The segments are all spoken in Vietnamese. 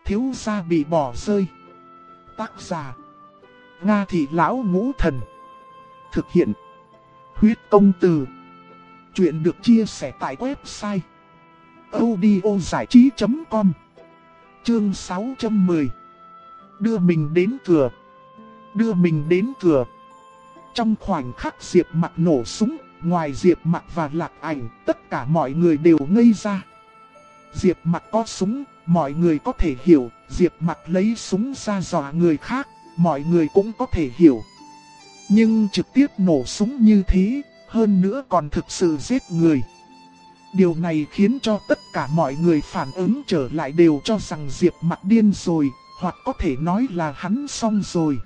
thiếu gia bị bỏ rơi. Tác giả: Nga Thị Lão Ngũ Thần. Thực hiện: Huyết Công Từ. Chuyện được chia sẻ tại website audiozảichí.com. Chương 610. Đưa mình đến cửa. Đưa mình đến cửa. Trong khoảnh khắc Diệp Mặc nổ súng, ngoài Diệp Mặc và Lạc Ảnh, tất cả mọi người đều ngây ra. Diệp Mặc có súng, mọi người có thể hiểu. Diệp Mặc lấy súng ra dọa người khác, mọi người cũng có thể hiểu. Nhưng trực tiếp nổ súng như thế, hơn nữa còn thực sự giết người. Điều này khiến cho tất cả mọi người phản ứng trở lại, đều cho rằng Diệp Mặc điên rồi, hoặc có thể nói là hắn xong rồi.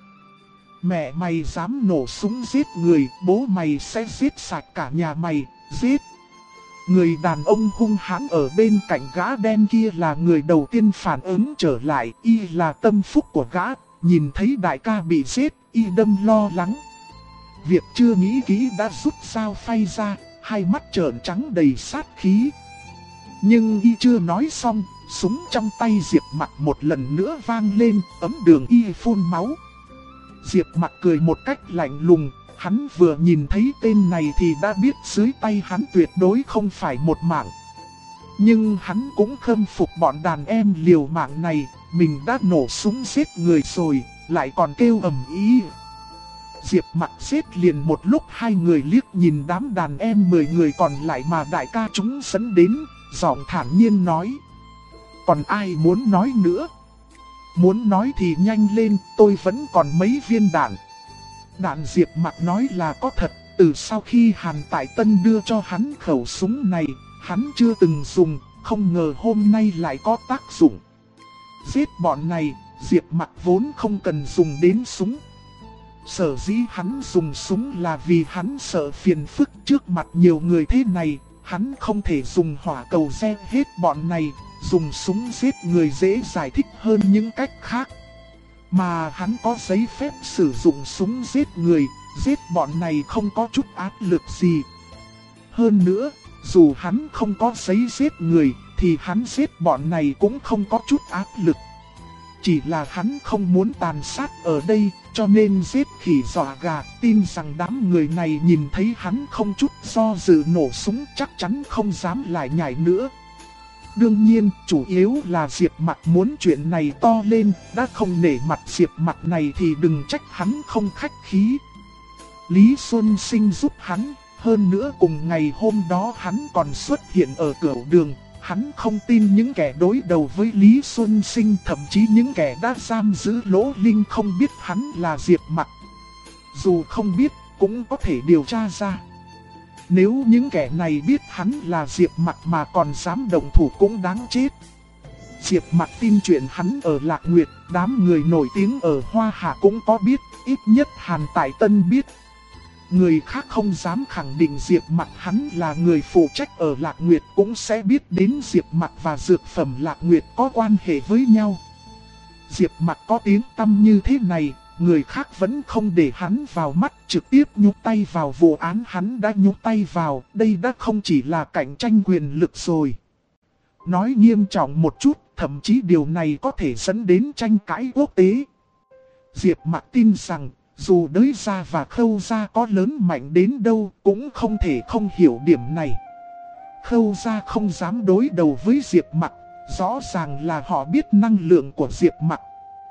Mẹ mày dám nổ súng giết người, bố mày sẽ giết sạch cả nhà mày, giết. Người đàn ông hung hãn ở bên cạnh gã đen kia là người đầu tiên phản ứng trở lại, y là tâm phúc của gã, nhìn thấy đại ca bị giết, y đâm lo lắng. Việc chưa nghĩ kỹ đã rút dao phay ra, hai mắt trợn trắng đầy sát khí. Nhưng y chưa nói xong, súng trong tay Diệp Mặc một lần nữa vang lên, ấm đường y phun máu. Diệp Mặc cười một cách lạnh lùng, hắn vừa nhìn thấy tên này thì đã biết dưới tay hắn tuyệt đối không phải một mạng. Nhưng hắn cũng khâm phục bọn đàn em liều mạng này, mình đã nổ súng giết người rồi, lại còn kêu ầm ĩ. Diệp Mặc giết liền một lúc, hai người liếc nhìn đám đàn em 10 người còn lại mà đại ca chúng dẫn đến, giọng thản nhiên nói: còn ai muốn nói nữa? Muốn nói thì nhanh lên, tôi vẫn còn mấy viên đạn. Đạn Diệp Mặc nói là có thật, từ sau khi Hàn Tại Tân đưa cho hắn khẩu súng này, hắn chưa từng dùng, không ngờ hôm nay lại có tác dụng. Giết bọn này, Diệp Mặc vốn không cần dùng đến súng. Sở dĩ hắn dùng súng là vì hắn sợ phiền phức trước mặt nhiều người thế này, hắn không thể dùng hỏa cầu giết hết bọn này, dùng súng giết người dễ giải thích hơn những cách khác. Mà hắn có giấy phép sử dụng súng giết người, giết bọn này không có chút áp lực gì. Hơn nữa, dù hắn không có giấy giết người, thì hắn giết bọn này cũng không có chút áp lực. Chỉ là hắn không muốn tàn sát ở đây, cho nên giết khỉ dọa gà, tin rằng đám người này nhìn thấy hắn không chút do dự nổ súng chắc chắn không dám lại nhảy nữa. Đương nhiên, chủ yếu là Diệp Mặc muốn chuyện này to lên, đã không nể mặt Diệp Mặc này thì đừng trách hắn không khách khí. Lý Xuân Sinh giúp hắn, hơn nữa cùng ngày hôm đó hắn còn xuất hiện ở cửa đường. Hắn không tin những kẻ đối đầu với Lý Xuân Sinh, thậm chí những kẻ đã giam giữ Lỗ Linh không biết hắn là Diệp Mặc. Dù không biết, cũng có thể điều tra ra. Nếu những kẻ này biết hắn là Diệp Mặc mà còn dám động thủ cũng đáng chết. Diệp Mặc tin chuyện hắn ở Lạc Nguyệt, đám người nổi tiếng ở Hoa Hà cũng có biết, ít nhất Hàn Tại Tân biết. Người khác không dám khẳng định Diệp Mặc hắn là người phụ trách ở Lạc Nguyệt cũng sẽ biết đến Diệp Mặc và dược phẩm Lạc Nguyệt có quan hệ với nhau. Diệp Mặc có tiếng tăm như thế này, người khác vẫn không để hắn vào mắt, trực tiếp nhúng tay vào vụ án hắn đã nhúng tay vào, đây đã không chỉ là cạnh tranh quyền lực rồi. Nói nghiêm trọng một chút, thậm chí điều này có thể dẫn đến tranh cãi quốc tế. Diệp Mặc tin rằng, dù Đới Gia và Khâu Gia có lớn mạnh đến đâu, cũng không thể không hiểu điểm này. Khâu Gia không dám đối đầu với Diệp Mặc, rõ ràng là họ biết năng lượng của Diệp Mặc.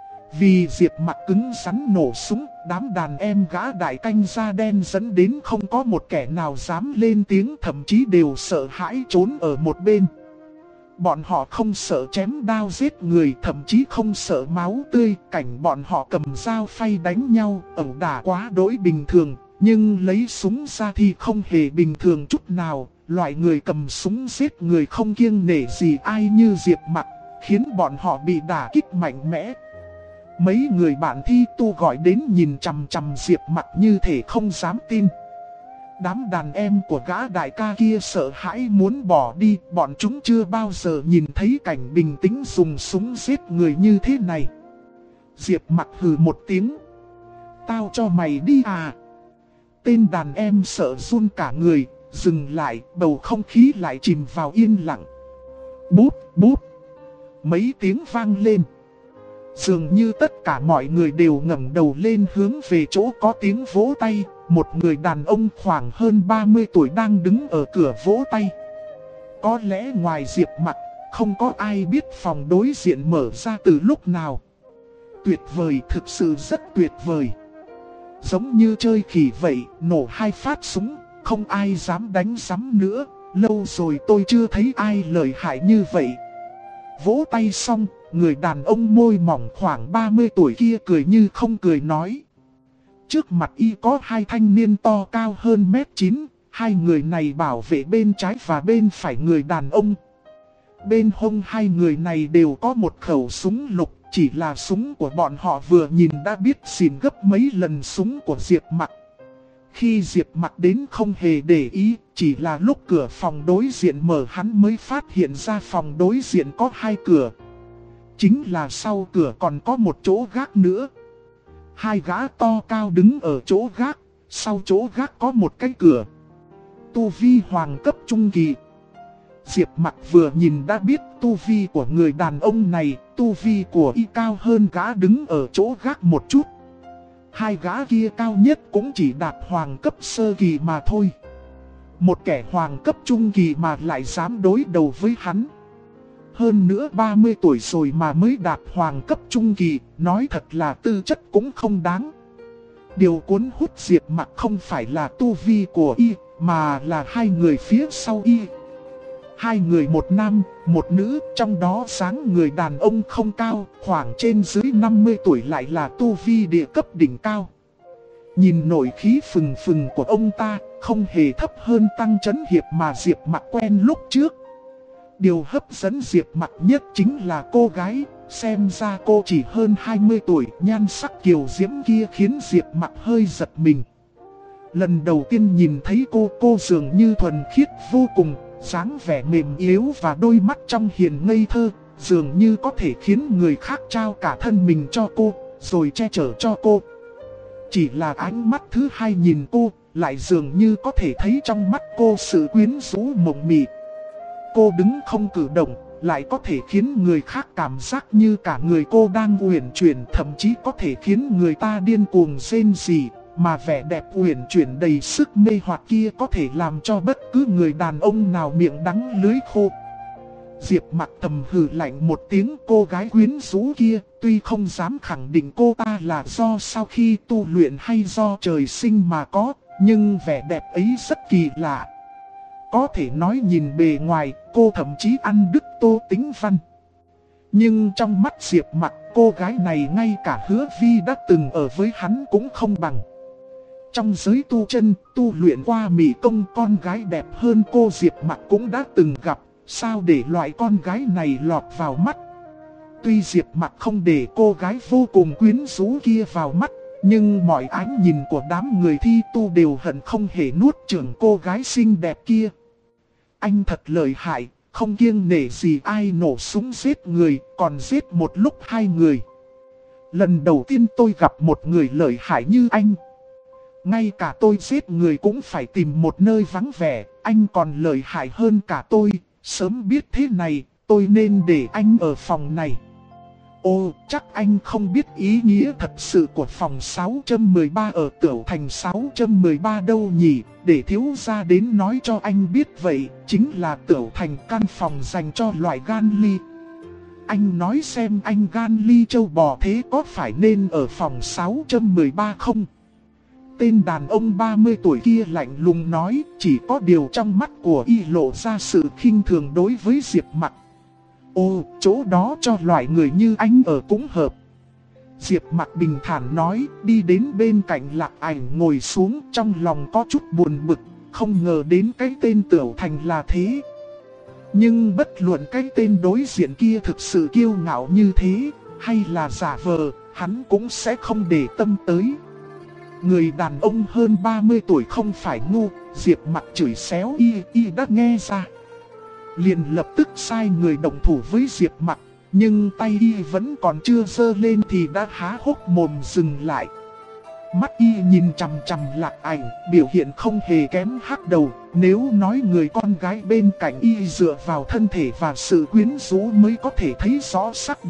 Vì Diệp Mặc cứng rắn nổ súng, đám đàn em gã đại canh da đen dẫn đến không có một kẻ nào dám lên tiếng, thậm chí đều sợ hãi trốn ở một bên. Bọn họ không sợ chém đao giết người, thậm chí không sợ máu tươi, cảnh bọn họ cầm dao phay đánh nhau, ẩu đả quá đỗi bình thường, nhưng lấy súng ra thì không hề bình thường chút nào. Loại người cầm súng giết người không kiêng nể gì ai như Diệp Mặc, khiến bọn họ bị đả kích mạnh mẽ. Mấy người bạn thi tu gọi đến nhìn chằm chằm Diệp Mặc như thể không dám tin. Đám đàn em của gã đại ca kia sợ hãi muốn bỏ đi, bọn chúng chưa bao giờ nhìn thấy cảnh bình tĩnh dùng súng giết người như thế này. Diệp Mặc hừ một tiếng: tao cho mày đi à? Tên đàn em sợ run cả người, dừng lại, bầu không khí lại chìm vào yên lặng. Bút, bút. Mấy tiếng vang lên. Dường như tất cả mọi người đều ngẩng đầu lên hướng về chỗ có tiếng vỗ tay. Một người đàn ông khoảng hơn 30 tuổi đang đứng ở cửa vỗ tay. Có lẽ ngoài Diệp Mặc, không có ai biết phòng đối diện mở ra từ lúc nào. Tuyệt vời, thực sự rất tuyệt vời. Giống như chơi khỉ vậy, nổ 2 phát súng, không ai dám đánh rắm nữa. Lâu rồi tôi chưa thấy ai lợi hại như vậy. Vỗ tay xong, người đàn ông môi mỏng khoảng 30 tuổi kia cười như không cười nói. Trước mặt y có 2 thanh niên to cao hơn mét 9, 2 người này bảo vệ bên trái và bên phải người đàn ông. Bên hông 2 người này đều có một khẩu súng lục, chỉ là súng của bọn họ vừa nhìn đã biết xịn gấp mấy lần súng của Diệp Mặc. Khi Diệp Mặc đến không hề để ý, chỉ là lúc cửa phòng đối diện mở hắn mới phát hiện ra phòng đối diện có 2 cửa. Chính là sau cửa còn có một chỗ gác nữa. 2 gã to cao đứng ở chỗ gác, sau chỗ gác có một cái cửa. Tu vi hoàng cấp trung kỳ. Diệp Mặc vừa nhìn đã biết tu vi của người đàn ông này, tu vi của y cao hơn gã đứng ở chỗ gác một chút. 2 gã kia cao nhất cũng chỉ đạt hoàng cấp sơ kỳ mà thôi. Một kẻ hoàng cấp trung kỳ mà lại dám đối đầu với hắn. Hơn nữa 30 tuổi rồi mà mới đạt hoàng cấp trung kỳ, nói thật là tư chất cũng không đáng. Điều cuốn hút Diệp Mặc không phải là tu vi của y, mà là 2 người phía sau y. 2 người, một nam, một nữ, trong đó dáng người đàn ông không cao, khoảng trên dưới 50 tuổi lại là tu vi địa cấp đỉnh cao. Nhìn nội khí phừng phừng của ông ta, không hề thấp hơn Tăng Chấn Hiệp mà Diệp Mặc quen lúc trước. Điều hấp dẫn Diệp Mặc nhất chính là cô gái, xem ra cô chỉ hơn 20 tuổi, nhan sắc kiều diễm kia khiến Diệp Mặc hơi giật mình. Lần đầu tiên nhìn thấy cô dường như thuần khiết vô cùng, dáng vẻ mềm yếu và đôi mắt trong hiền ngây thơ, dường như có thể khiến người khác trao cả thân mình cho cô, rồi che chở cho cô. Chỉ là ánh mắt thứ hai nhìn cô, lại dường như có thể thấy trong mắt cô sự quyến rũ mộng mị. Cô đứng không cử động, lại có thể khiến người khác cảm giác như cả người cô đang uyển chuyển, thậm chí có thể khiến người ta điên cuồng rên rỉ. Mà vẻ đẹp uyển chuyển đầy sức mê hoặc kia có thể làm cho bất cứ người đàn ông nào miệng đắng lưỡi khô. Diệp Mặc thầm hừ lạnh một tiếng. Cô gái quyến rũ kia, tuy không dám khẳng định cô ta là do sau khi tu luyện hay do trời sinh mà có, nhưng vẻ đẹp ấy rất kỳ lạ. Có thể nói nhìn bề ngoài, cô thậm chí ăn đứt Tô Tĩnh Văn. Nhưng trong mắt Diệp Mặc, cô gái này ngay cả Hứa Vi đã từng ở với hắn cũng không bằng. Trong giới tu chân, tu luyện qua mỹ công, con gái đẹp hơn cô Diệp Mặc cũng đã từng gặp, sao để loại con gái này lọt vào mắt. Tuy Diệp Mặc không để cô gái vô cùng quyến rũ kia vào mắt, nhưng mọi ánh nhìn của đám người thi tu đều hận không hề nuốt chửng cô gái xinh đẹp kia. Anh thật lợi hại, không kiêng nể gì ai nổ súng giết người, còn giết một lúc 2 người. Lần đầu tiên tôi gặp một người lợi hại như anh. Ngay cả tôi giết người cũng phải tìm một nơi vắng vẻ, anh còn lợi hại hơn cả tôi. Sớm biết thế này, tôi nên để anh ở phòng này. Ồ, chắc anh không biết ý nghĩa thật sự của phòng 613 ở Tửu Thành 613 đâu nhỉ. Để thiếu gia đến nói cho anh biết vậy, chính là Tửu Thành căn phòng dành cho loại gan ly. Anh nói xem, anh gan ly châu bò thế có phải nên ở phòng 613 không? Tên đàn ông 30 tuổi kia lạnh lùng nói, chỉ có điều trong mắt của y lộ ra sự khinh thường đối với Diệp Mặc. Ồ, chỗ đó cho loại người như anh ở cũng hợp. Diệp Mặc bình thản nói, đi đến bên cạnh Lạc Ảnh ngồi xuống, trong lòng có chút buồn bực, không ngờ đến cái tên Tửu Thành là thế. Nhưng bất luận cái tên đối diện kia thực sự kiêu ngạo như thế, hay là giả vờ, hắn cũng sẽ không để tâm tới. Người đàn ông hơn 30 tuổi không phải ngu, Diệp Mặc chửi xéo y đã nghe ra. Liền lập tức sai người động thủ với Diệp Mặc, nhưng tay y vẫn còn chưa giơ lên thì đã há hốc mồm dừng lại. Mắt y nhìn chằm chằm Lạc Ảnh, biểu hiện không hề kém hắc đầu. Nếu nói người con gái bên cạnh y dựa vào thân thể và sự quyến rũ mới có thể thấy rõ sắc đẹp,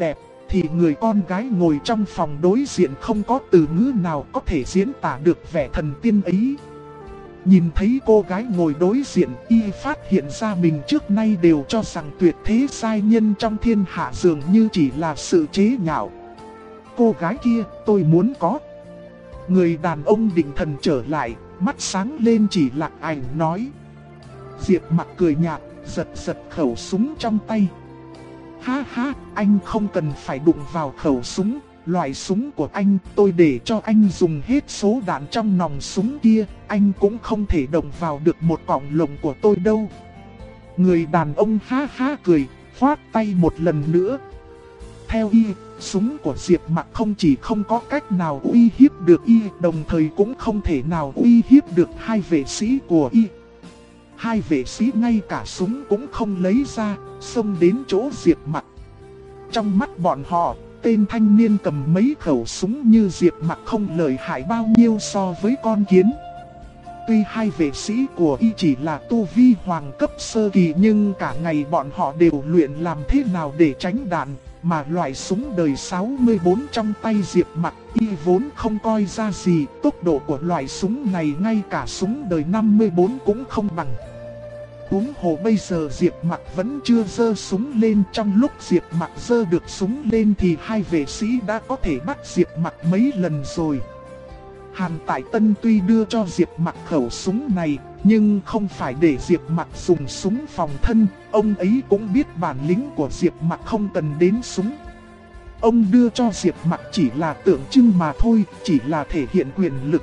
thì người con gái ngồi trong phòng đối diện không có từ ngữ nào có thể diễn tả được vẻ thần tiên ấy. Nhìn thấy cô gái ngồi đối diện, y phát hiện ra mình trước nay đều cho rằng tuyệt thế giai nhân trong thiên hạ dường như chỉ là sự chế nhạo. Cô gái kia, tôi muốn có. Người đàn ông định thần trở lại, mắt sáng lên chỉ Lạc Ảnh nói. Diệp Mặc cười nhạt, giật giật khẩu súng trong tay. Ha ha, anh không cần phải đụng vào khẩu súng. Loại súng của anh tôi để cho anh dùng hết số đạn trong nòng súng kia. Anh cũng không thể động vào được một cọng lông của tôi đâu. Người đàn ông ha ha cười, khoát tay một lần nữa. Theo y, súng của Diệp Mặc không chỉ không có cách nào uy hiếp được y, đồng thời cũng không thể nào uy hiếp được hai vệ sĩ của y. Hai vệ sĩ ngay cả súng cũng không lấy ra, xông đến chỗ Diệp Mặc. Trong mắt bọn họ, tên thanh niên cầm mấy khẩu súng như Diệp Mặc không lợi hại bao nhiêu so với con kiến. Tuy hai vệ sĩ của y chỉ là tu vi hoàng cấp sơ kỳ, nhưng cả ngày bọn họ đều luyện làm thế nào để tránh đạn. Mà loại súng đời 64 trong tay Diệp Mặc y vốn không coi ra gì. Tốc độ của loại súng này ngay cả súng đời 54 cũng không bằng. Huống hồ bây giờ Diệp Mặc vẫn chưa giơ súng lên. Trong lúc Diệp Mặc giơ được súng lên thì hai vệ sĩ đã có thể bắt Diệp Mặc mấy lần rồi. Hàn Tại Tân tuy đưa cho Diệp Mặc khẩu súng này, nhưng không phải để Diệp Mặc dùng súng phòng thân. Ông ấy cũng biết bản lĩnh của Diệp Mặc không cần đến súng. Ông đưa cho Diệp Mặc chỉ là tượng trưng mà thôi, chỉ là thể hiện quyền lực.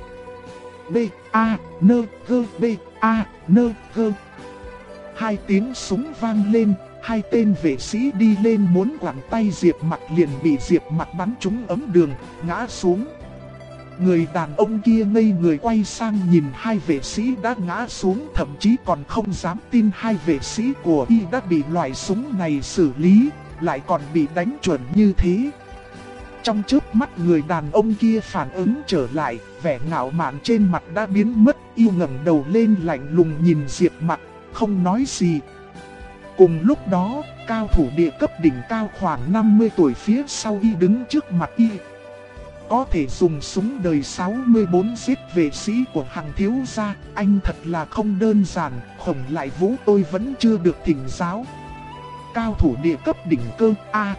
B-A-N-G-B-A-N-G. Hai tiếng súng vang lên, hai tên vệ sĩ đi lên muốn quẳng tay Diệp Mặc liền bị Diệp Mặc bắn trúng ấm đường, ngã xuống. Người đàn ông kia ngây người quay sang nhìn hai vệ sĩ đã ngã xuống, thậm chí còn không dám tin hai vệ sĩ của y đã bị loại súng này xử lý, lại còn bị đánh chuẩn như thế. Trong chớp mắt người đàn ông kia phản ứng trở lại, vẻ ngạo mạn trên mặt đã biến mất, y ngẩng đầu lên lạnh lùng nhìn Diệp Mặc, không nói gì. Cùng lúc đó, cao thủ địa cấp đỉnh cao khoảng 50 tuổi phía sau y đứng trước mặt y. Có thể dùng súng đời 64 giết vệ sĩ của Hằng thiếu gia, anh thật là không đơn giản, Khổng Lại Vũ tôi vẫn chưa được thỉnh giáo. Cao thủ địa cấp đỉnh cơ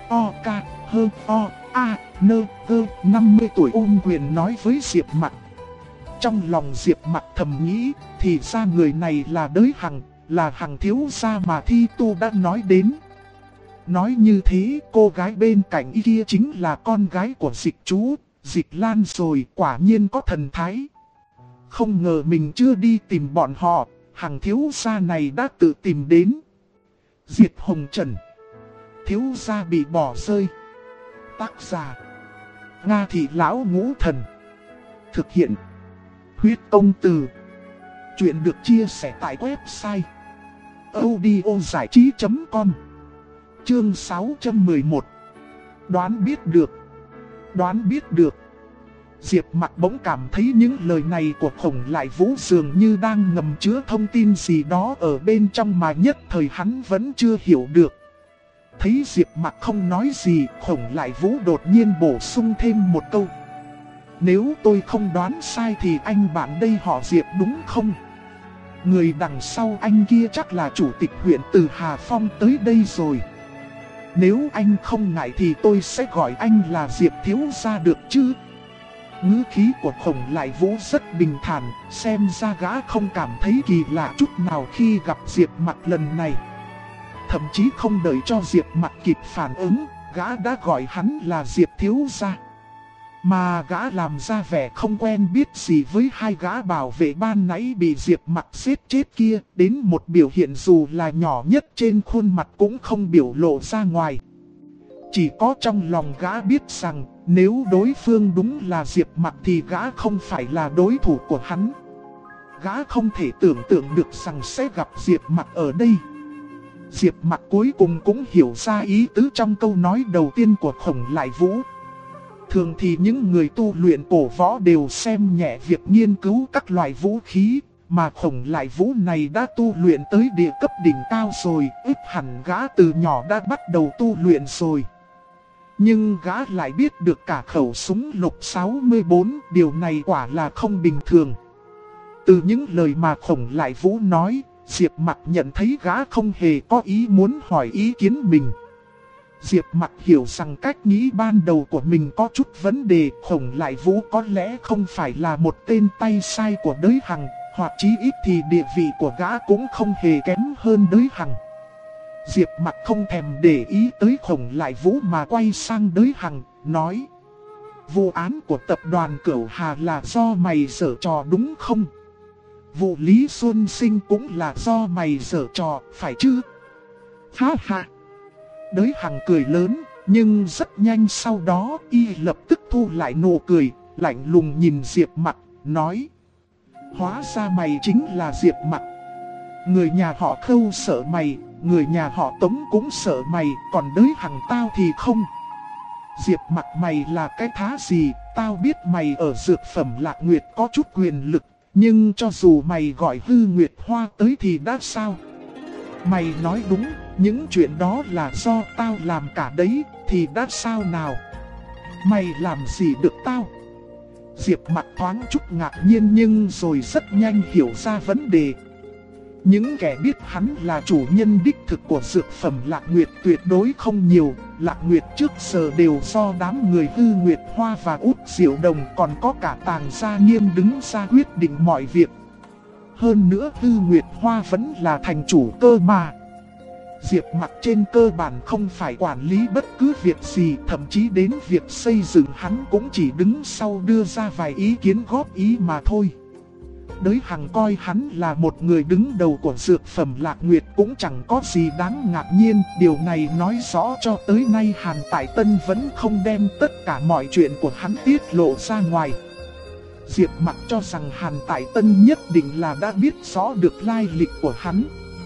A-O-K-H-O-A-N-G 50 tuổi ôm quyền nói với Diệp Mặc. Trong lòng Diệp Mặc thầm nghĩ, thì ra người này là Đới Hằng, là Hằng thiếu gia mà Thi Tu đã nói đến. Nói như thế, cô gái bên cạnh y kia chính là con gái của Dịch Chú, Dịch Lan rồi, quả nhiên có thần thái. Không ngờ mình chưa đi tìm bọn họ, Hằng thiếu gia này đã tự tìm đến. Diệt Hồng Trần. Thiếu gia bị bỏ rơi. Tác giả: Nga Thị Lão Ngũ Thần. Thực hiện: Huyết Công Từ. Chuyện được chia sẻ tại website audiozảichí.com. Chương 611. Đoán biết được. Đoán biết được. Diệp Mặc bỗng cảm thấy những lời này của Khổng Lại Vũ dường như đang ngầm chứa thông tin gì đó ở bên trong mà nhất thời hắn vẫn chưa hiểu được. Thấy Diệp Mặc không nói gì, Khổng Lại Vũ đột nhiên bổ sung thêm một câu. Nếu tôi không đoán sai thì anh bạn đây họ Diệp đúng không? Người đằng sau anh kia chắc là chủ tịch huyện từ Hà Phong tới đây rồi. Nếu anh không ngại thì tôi sẽ gọi anh là Diệp thiếu gia được chứ? Ngữ khí của Khổng Lại Vũ rất bình thản, xem ra gã không cảm thấy kỳ lạ chút nào khi gặp Diệp Mặc lần này. Thậm chí không đợi cho Diệp Mặc kịp phản ứng, gã đã gọi hắn là Diệp thiếu gia. Mà gã làm ra vẻ không quen biết gì với hai gã bảo vệ ban nãy bị Diệp Mặc giết chết kia, đến một biểu hiện dù là nhỏ nhất trên khuôn mặt cũng không biểu lộ ra ngoài. Chỉ có trong lòng gã biết rằng, nếu đối phương đúng là Diệp Mặc thì gã không phải là đối thủ của hắn. Gã không thể tưởng tượng được rằng sẽ gặp Diệp Mặc ở đây. Diệp Mặc cuối cùng cũng hiểu ra ý tứ trong câu nói đầu tiên của Khổng Lại Vũ. Thường thì những người tu luyện cổ võ đều xem nhẹ việc nghiên cứu các loại vũ khí, mà Khổng Lại Vũ này đã tu luyện tới địa cấp đỉnh cao rồi, ít hẳn gã từ nhỏ đã bắt đầu tu luyện rồi. Nhưng gã lại biết được cả khẩu súng lục 64, điều này quả là không bình thường. Từ những lời mà Khổng Lại Vũ nói, Diệp Mặc nhận thấy gã không hề có ý muốn hỏi ý kiến mình. Diệp Mặc hiểu rằng cách nghĩ ban đầu của mình có chút vấn đề. Khổng Lại Vũ có lẽ không phải là một tên tay sai của Đới Hằng, hoặc chí ít thì địa vị của gã cũng không hề kém hơn Đới Hằng. Diệp Mặc không thèm để ý tới Khổng Lại Vũ mà quay sang Đới Hằng, nói: vụ án của tập đoàn Cửu Hà là do mày giở trò đúng không? Vụ Lý Xuân Sinh cũng là do mày giở trò, phải chứ? Ha ha! Đới Hằng cười lớn, nhưng rất nhanh sau đó y lập tức thu lại nụ cười, lạnh lùng nhìn Diệp Mặc, nói: hóa ra mày chính là Diệp Mặc. Người nhà họ Khâu sợ mày, người nhà họ Tống cũng sợ mày, còn Đới Hằng tao thì không. Diệp Mặc mày là cái thá gì? Tao biết mày ở dược phẩm Lạc Nguyệt có chút quyền lực, nhưng cho dù mày gọi Hư Nguyệt Hoa tới thì đã sao? Mày nói đúng, những chuyện đó là do tao làm cả đấy, thì đã sao nào? Mày làm gì được tao? Diệp Mặc thoáng chút ngạc nhiên nhưng rồi rất nhanh hiểu ra vấn đề. Những kẻ biết hắn là chủ nhân đích thực của dược phẩm Lạc Nguyệt tuyệt đối không nhiều. Lạc Nguyệt trước giờ đều do đám người Hư Nguyệt Hoa và Út Diệu Đồng, còn có cả Tàng Gia Nghiêm đứng ra quyết định mọi việc. Hơn nữa Hư Nguyệt Hoa vẫn là thành chủ cơ mà. Diệp Mặc trên cơ bản không phải quản lý bất cứ việc gì, thậm chí đến việc xây dựng hắn cũng chỉ đứng sau đưa ra vài ý kiến góp ý mà thôi. Đới Hằng coi hắn là một người đứng đầu của dược phẩm Lạc Nguyệt cũng chẳng có gì đáng ngạc nhiên. Điều này nói rõ cho tới nay Hàn Tại Tân vẫn không đem tất cả mọi chuyện của hắn tiết lộ ra ngoài. Diệp Mặc cho rằng Hàn Tại Tân nhất định là đã biết rõ được lai lịch của hắn.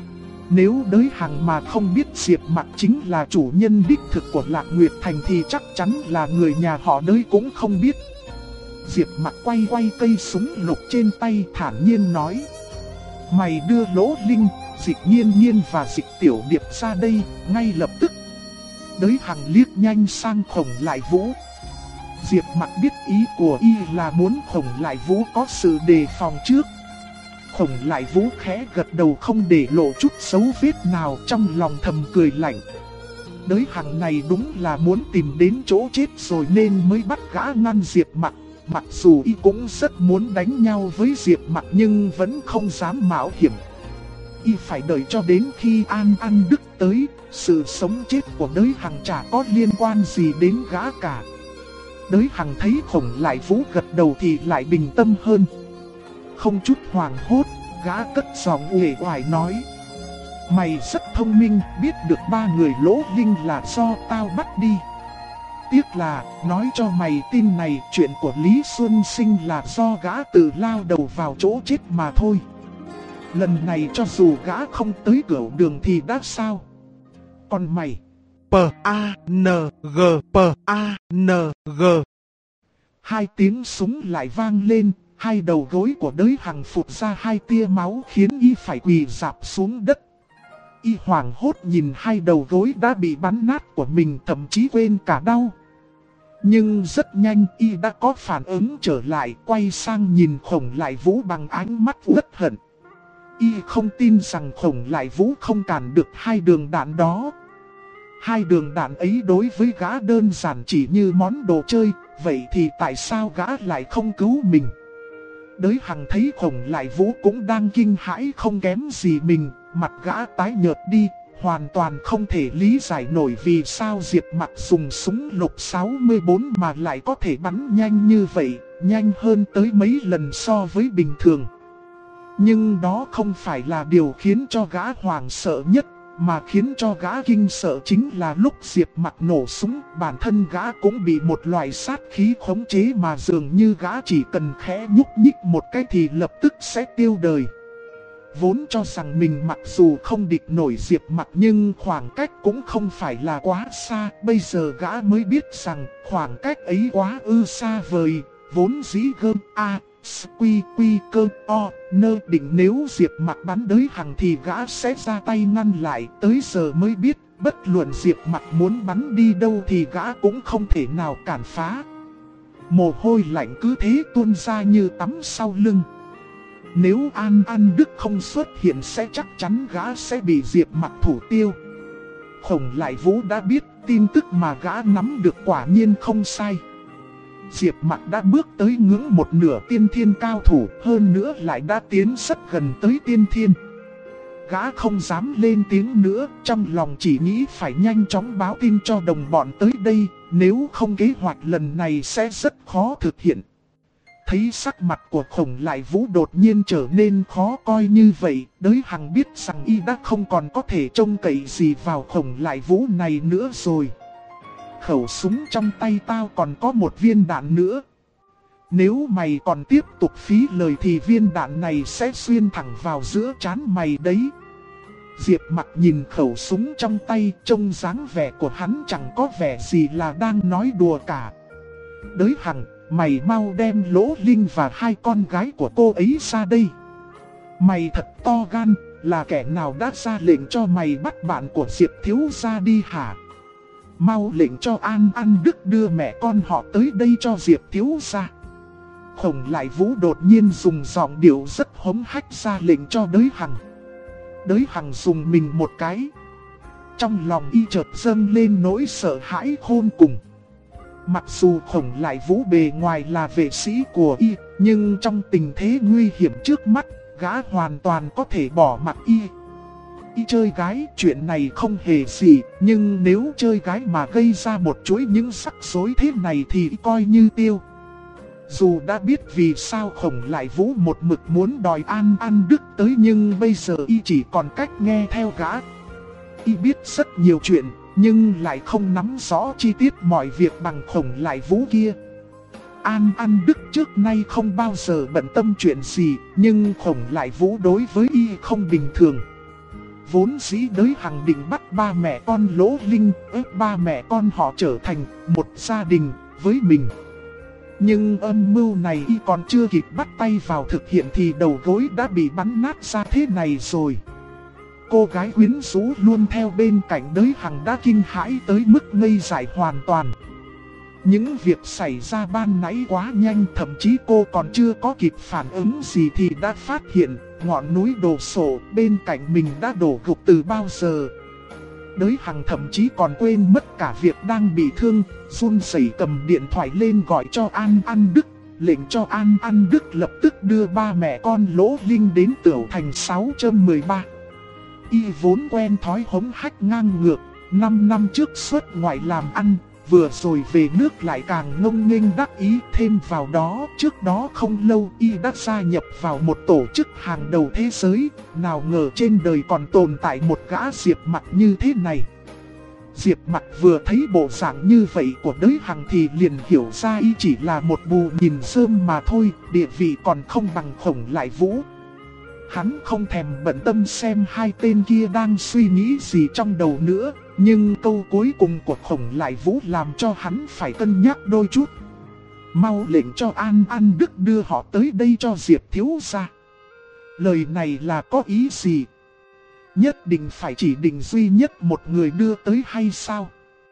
Nếu Đới Hằng mà không biết Diệp Mặc chính là chủ nhân đích thực của Lạc Nguyệt Thành thì chắc chắn là người nhà họ Đới cũng không biết. Diệp Mặc quay cây súng lục trên tay thản nhiên nói: mày đưa Lỗ Linh, Dịch Nhiên Nhiên và Dịch Tiểu Điệp ra đây, ngay lập tức. Đới Hằng liếc nhanh sang Khổng Lại Vũ. Diệp Mặc biết ý của y là muốn Khổng Lại Vũ có sự đề phòng trước. Khổng Lại Vũ khẽ gật đầu không để lộ chút dấu vết nào, trong lòng thầm cười lạnh. Đới Hằng này đúng là muốn tìm đến chỗ chết rồi nên mới bắt gã ngăn Diệp Mặc. Mặc dù y cũng rất muốn đánh nhau với Diệp Mặc nhưng vẫn không dám mạo hiểm. Y phải đợi cho đến khi An Đức tới, sự sống chết của Đới Hằng chả có liên quan gì đến gã cả. Đới Hằng thấy Khổng Lại Vũ gật đầu thì lại bình tâm hơn. Không chút hoảng hốt, gã cất giọng uể oải nói: mày rất thông minh, biết được 3 người Lỗ Linh là do tao bắt đi. Tiếc là, nói cho mày tin này, chuyện của Lý Xuân Sinh là do gã tự lao đầu vào chỗ chết mà thôi. Lần này cho dù gã không tới cửa đường thì đã sao? Còn mày? P-A-N-G. Hai tiếng súng lại vang lên, hai đầu gối của Đới Hằng phụt ra hai tia máu khiến y phải quỳ rạp xuống đất. Y hoảng hốt nhìn hai đầu gối đã bị bắn nát của mình, thậm chí quên cả đau. Nhưng rất nhanh y đã có phản ứng trở lại, quay sang nhìn Khổng Lại Vũ bằng ánh mắt uất hận. Y không tin rằng Khổng Lại Vũ không cản được hai đường đạn đó. Hai đường đạn ấy đối với gã đơn giản chỉ như món đồ chơi, vậy thì tại sao gã lại không cứu mình? Đới Hằng thấy Khổng Lại Vũ cũng đang kinh hãi không kém gì mình, mặt gã tái nhợt đi, hoàn toàn không thể lý giải nổi vì sao Diệp Mặc dùng súng lục 64 mà lại có thể bắn nhanh như vậy, nhanh hơn tới mấy lần so với bình thường. Nhưng đó không phải là điều khiến cho gã hoảng sợ nhất, mà khiến cho gã kinh sợ chính là lúc Diệp Mặc nổ súng, bản thân gã cũng bị một loại sát khí khống chế mà dường như gã chỉ cần khẽ nhúc nhích một cái thì lập tức sẽ tiêu đời. Vốn cho rằng mình mặc dù không địch nổi Diệp Mặc nhưng khoảng cách cũng không phải là quá xa, bây giờ gã mới biết rằng khoảng cách ấy quá xa vời. Vốn dĩ gơm quy cơ nơ định nếu Diệp Mặc bắn Đới Hằng thì gã sẽ ra tay ngăn lại, tới giờ mới biết Bất luận Diệp Mặc muốn bắn đi đâu thì gã cũng không thể nào cản phá. Mồ hôi lạnh cứ thế tuôn ra như tắm sau lưng. Nếu An Đức không xuất hiện sẽ chắc chắn gã sẽ bị Diệp Mặc thủ tiêu. Khổng Lại Vũ đã biết tin tức mà gã nắm được quả nhiên không sai. Diệp Mặc đã bước tới ngưỡng một nửa tiên thiên cao thủ, hơn nữa lại đã tiến rất gần tới tiên thiên. Gã không dám lên tiếng nữa, trong lòng chỉ nghĩ phải nhanh chóng báo tin cho đồng bọn tới đây, nếu không kế hoạch lần này sẽ rất khó thực hiện. Thấy sắc mặt của Khổng Lại Vũ đột nhiên trở nên khó coi như vậy, Đới Hằng biết rằng y đã không còn có thể trông cậy gì vào Khổng Lại Vũ này nữa rồi. Khẩu súng trong tay tao còn có một viên đạn nữa. Nếu mày còn tiếp tục phí lời thì viên đạn này sẽ xuyên thẳng vào giữa trán mày đấy. Diệp Mặc nhìn khẩu súng trong tay, trông dáng vẻ của hắn chẳng có vẻ gì là đang nói đùa cả. Đới Hằng, mày mau đem Lỗ Linh và hai con gái của cô ấy ra đây. Mày thật to gan, là kẻ nào đã ra lệnh cho mày bắt bạn của Diệp thiếu gia đi hả? Mau lệnh cho An Đức đưa mẹ con họ tới đây cho Diệp thiếu gia. Khổng Lại Vũ đột nhiên dùng giọng điệu rất hống hách ra lệnh cho Đới Hằng. Đới Hằng dùng mình một cái. Trong lòng y chợt dâng lên nỗi sợ hãi khôn cùng. Mặc dù Khổng Lại Vũ bề ngoài là vệ sĩ của y, nhưng trong tình thế nguy hiểm trước mắt, gã hoàn toàn có thể bỏ mặc y. Y chơi gái, chuyện này không hề gì, nhưng nếu chơi gái mà gây ra một chuỗi những rắc rối thế này thì y coi như tiêu. Dù đã biết vì sao Khổng Lại Vũ một mực muốn đòi An Đức tới, nhưng bây giờ y chỉ còn cách nghe theo gã. Y biết rất nhiều chuyện, nhưng lại không nắm rõ chi tiết mọi việc bằng Khổng Lại Vũ kia. An Đức trước nay không bao giờ bận tâm chuyện gì, nhưng Khổng Lại Vũ đối với y không bình thường. Vốn dĩ Đới Hằng định bắt ba mẹ con Lỗ Linh, ép ba mẹ con họ trở thành một gia đình với mình. Nhưng âm mưu này y còn chưa kịp bắt tay vào thực hiện thì đầu gối đã bị bắn nát ra thế này rồi. Cô gái quyến rũ luôn theo bên cạnh Đới Hằng đã kinh hãi tới mức ngây dại hoàn toàn. Những việc xảy ra ban nãy quá nhanh, thậm chí cô còn chưa có kịp phản ứng gì thì đã phát hiện ngọn núi đổ sổ bên cạnh mình đã đổ gục từ bao giờ. Đới Hằng thậm chí còn quên mất cả việc đang bị thương, run rẩy cầm điện thoại lên gọi cho An Đức, lệnh cho An Đức lập tức đưa ba mẹ con Lỗ Linh đến Tửu Thành 613. Y vốn quen thói hống hách ngang ngược, 5 năm trước xuất ngoại làm ăn, vừa rồi về nước lại càng ngông nghênh đắc ý. Thêm vào đó, trước đó không lâu y đã gia nhập vào một tổ chức hàng đầu thế giới, nào ngờ trên đời còn tồn tại một gã Diệp Mặc như thế này. Diệp Mặc vừa thấy bộ dạng như vậy của Đới Hằng thì liền hiểu ra y chỉ là một bù nhìn rơm mà thôi, địa vị còn không bằng Khổng Lại Vũ. Hắn không thèm bận tâm xem hai tên kia đang suy nghĩ gì trong đầu nữa, nhưng câu cuối cùng của Khổng Lại Vũ làm cho hắn phải cân nhắc đôi chút. Mau lệnh cho An Đức đưa họ tới đây cho Diệp thiếu gia. Lời này là có ý gì? Nhất định phải chỉ định duy nhất một người đưa tới hay sao?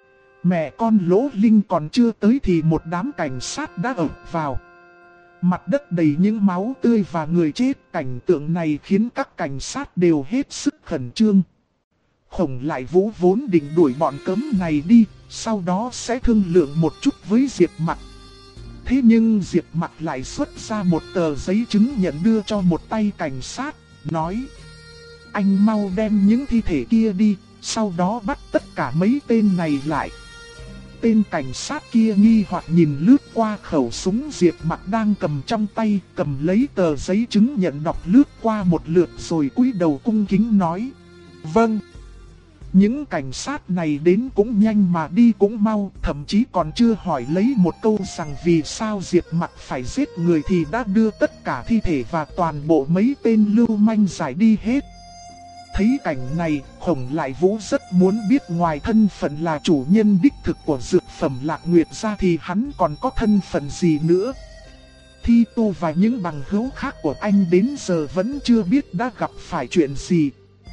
Mẹ con Lỗ Linh còn chưa tới thì một đám cảnh sát đã ập vào. Mặt đất đầy những máu tươi và người chết, cảnh tượng này khiến các cảnh sát đều hết sức khẩn trương. Khổng Lại Vũ vốn định đuổi bọn cấm này đi, sau đó sẽ thương lượng một chút với Diệp Mặc. Thế nhưng Diệp Mặc lại xuất ra một tờ giấy chứng nhận đưa cho một tay cảnh sát, nói: anh mau đem những thi thể kia đi, sau đó bắt tất cả mấy tên này lại. Tên cảnh sát kia nghi hoặc nhìn lướt qua khẩu súng Diệp Mặc đang cầm trong tay, cầm lấy tờ giấy chứng nhận đọc lướt qua một lượt rồi cúi đầu cung kính nói: vâng. Những cảnh sát này đến cũng nhanh mà đi cũng mau, thậm chí còn chưa hỏi lấy một câu rằng vì sao Diệp Mặc phải giết người thì đã đưa tất cả thi thể và toàn bộ mấy tên lưu manh giải đi hết. Thấy cảnh này, Khổng Lại Vũ rất muốn biết ngoài thân phận là chủ nhân đích thực của dược phẩm Lạc Nguyệt ra thì hắn còn có thân phận gì nữa. Thi Tu và những bằng hữu khác của anh đến giờ vẫn chưa biết đã gặp phải chuyện gì.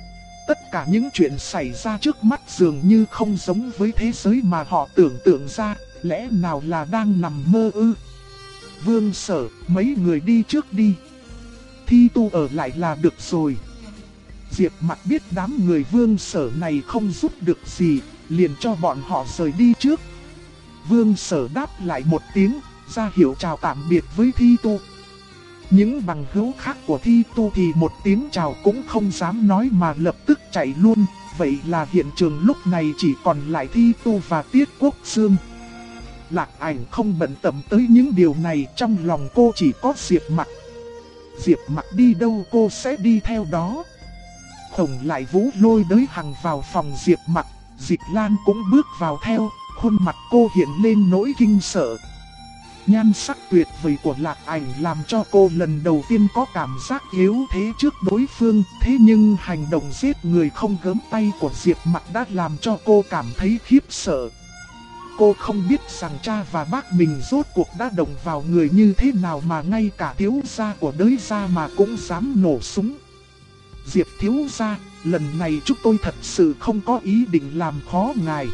Tất cả những chuyện xảy ra trước mắt dường như không giống với thế giới mà họ tưởng tượng ra, lẽ nào là đang nằm mơ ư? Vương Sở, mấy người đi trước đi. Thi Tu ở lại là được rồi. Diệp Mặc biết đám người Vương Sở này không giúp được gì, liền cho bọn họ rời đi trước. Vương Sở đáp lại một tiếng, ra hiệu chào tạm biệt với Thi Tu. Những bằng hữu khác của Thi Tu thì một tiếng chào cũng không dám nói mà lập tức chạy luôn. Vậy là hiện trường lúc này chỉ còn lại Thi Tu và Tiết Quốc Sương. Lạc Ảnh không bận tâm tới những điều này, trong lòng cô chỉ có Diệp Mặc. Diệp Mặc đi đâu cô sẽ đi theo đó. Khổng Lại Vũ lôi Đới Hằng vào phòng Diệp Mặc, Dịch Lan cũng bước vào theo, khuôn mặt cô hiện lên nỗi kinh sợ. Nhan sắc tuyệt vời của Lạc Ảnh làm cho cô lần đầu tiên có cảm giác yếu thế trước đối phương. Thế nhưng hành động giết người không gớm tay của Diệp Mặc đã làm cho cô cảm thấy khiếp sợ. Cô không biết rằng cha và bác mình rốt cuộc đã động vào người như thế nào mà ngay cả thiếu gia của Đới gia mà cũng dám nổ súng. Diệp thiếu gia, lần này chúng tôi thật sự không có ý định làm khó ngài.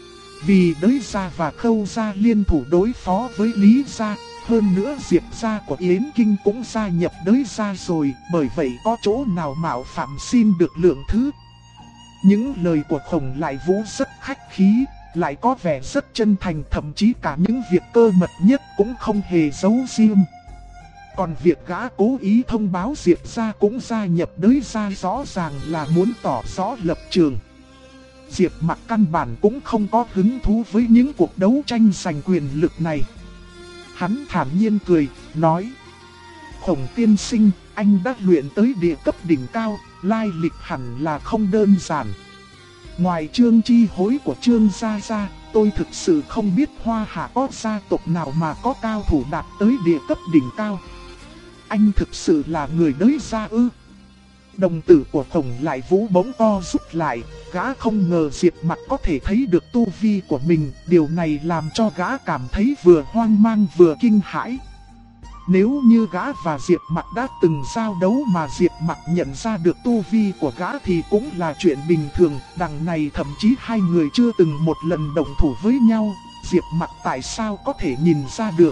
Vì Đới gia và Khâu gia liên thủ đối phó với Lý gia, hơn nữa Diệp gia của Yến Kinh cũng gia nhập Đới gia rồi, bởi vậy có chỗ nào mạo phạm xin được lượng thứ. Những lời của Khổng Lại Vũ rất khách khí, lại có vẻ rất chân thành, thậm chí cả những việc cơ mật nhất cũng không hề giấu riêng. Còn việc gã cố ý thông báo Diệp gia cũng gia nhập Đới gia rõ ràng là muốn tỏ rõ lập trường. Diệp Mặc căn bản cũng không có hứng thú với những cuộc đấu tranh giành quyền lực này. Hắn thản nhiên cười, nói: Khổng tiên sinh, anh đã luyện tới địa cấp đỉnh cao, lai lịch hẳn là không đơn giản. Ngoài Trương Chi Hối của Trương gia gia, tôi thực sự không biết Hoa Hạ có gia tộc nào mà có cao thủ đạt tới địa cấp đỉnh cao. Anh thực sự là người Đới gia ư? Đồng tử của Khổng Lại Vũ bỗng co rút lại, gã không ngờ Diệp Mặc có thể thấy được tu vi của mình, điều này làm cho gã cảm thấy vừa hoang mang vừa kinh hãi. Nếu như gã và Diệp Mặc đã từng giao đấu mà Diệp Mặc nhận ra được tu vi của gã thì cũng là chuyện bình thường, đằng này thậm chí hai người chưa từng một lần động thủ với nhau, Diệp Mặc tại sao có thể nhìn ra được?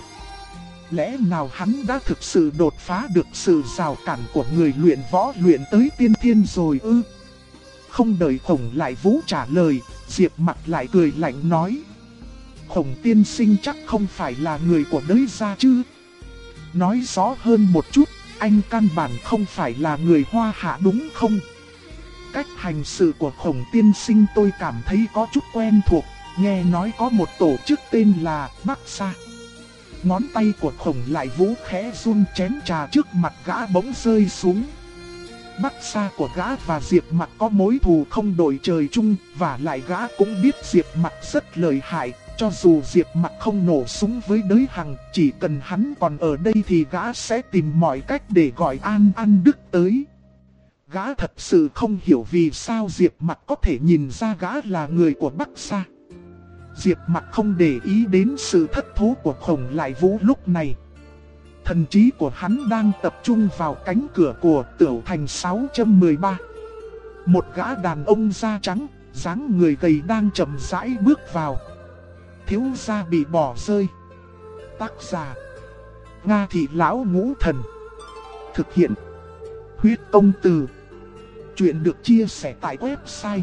Lẽ nào hắn đã thực sự đột phá được sự rào cản của người luyện võ luyện tới tiên thiên rồi ư? Không đợi Khổng Lại Vũ trả lời, Diệp Mặc lại cười lạnh nói: Khổng tiên sinh chắc không phải là người của Đới gia chứ? Nói rõ hơn một chút, anh căn bản không phải là người Hoa Hạ đúng không? Cách hành sự của Khổng tiên sinh tôi cảm thấy có chút quen thuộc, nghe nói có một tổ chức tên là Bắc Sa. Ngón tay của Khổng Lại Vũ khẽ run, chén trà trước mặt gã bỗng rơi xuống. Bắc Sa của gã và Diệp Mặc có mối thù không đội trời chung, và lại gã cũng biết Diệp Mặc rất lợi hại. Cho dù Diệp Mặc không nổ súng với Đới Hằng, chỉ cần hắn còn ở đây thì gã sẽ tìm mọi cách để gọi An Đức tới. Gã thật sự không hiểu vì sao Diệp Mặc có thể nhìn ra gã là người của Bắc Sa. Diệp Mặc không để ý đến sự thất thố của Khổng Lại Vũ lúc này. Thần trí của hắn đang tập trung vào cánh cửa của Tửu Thành 613. Một gã đàn ông da trắng, dáng người gầy đang chậm rãi bước vào. Thiếu gia bị bỏ rơi. Tác giả: Nga Thị Lão Ngũ Thần. Thực hiện: Huyết Công Từ. Chuyện được chia sẻ tại website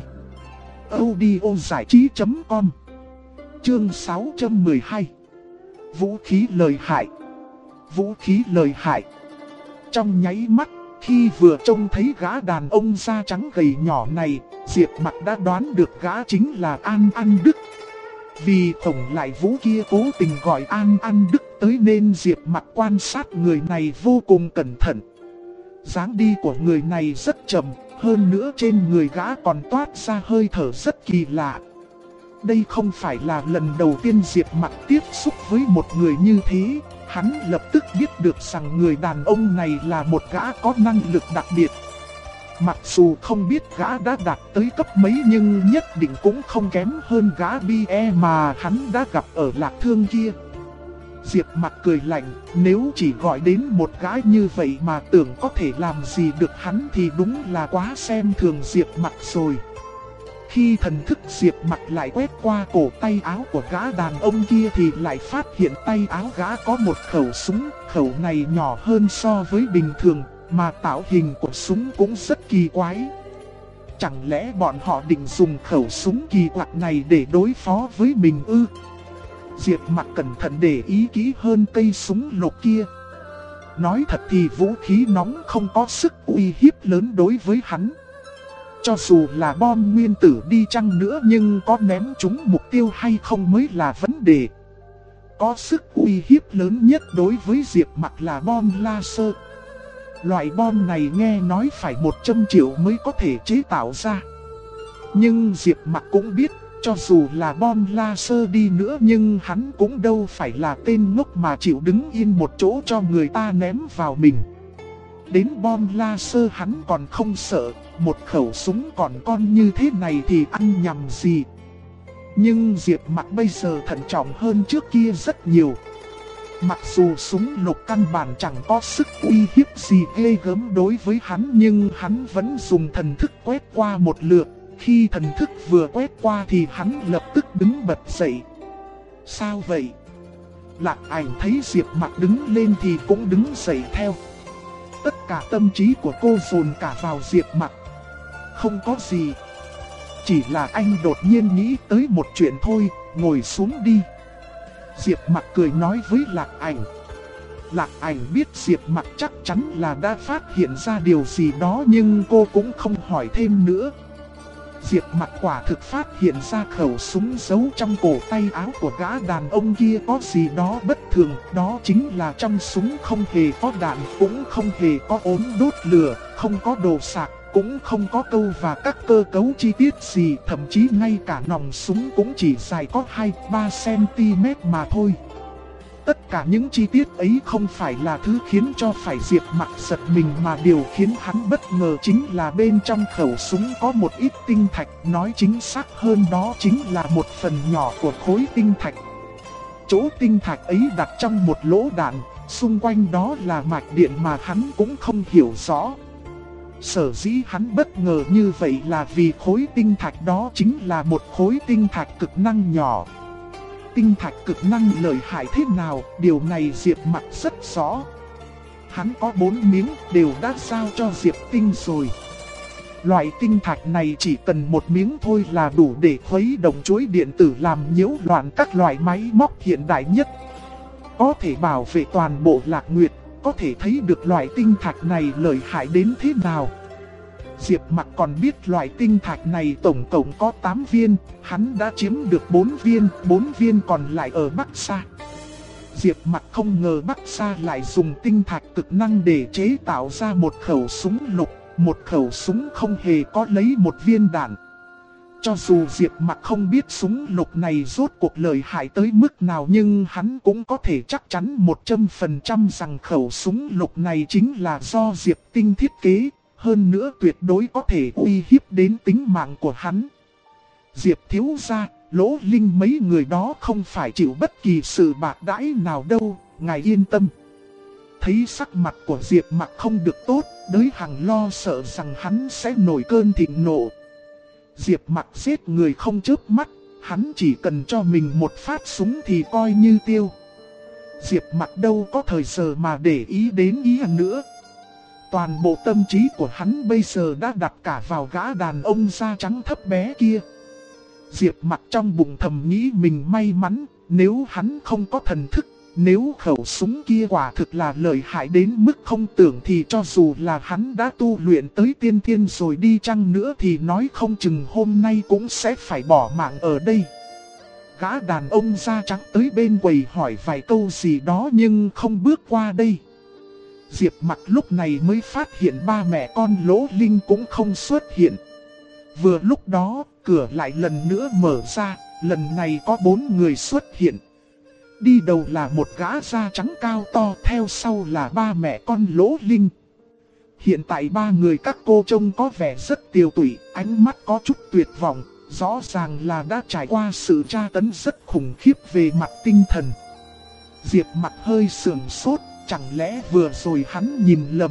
audiozảichí.com. Chương 612. Vũ khí lợi hại. Vũ khí lợi hại. Trong nháy mắt, khi vừa trông thấy gã đàn ông da trắng gầy nhỏ này, Diệp Mặc đã đoán được gã chính là An Đức. Vì Khổng Lại Vũ kia cố tình gọi An Đức tới nên Diệp Mặc quan sát người này vô cùng cẩn thận. Dáng đi của người này rất chậm, hơn nữa trên người gã còn toát ra hơi thở rất kỳ lạ. Đây không phải là lần đầu tiên Diệp Mặc tiếp xúc với một người như thế, hắn lập tức biết được rằng người đàn ông này là một gã có năng lực đặc biệt. Mặc dù không biết gã đã đạt tới cấp mấy nhưng nhất định cũng không kém hơn gã BE mà hắn đã gặp ở Lạc Thương kia. Diệp Mặc cười lạnh, nếu chỉ gọi đến một gái như vậy mà tưởng có thể làm gì được hắn thì đúng là quá xem thường Diệp Mặc rồi. Khi thần thức Diệp Mặc lại quét qua cổ tay áo của gã đàn ông kia thì lại phát hiện tay áo gã có một khẩu súng. Khẩu này nhỏ hơn so với bình thường, mà tạo hình của súng cũng rất kỳ quái. Chẳng lẽ bọn họ định dùng khẩu súng kỳ quặc này để đối phó với mình ư? Diệp Mặc cẩn thận để ý kỹ hơn cây súng lục kia. Nói thật thì vũ khí nóng không có sức uy hiếp lớn đối với hắn. Cho dù là bom nguyên tử đi chăng nữa nhưng có ném trúng mục tiêu hay không mới là vấn đề. Có sức uy hiếp lớn nhất đối với Diệp Mặc là bom laser. Loại bom này nghe nói phải 100 triệu mới có thể chế tạo ra. Nhưng Diệp Mặc cũng biết, cho dù là bom laser đi nữa nhưng hắn cũng đâu phải là tên ngốc mà chịu đứng yên một chỗ cho người ta ném vào mình. Đến bom laser hắn còn không sợ, một khẩu súng còn con như thế này thì ăn nhầm gì. Nhưng Diệp Mặc bây giờ thận trọng hơn trước kia rất nhiều. Mặc dù súng lục căn bản chẳng có sức uy hiếp gì ghê gớm đối với hắn, nhưng hắn vẫn dùng thần thức quét qua một lượt. Khi thần thức vừa quét qua thì hắn lập tức đứng bật dậy. Sao vậy? Lạc Ảnh thấy Diệp Mặc đứng lên thì cũng đứng dậy theo. Tất cả tâm trí của cô dồn cả vào Diệp Mặc. Không có gì. Chỉ là anh đột nhiên nghĩ tới một chuyện thôi, ngồi xuống đi. Diệp Mặc cười nói với Lạc Ảnh. Lạc Ảnh biết Diệp Mặc chắc chắn là đã phát hiện ra điều gì đó nhưng cô cũng không hỏi thêm nữa. Diệp Mặc quả thực phát hiện ra khẩu súng giấu trong cổ tay áo của gã đàn ông kia có gì đó bất thường. Đó chính là trong súng không hề có đạn, cũng không hề có ốm đốt lửa, không có đồ sạc, cũng không có câu và các cơ cấu chi tiết gì. Thậm chí ngay cả nòng súng cũng chỉ dài có 2-3cm mà thôi. Tất cả những chi tiết ấy không phải là thứ khiến cho phải Diệp Mặc giật mình, mà điều khiến hắn bất ngờ chính là bên trong khẩu súng có một ít tinh thạch. Nói chính xác hơn đó chính là một phần nhỏ của khối tinh thạch. Chỗ tinh thạch ấy đặt trong một lỗ đạn, xung quanh đó là mạch điện mà hắn cũng không hiểu rõ. Sở dĩ hắn bất ngờ như vậy là vì khối tinh thạch đó chính là một khối tinh thạch cực năng nhỏ. Tinh thạch cực năng lợi hại thế nào, điều này Diệp Mặc rất rõ. Hắn có 4 miếng đều đã giao cho Diệp Tinh rồi. Loại tinh thạch này chỉ cần một miếng thôi là đủ để khuấy động chuỗi điện tử làm nhiễu loạn các loại máy móc hiện đại nhất. Có thể bảo vệ toàn bộ Lạc Nguyệt, có thể thấy được loại tinh thạch này lợi hại đến thế nào. Diệp Mặc còn biết loại tinh thạch này tổng cộng có 8 viên, hắn đã chiếm được 4 viên còn lại ở Bắc Sa. Diệp Mặc không ngờ Bắc Sa lại dùng tinh thạch cực năng để chế tạo ra một khẩu súng lục, một khẩu súng không hề có lấy một viên đạn. Cho dù Diệp Mặc không biết súng lục này rốt cuộc lợi hại tới mức nào nhưng hắn cũng có thể chắc chắn 100% rằng khẩu súng lục này chính là do Diệp Tinh thiết kế. Hơn nữa tuyệt đối có thể uy hiếp đến tính mạng của hắn. Diệp thiếu gia, Lỗ Linh mấy người đó không phải chịu bất kỳ sự bạc đãi nào đâu, ngài yên tâm. Thấy sắc mặt của Diệp Mặc không được tốt, Đới Hằng lo sợ rằng hắn sẽ nổi cơn thịnh nộ. Diệp Mặc giết người không chớp mắt, hắn chỉ cần cho mình một phát súng thì coi như tiêu. Diệp Mặc đâu có thời giờ mà để ý đến ý nữa. Toàn bộ tâm trí của hắn bây giờ đã đặt cả vào gã đàn ông da trắng thấp bé kia. Diệp Mặc trong bụng thầm nghĩ mình may mắn, nếu hắn không có thần thức, nếu khẩu súng kia quả thực là lợi hại đến mức không tưởng thì cho dù là hắn đã tu luyện tới tiên thiên rồi đi chăng nữa thì nói không chừng hôm nay cũng sẽ phải bỏ mạng ở đây. Gã đàn ông da trắng tới bên quầy hỏi vài câu gì đó nhưng không bước qua đây. Diệp Mặc lúc này mới phát hiện ba mẹ con Lỗ Linh cũng không xuất hiện. Vừa lúc đó, cửa lại lần nữa mở ra, lần này có 4 người xuất hiện. Đi đầu là một gã da trắng cao to, theo sau là ba mẹ con Lỗ Linh. Hiện tại ba người các cô trông có vẻ rất tiều tụy, ánh mắt có chút tuyệt vọng, rõ ràng là đã trải qua sự tra tấn rất khủng khiếp về mặt tinh thần. Diệp Mặc hơi sườn sốt, chẳng lẽ vừa rồi hắn nhìn lầm.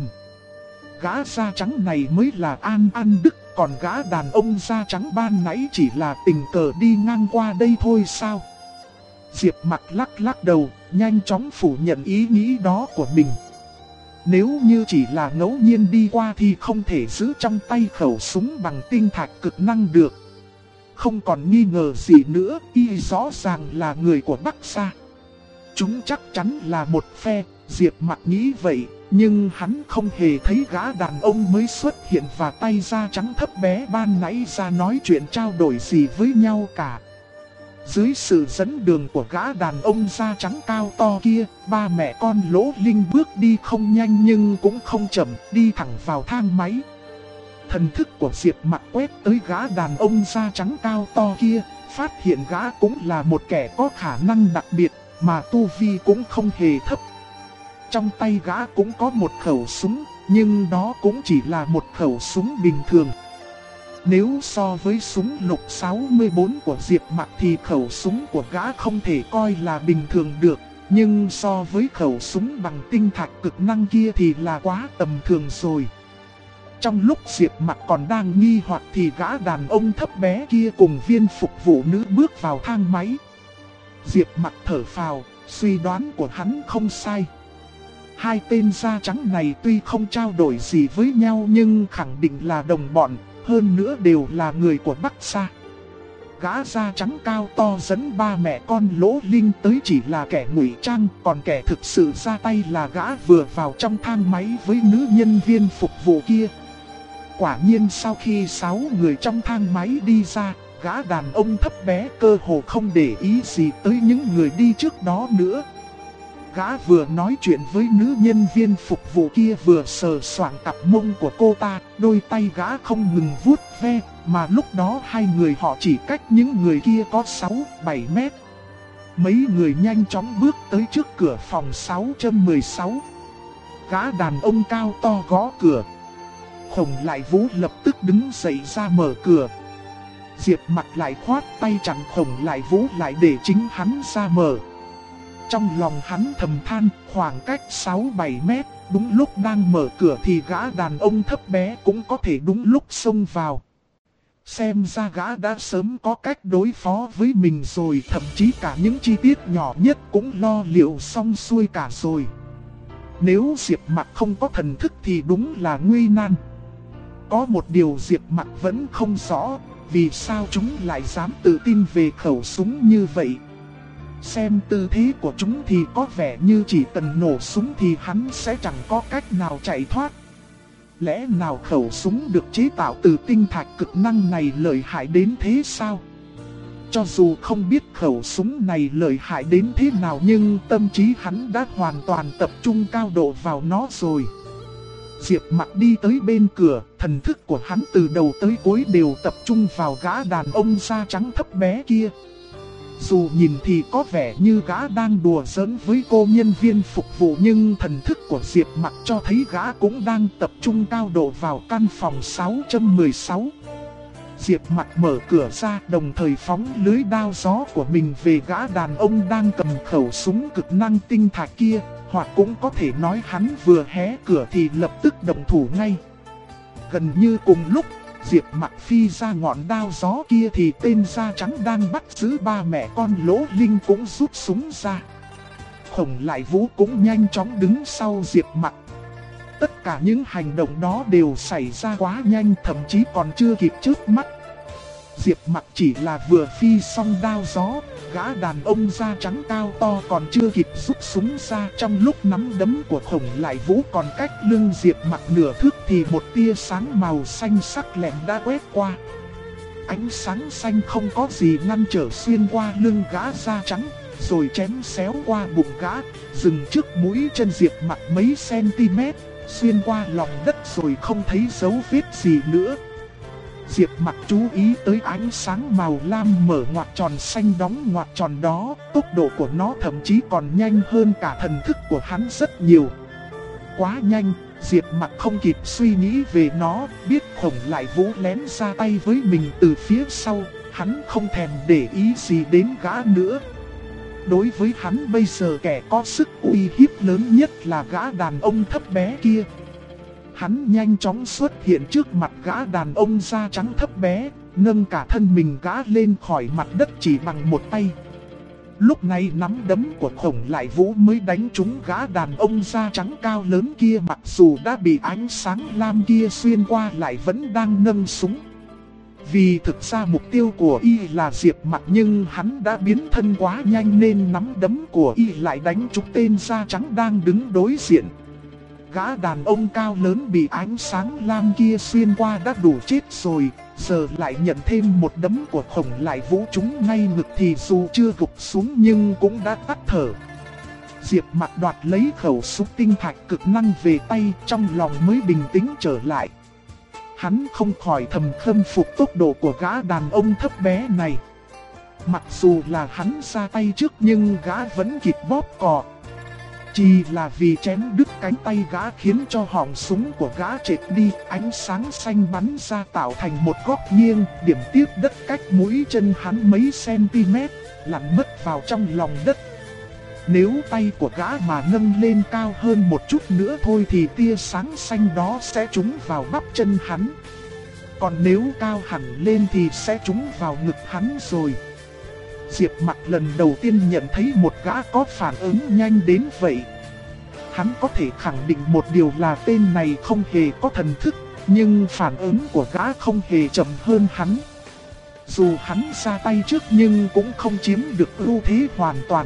Gã da trắng này mới là An An Đức, còn gã đàn ông da trắng ban nãy chỉ là tình cờ đi ngang qua đây thôi sao? Diệp Mặc lắc đầu, nhanh chóng phủ nhận ý nghĩ đó của mình. Nếu như chỉ là ngẫu nhiên đi qua thì không thể giữ trong tay khẩu súng bằng tinh thạch cực năng được. Không còn nghi ngờ gì nữa, y rõ ràng là người của Bắc Sa. Chúng chắc chắn là một phe, Diệp Mặc nghĩ vậy, nhưng hắn không hề thấy gã đàn ông mới xuất hiện và tay da trắng thấp bé ban nãy ra nói chuyện trao đổi gì với nhau cả. Dưới sự dẫn đường của gã đàn ông da trắng cao to kia, ba mẹ con Lỗ Linh bước đi không nhanh nhưng cũng không chậm, đi thẳng vào thang máy. Thần thức của Diệp Mặc quét tới gã đàn ông da trắng cao to kia, phát hiện gã cũng là một kẻ có khả năng đặc biệt, mà tu vi cũng không hề thấp. Trong tay gã cũng có một khẩu súng, nhưng đó cũng chỉ là một khẩu súng bình thường. Nếu so với súng lục 64 của Diệp Mặc thì khẩu súng của gã không thể coi là bình thường được, nhưng so với khẩu súng bằng tinh thạch cực năng kia thì là quá tầm thường rồi. Trong lúc Diệp Mặc còn đang nghi hoặc thì gã đàn ông thấp bé kia cùng viên phục vụ nữ bước vào thang máy. Diệp Mặc thở phào, suy đoán của hắn không sai. Hai tên da trắng này tuy không trao đổi gì với nhau nhưng khẳng định là đồng bọn, hơn nữa đều là người của Bắc Sa. Gã da trắng cao to dẫn ba mẹ con Lỗ Linh tới chỉ là kẻ ngụy trang, còn kẻ thực sự ra tay là gã vừa vào trong thang máy với nữ nhân viên phục vụ kia. Quả nhiên sau khi 6 người trong thang máy đi ra, gã đàn ông thấp bé cơ hồ không để ý gì tới những người đi trước đó nữa. Gã vừa nói chuyện với nữ nhân viên phục vụ kia vừa sờ soạng cặp mông của cô ta, đôi tay gã không ngừng vuốt ve, mà lúc đó hai người họ chỉ cách những người kia có 6-7 mét. Mấy người nhanh chóng bước tới trước cửa phòng 616. Gã đàn ông cao to gõ cửa. Khổng Lại Vũ lập tức đứng dậy ra mở cửa. Diệp Mặc lại khoát tay chặn Khổng Lại Vũ lại để chính hắn ra mở. Trong lòng hắn thầm than, khoảng cách 6-7 mét, đúng lúc đang mở cửa thì gã đàn ông thấp bé cũng có thể đúng lúc xông vào. Xem ra gã đã sớm có cách đối phó với mình rồi, thậm chí cả những chi tiết nhỏ nhất cũng lo liệu xong xuôi cả rồi. Nếu Diệp Mặc không có thần thức thì đúng là nguy nan. Có một điều Diệp Mặc vẫn không rõ, vì sao chúng lại dám tự tin về khẩu súng như vậy. Xem tư thế của chúng thì có vẻ như chỉ cần nổ súng thì hắn sẽ chẳng có cách nào chạy thoát. Lẽ nào khẩu súng được chế tạo từ tinh thạch cực năng này lợi hại đến thế sao? Cho dù không biết khẩu súng này lợi hại đến thế nào nhưng tâm trí hắn đã hoàn toàn tập trung cao độ vào nó rồi. Diệp Mặc đi tới bên cửa, thần thức của hắn từ đầu tới cuối đều tập trung vào gã đàn ông da trắng thấp bé kia. Dù nhìn thì có vẻ như gã đang đùa giỡn với cô nhân viên phục vụ nhưng thần thức của Diệp Mặc cho thấy gã cũng đang tập trung cao độ vào căn phòng 616. Diệp Mặc mở cửa ra đồng thời phóng lưới đao gió của mình về gã đàn ông đang cầm khẩu súng cực năng tinh thạch kia, hoặc cũng có thể nói hắn vừa hé cửa thì lập tức động thủ ngay. Gần như cùng lúc, Diệp Mặc phi ra ngọn đao gió kia thì tên da trắng đang bắt giữ ba mẹ con Lỗ Linh cũng rút súng ra. Khổng Lại Vũ cũng nhanh chóng đứng sau Diệp Mặc. Tất cả những hành động đó đều xảy ra quá nhanh, thậm chí còn chưa kịp chớp mắt. Diệp Mặc chỉ là vừa phi xong đao gió, gã đàn ông da trắng cao to còn chưa kịp rút súng ra. Trong lúc nắm đấm của Khổng Lại Vũ còn cách lưng Diệp Mặc nửa thước thì một tia sáng màu xanh sắc lẹm đã quét qua. Ánh sáng xanh không có gì ngăn trở xuyên qua lưng gã da trắng, rồi chém xéo qua bụng gã, dừng trước mũi chân Diệp Mặc mấy cm, xuyên qua lòng đất rồi không thấy dấu vết gì nữa. Diệp Mặc chú ý tới ánh sáng màu lam mở ngoặc tròn xanh đóng ngoặc tròn đó, tốc độ của nó thậm chí còn nhanh hơn cả thần thức của hắn rất nhiều. Quá nhanh, Diệp Mặc không kịp suy nghĩ về nó, biết Khổng Lại Vũ lén ra tay với mình từ phía sau, hắn không thèm để ý gì đến gã nữa. Đối với hắn bây giờ kẻ có sức uy hiếp lớn nhất là gã đàn ông thấp bé kia. Hắn nhanh chóng xuất hiện trước mặt gã đàn ông da trắng thấp bé, nâng cả thân mình gã lên khỏi mặt đất chỉ bằng một tay. Lúc này nắm đấm của Khổng Lại Vũ mới đánh trúng gã đàn ông da trắng cao lớn kia, mặc dù đã bị ánh sáng lam kia xuyên qua lại vẫn đang nâng súng. Vì thực ra mục tiêu của y là Diệp Mặc, nhưng hắn đã biến thân quá nhanh nên nắm đấm của y lại đánh trúng tên da trắng đang đứng đối diện. Gã đàn ông cao lớn bị ánh sáng lam kia xuyên qua đã đủ chết rồi, giờ lại nhận thêm một đấm của Khổng Lại Vũ trúng ngay ngực thì dù chưa gục xuống nhưng cũng đã tắt thở. Diệp Mặc đoạt lấy khẩu súng tinh thạch cực năng về tay, trong lòng mới bình tĩnh trở lại. Hắn không khỏi thầm khâm phục tốc độ của gã đàn ông thấp bé này. Mặc dù là hắn ra tay trước nhưng gã vẫn kịp bóp cò. Chỉ là vì chém đứt cánh tay gã khiến cho họng súng của gã trệt đi, ánh sáng xanh bắn ra tạo thành một góc nghiêng, điểm tiếp đất cách mũi chân hắn mấy cm, lặn mất vào trong lòng đất. Nếu tay của gã mà nâng lên cao hơn một chút nữa thôi thì tia sáng xanh đó sẽ trúng vào bắp chân hắn. Còn nếu cao hẳn lên thì sẽ trúng vào ngực hắn rồi. Diệp Mặc lần đầu tiên nhận thấy một gã có phản ứng nhanh đến vậy. Hắn có thể khẳng định một điều là tên này không hề có thần thức, nhưng phản ứng của gã không hề chậm hơn hắn. Dù hắn ra tay trước nhưng cũng không chiếm được ưu thế hoàn toàn.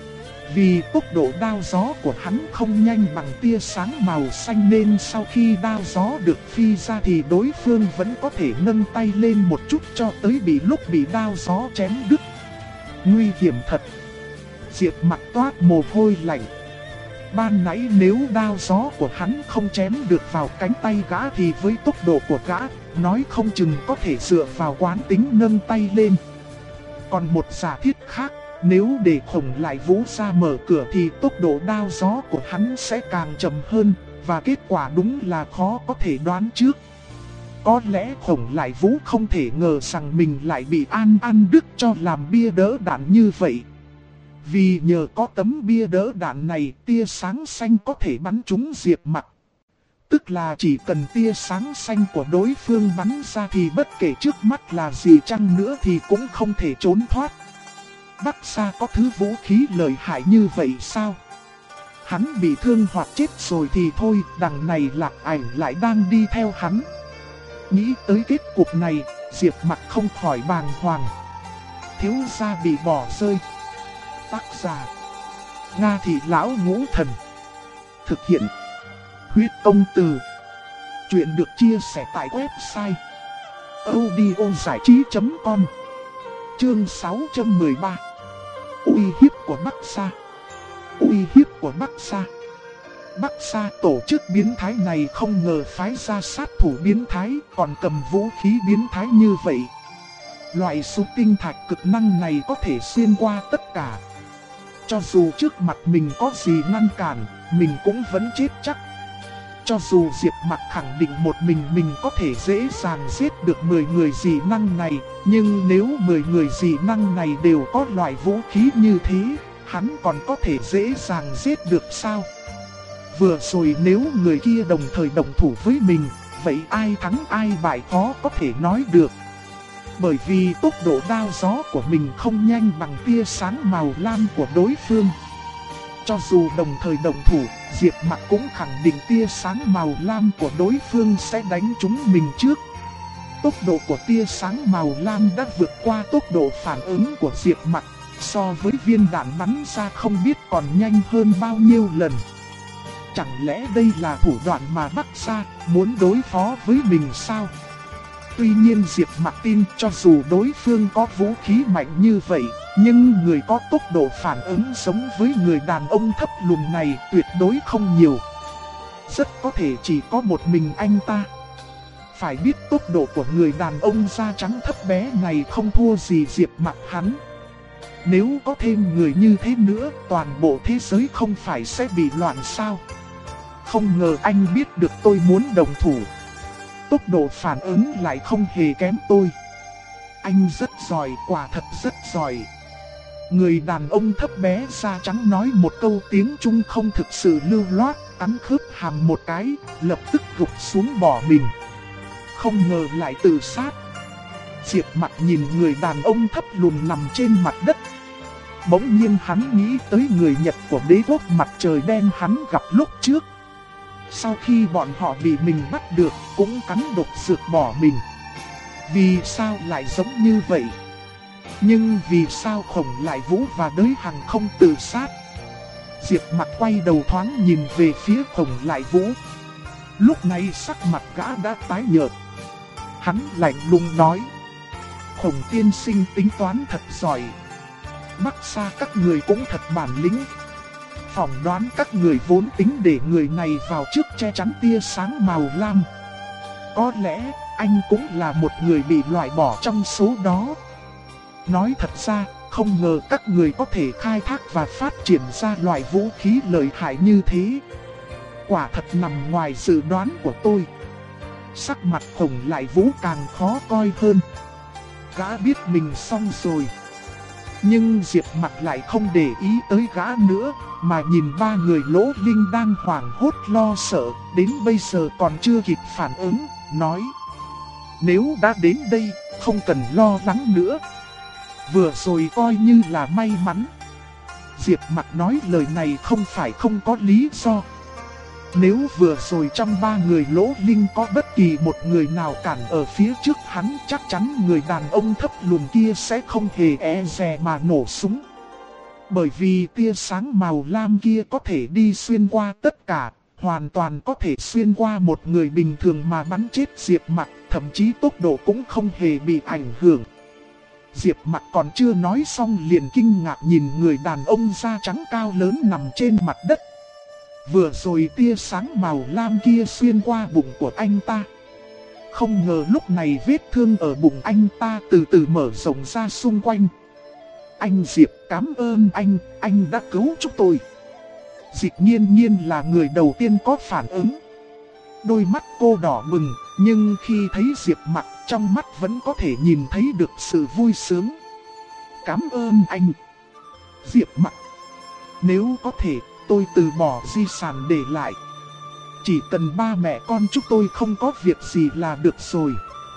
Vì tốc độ đao gió của hắn không nhanh bằng tia sáng màu xanh nên sau khi đao gió được phi ra thì đối phương vẫn có thể nâng tay lên một chút cho tới lúc bị đao gió chém đứt. Nguy hiểm thật. Diệp Mặc toát mồ hôi lạnh. Ban nãy nếu đao gió của hắn không chém được vào cánh tay gã thì với tốc độ của gã, nói không chừng có thể dựa vào quán tính nâng tay lên. Còn một giả thiết khác, nếu để Khổng Lại Vũ ra mở cửa thì tốc độ đao gió của hắn sẽ càng chậm hơn, và kết quả đúng là khó có thể đoán trước. Có lẽ Khổng Lại Vũ không thể ngờ rằng mình lại bị An Đức cho làm bia đỡ đạn như vậy. Vì nhờ có tấm bia đỡ đạn này, tia sáng xanh có thể bắn trúng Diệp Mặc. Tức là chỉ cần tia sáng xanh của đối phương bắn ra thì bất kể trước mắt là gì chăng nữa thì cũng không thể trốn thoát. Bắc Sa có thứ vũ khí lợi hại như vậy sao? Hắn bị thương hoặc chết rồi thì thôi, đằng này Lạc Ảnh lại đang đi theo hắn. Nghĩ tới kết cục này, Diệp Mặc không khỏi bàng hoàng. Thiếu gia bị bỏ rơi. Tác giả: Nga Thị Lão Ngũ Thần. Thực hiện: Huyết Công Từ. Chuyện được chia sẻ tại website audiozảichí.com. Chương 613. Uy hiếp của Bắc Sa. Uy hiếp của Bắc Sa. Bắc Sa tổ chức biến thái này không ngờ phái ra sát thủ biến thái còn cầm vũ khí biến thái như vậy. Loại súng tinh thạch cực năng này có thể xuyên qua tất cả. Cho dù trước mặt mình có gì ngăn cản, mình cũng vẫn chết chắc. Cho dù Diệp Mặc khẳng định một mình có thể dễ dàng giết được 10 người dị năng này, nhưng nếu 10 người dị năng này đều có loại vũ khí như thế, hắn còn có thể dễ dàng giết được sao? Vừa rồi nếu người kia đồng thời đồng thủ với mình, vậy ai thắng ai bại khó có thể nói được. Bởi vì tốc độ đao gió của mình không nhanh bằng tia sáng màu lam của đối phương. Cho dù đồng thời đồng thủ, Diệp Mặc cũng khẳng định tia sáng màu lam của đối phương sẽ đánh trúng mình trước. Tốc độ của tia sáng màu lam đã vượt qua tốc độ phản ứng của Diệp Mặc, so với viên đạn bắn ra không biết còn nhanh hơn bao nhiêu lần. Chẳng lẽ đây là thủ đoạn mà Bắc Sa muốn đối phó với mình sao? Tuy nhiên Diệp Mặc tin cho dù đối phương có vũ khí mạnh như vậy, nhưng người có tốc độ phản ứng giống với người đàn ông thấp lùn này tuyệt đối không nhiều. Rất có thể chỉ có một mình anh ta. Phải biết tốc độ của người đàn ông da trắng thấp bé này không thua gì Diệp Mặc hắn. Nếu có thêm người như thế nữa, toàn bộ thế giới không phải sẽ bị loạn sao? Không ngờ anh biết được tôi muốn đồng thủ. Tốc độ phản ứng lại không hề kém tôi. Anh rất giỏi, quả thật rất giỏi. Người đàn ông thấp bé da trắng nói một câu tiếng Trung không thực sự lưu loát, cắn khớp hàm một cái, lập tức gục xuống bỏ mình. Không ngờ lại tự sát. Diệp Mặc nhìn người đàn ông thấp lùn nằm trên mặt đất. Bỗng nhiên hắn nghĩ tới người Nhật của đế quốc mặt trời đen hắn gặp lúc trước. Sau khi bọn họ bị mình bắt được, cũng cắn độc dược bỏ mình. Vì sao lại giống như vậy? Nhưng vì sao Khổng Lại Vũ và Đới Hằng không tự sát? Diệp Mặc quay đầu thoáng nhìn về phía Khổng Lại Vũ. Lúc này sắc mặt gã đã tái nhợt. Hắn lạnh lùng nói: Khổng tiên sinh tính toán thật giỏi. Bắc Sa các người cũng thật bản lĩnh. Phỏng đoán các người vốn tính để người này vào trước che chắn tia sáng màu lam. Có lẽ anh cũng là một người bị loại bỏ trong số đó. Nói thật ra, không ngờ các người có thể khai thác và phát triển ra loại vũ khí lợi hại như thế. Quả thật nằm ngoài dự đoán của tôi. Sắc mặt Khổng Lại Vũ càng khó coi hơn. Gã biết mình xong rồi. Nhưng Diệp Mặc lại không để ý tới gã nữa, mà nhìn ba người Lỗ Linh đang hoảng hốt lo sợ, đến bây giờ còn chưa kịp phản ứng, nói: Nếu đã đến đây, không cần lo lắng nữa. Vừa rồi coi như là may mắn. Diệp Mặc nói lời này không phải không có lý do. Nếu vừa rồi trong ba người Lỗ Linh có bất kỳ một người nào cản ở phía trước hắn, chắc chắn người đàn ông thấp lùn kia sẽ không hề e dè mà nổ súng. Bởi vì tia sáng màu lam kia có thể đi xuyên qua tất cả, hoàn toàn có thể xuyên qua một người bình thường mà bắn chết Diệp Mặc, thậm chí tốc độ cũng không hề bị ảnh hưởng. Diệp Mặc còn chưa nói xong liền kinh ngạc nhìn người đàn ông da trắng cao lớn nằm trên mặt đất. Vừa rồi tia sáng màu lam kia xuyên qua bụng của anh ta. Không ngờ lúc này vết thương ở bụng anh ta từ từ mở rộng ra xung quanh. Anh Diệp, cảm ơn anh đã cứu chúng tôi. Dịch Nhiên Nhiên là người đầu tiên có phản ứng. Đôi mắt cô đỏ bừng, nhưng khi thấy Diệp Mặc, trong mắt vẫn có thể nhìn thấy được sự vui sướng. Cảm ơn anh. Diệp Mặc, nếu có thể, tôi từ bỏ di sản để lại. Chỉ cần ba mẹ con chúng tôi không có việc gì là được rồi.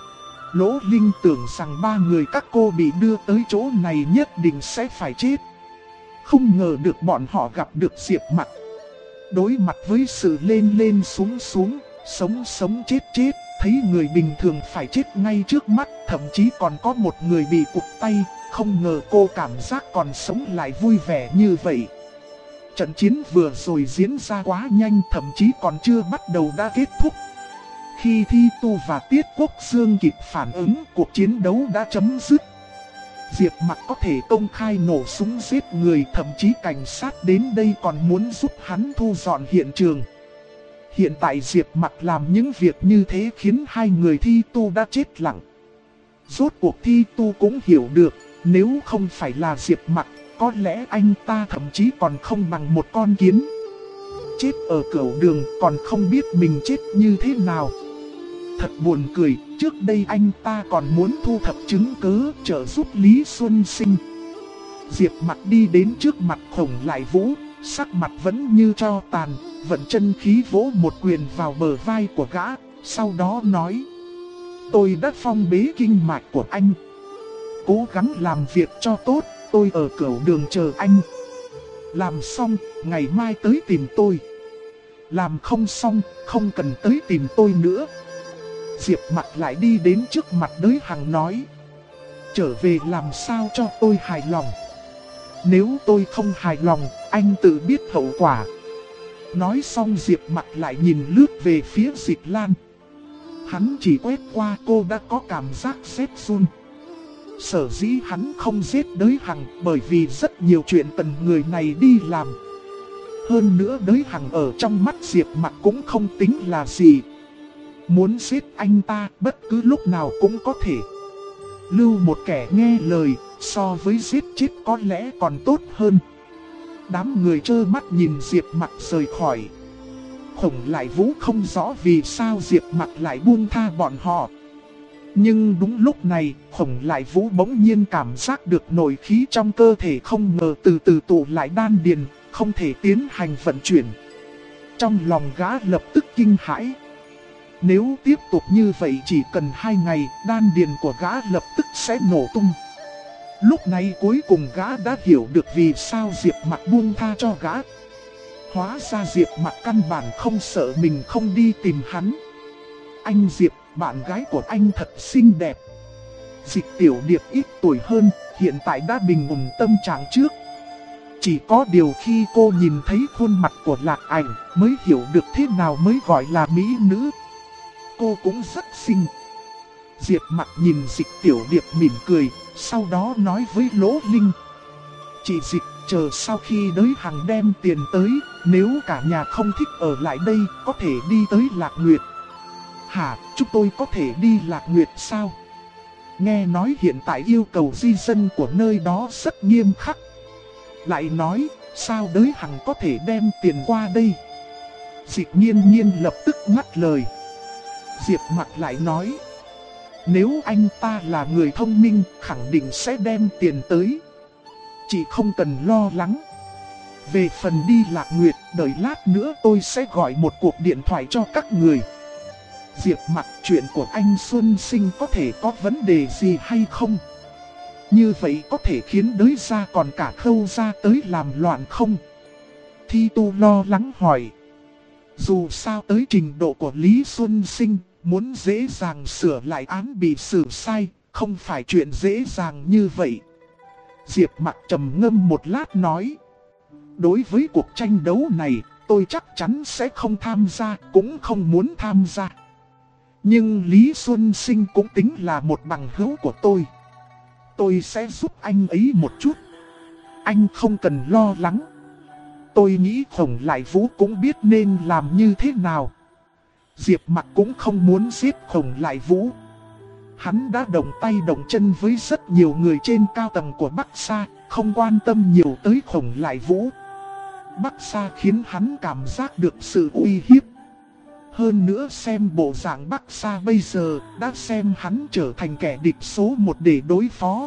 Lỗ Linh tưởng rằng ba người các cô bị đưa tới chỗ này nhất định sẽ phải chết. Không ngờ được bọn họ gặp được Diệp Mặc. Đối mặt với sự lên lên xuống xuống, sống sống chết chết, thấy người bình thường phải chết ngay trước mắt, thậm chí còn có một người bị cụt tay, không ngờ cô cảm giác còn sống lại vui vẻ như vậy. Trận chiến vừa rồi diễn ra quá nhanh, thậm chí còn chưa bắt đầu đã kết thúc. Khi Thi Tu và Tiết Quốc Dương kịp phản ứng, cuộc chiến đấu đã chấm dứt. Diệp Mặc có thể công khai nổ súng giết người, thậm chí cảnh sát đến đây còn muốn giúp hắn thu dọn hiện trường. Hiện tại Diệp Mặc làm những việc như thế khiến hai người Thi Tu đã chết lặng. Rốt cuộc Thi Tu cũng hiểu được, nếu không phải là Diệp Mặc, có lẽ anh ta thậm chí còn không bằng một con kiến. Chết ở cửu đường còn không biết mình chết như thế nào. Thật buồn cười, trước đây anh ta còn muốn thu thập chứng cứ trợ giúp Lý Xuân Sinh. Diệp Mặc đi đến trước mặt Khổng Lại Vũ, sắc mặt vẫn như tro tàn, vận chân khí vỗ một quyền vào bờ vai của gã, sau đó nói: Tôi đã phong bế kinh mạch của anh. Cố gắng làm việc cho tốt, tôi ở cửu đường chờ anh. Làm xong, ngày mai tới tìm tôi. Làm không xong, không cần tới tìm tôi nữa. Diệp Mặc lại đi đến trước mặt Đới Hằng nói: Trở về làm sao cho tôi hài lòng. Nếu tôi không hài lòng, anh tự biết hậu quả. Nói xong Diệp Mặc lại nhìn lướt về phía Dịch Lan. Hắn chỉ quét qua cô đã có cảm giác rét run. Sở dĩ hắn không giết Đới Hằng bởi vì rất nhiều chuyện cần người này đi làm. Hơn nữa Đới Hằng ở trong mắt Diệp Mặc cũng không tính là gì. Muốn giết anh ta bất cứ lúc nào cũng có thể. Lưu một kẻ nghe lời so với giết chết có lẽ còn tốt hơn. Đám người trơ mắt nhìn Diệp Mặc rời khỏi. Khổng Lại Vũ không rõ vì sao Diệp Mặc lại buông tha bọn họ. Nhưng đúng lúc này, Khổng Lại Vũ bỗng nhiên cảm giác được nội khí trong cơ thể không ngờ từ từ tụ lại đan điền, không thể tiến hành vận chuyển. Trong lòng gã lập tức kinh hãi. Nếu tiếp tục như vậy chỉ cần 2 ngày, đan điền của gã lập tức sẽ nổ tung. Lúc này cuối cùng gã đã hiểu được vì sao Diệp Mặc buông tha cho gã. Hóa ra Diệp Mặc căn bản không sợ mình không đi tìm hắn. Anh Diệp, bạn gái của anh thật xinh đẹp. Dịch Tiểu Điệp ít tuổi hơn, hiện tại đã bình ổn tâm trạng trước. Chỉ có điều khi cô nhìn thấy khuôn mặt của Lạc Ảnh mới hiểu được thế nào mới gọi là mỹ nữ. Cô cũng rất xinh. Diệp Mặc nhìn Dịch Tiểu Điệp mỉm cười, sau đó nói với Lỗ Linh. Chị Dịch, chờ sau khi đới Hằng đem tiền tới, nếu cả nhà không thích ở lại đây, có thể đi tới Lạc Nguyệt. Hả, chúng tôi có thể đi Lạc Nguyệt sao? Nghe nói hiện tại yêu cầu di dân của nơi đó rất nghiêm khắc. Lại nói, sao đới Hằng có thể đem tiền qua đây? Dịch Nhiên Nhiên lập tức ngắt lời. Diệp Mặc lại nói, nếu anh ta là người thông minh, khẳng định sẽ đem tiền tới. Chị không cần lo lắng. Về phần đi Lạc Nguyệt, đợi lát nữa tôi sẽ gọi một cuộc điện thoại cho các người. Diệp Mặc, chuyện của anh Xuân Sinh có thể có vấn đề gì hay không? Như vậy có thể khiến đới gia còn cả Khâu gia tới làm loạn không? Thi Tu lo lắng hỏi. Dù sao tới trình độ của Lý Xuân Sinh, muốn dễ dàng sửa lại án bị xử sai, không phải chuyện dễ dàng như vậy. Diệp Mặc trầm ngâm một lát nói. Đối với cuộc tranh đấu này, tôi chắc chắn sẽ không tham gia, cũng không muốn tham gia. Nhưng Lý Xuân Sinh cũng tính là một bằng hữu của tôi. Tôi sẽ giúp anh ấy một chút. Anh không cần lo lắng. Tôi nghĩ Khổng Lại Vũ cũng biết nên làm như thế nào. Diệp Mặc cũng không muốn giết Khổng Lại Vũ. Hắn đã động tay động chân với rất nhiều người trên cao tầng của Bắc Sa, không quan tâm nhiều tới Khổng Lại Vũ. Bắc Sa khiến hắn cảm giác được sự uy hiếp. Hơn nữa xem bộ dạng Bắc Sa bây giờ, đã xem hắn trở thành kẻ địch số 1 để đối phó.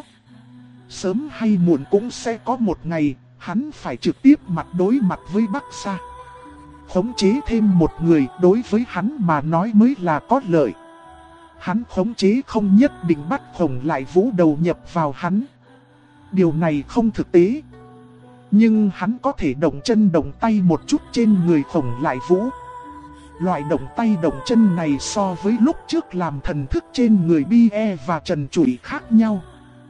Sớm hay muộn cũng sẽ có một ngày, hắn phải trực tiếp đối mặt với Bắc Sa. Khống chế thêm một người đối với hắn mà nói mới là có lợi. Hắn khống chế không nhất định bắt Khổng Lại Vũ đầu nhập vào hắn. Điều này không thực tế. Nhưng hắn có thể động chân động tay một chút trên người Khổng Lại Vũ. Loại động tay động chân này so với lúc trước làm thần thức trên người Bie và Trần Trụy khác nhau.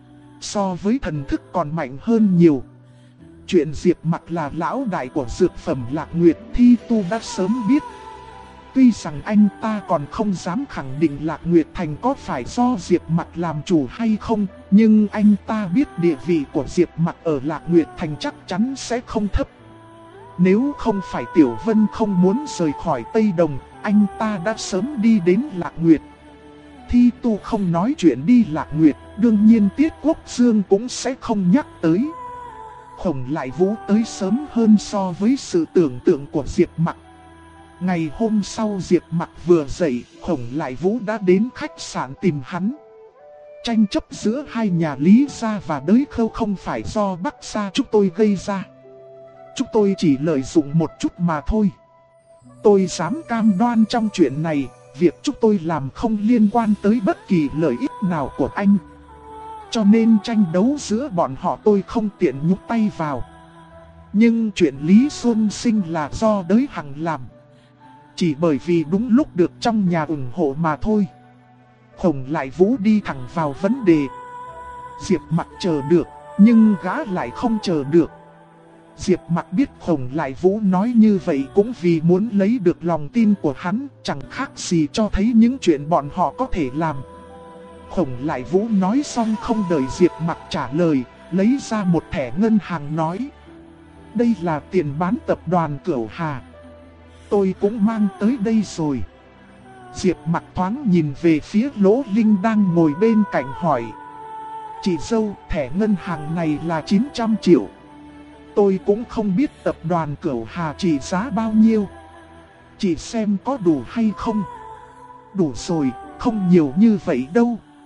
So với thần thức còn mạnh hơn nhiều. Chuyện Diệp Mặc là lão đại của dược phẩm Lạc Nguyệt, Thi Tu đã sớm biết. Tuy rằng anh ta còn không dám khẳng định Lạc Nguyệt Thành có phải do Diệp Mặc làm chủ hay không, nhưng anh ta biết địa vị của Diệp Mặc ở Lạc Nguyệt Thành chắc chắn sẽ không thấp. Nếu không phải Tiểu Vân không muốn rời khỏi Tây Đồng, anh ta đã sớm đi đến Lạc Nguyệt. Thi Tu không nói chuyện đi Lạc Nguyệt, đương nhiên Tiết Quốc Dương cũng sẽ không nhắc tới. Khổng Lại Vũ tới sớm hơn so với sự tưởng tượng của Diệp Mặc. Ngày hôm sau Diệp Mặc vừa dậy, Khổng Lại Vũ đã đến khách sạn tìm hắn. Tranh chấp giữa hai nhà Lý gia và Đới Khâu không phải do Bắc Sa chúng tôi gây ra. Chúng tôi chỉ lợi dụng một chút mà thôi. Tôi dám cam đoan trong chuyện này, việc chúng tôi làm không liên quan tới bất kỳ lợi ích nào của anh. Cho nên tranh đấu giữa bọn họ tôi không tiện nhúc tay vào. Nhưng chuyện Lý Xuân Sinh là do Đới Hằng làm. Chỉ bởi vì đúng lúc được trong nhà ủng hộ mà thôi. Khổng Lại Vũ đi thẳng vào vấn đề. Diệp Mặc chờ được, nhưng gã lại không chờ được. Diệp Mặc biết Khổng Lại Vũ nói như vậy cũng vì muốn lấy được lòng tin của hắn, chẳng khác gì cho thấy những chuyện bọn họ có thể làm. Khổng Lại Vũ nói xong không đợi Diệp Mặc trả lời, lấy ra một thẻ ngân hàng nói. Đây là tiền bán tập đoàn Cửu Hà. Tôi cũng mang tới đây rồi. Diệp Mặc thoáng nhìn về phía Lỗ Linh đang ngồi bên cạnh hỏi. Chị dâu, thẻ ngân hàng này là 900 triệu. Tôi cũng không biết tập đoàn Cửu Hà trị giá bao nhiêu. Chị xem có đủ hay không? Đủ rồi, không nhiều như vậy đâu.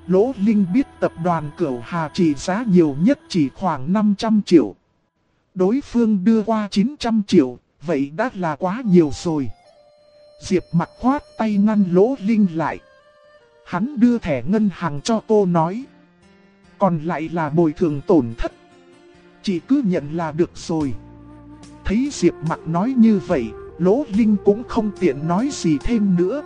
Lỗ Linh biết tập đoàn Cửu Hà trị giá nhiều nhất chỉ khoảng 500 triệu. Đối phương đưa qua 900 triệu, vậy đã là quá nhiều rồi. Diệp Mặc khoát tay ngăn Lỗ Linh lại. Hắn đưa thẻ ngân hàng cho cô nói. Còn lại là bồi thường tổn thất. Chị cứ nhận là được rồi. Thấy Diệp Mặc nói như vậy, Lỗ Linh cũng không tiện nói gì thêm nữa.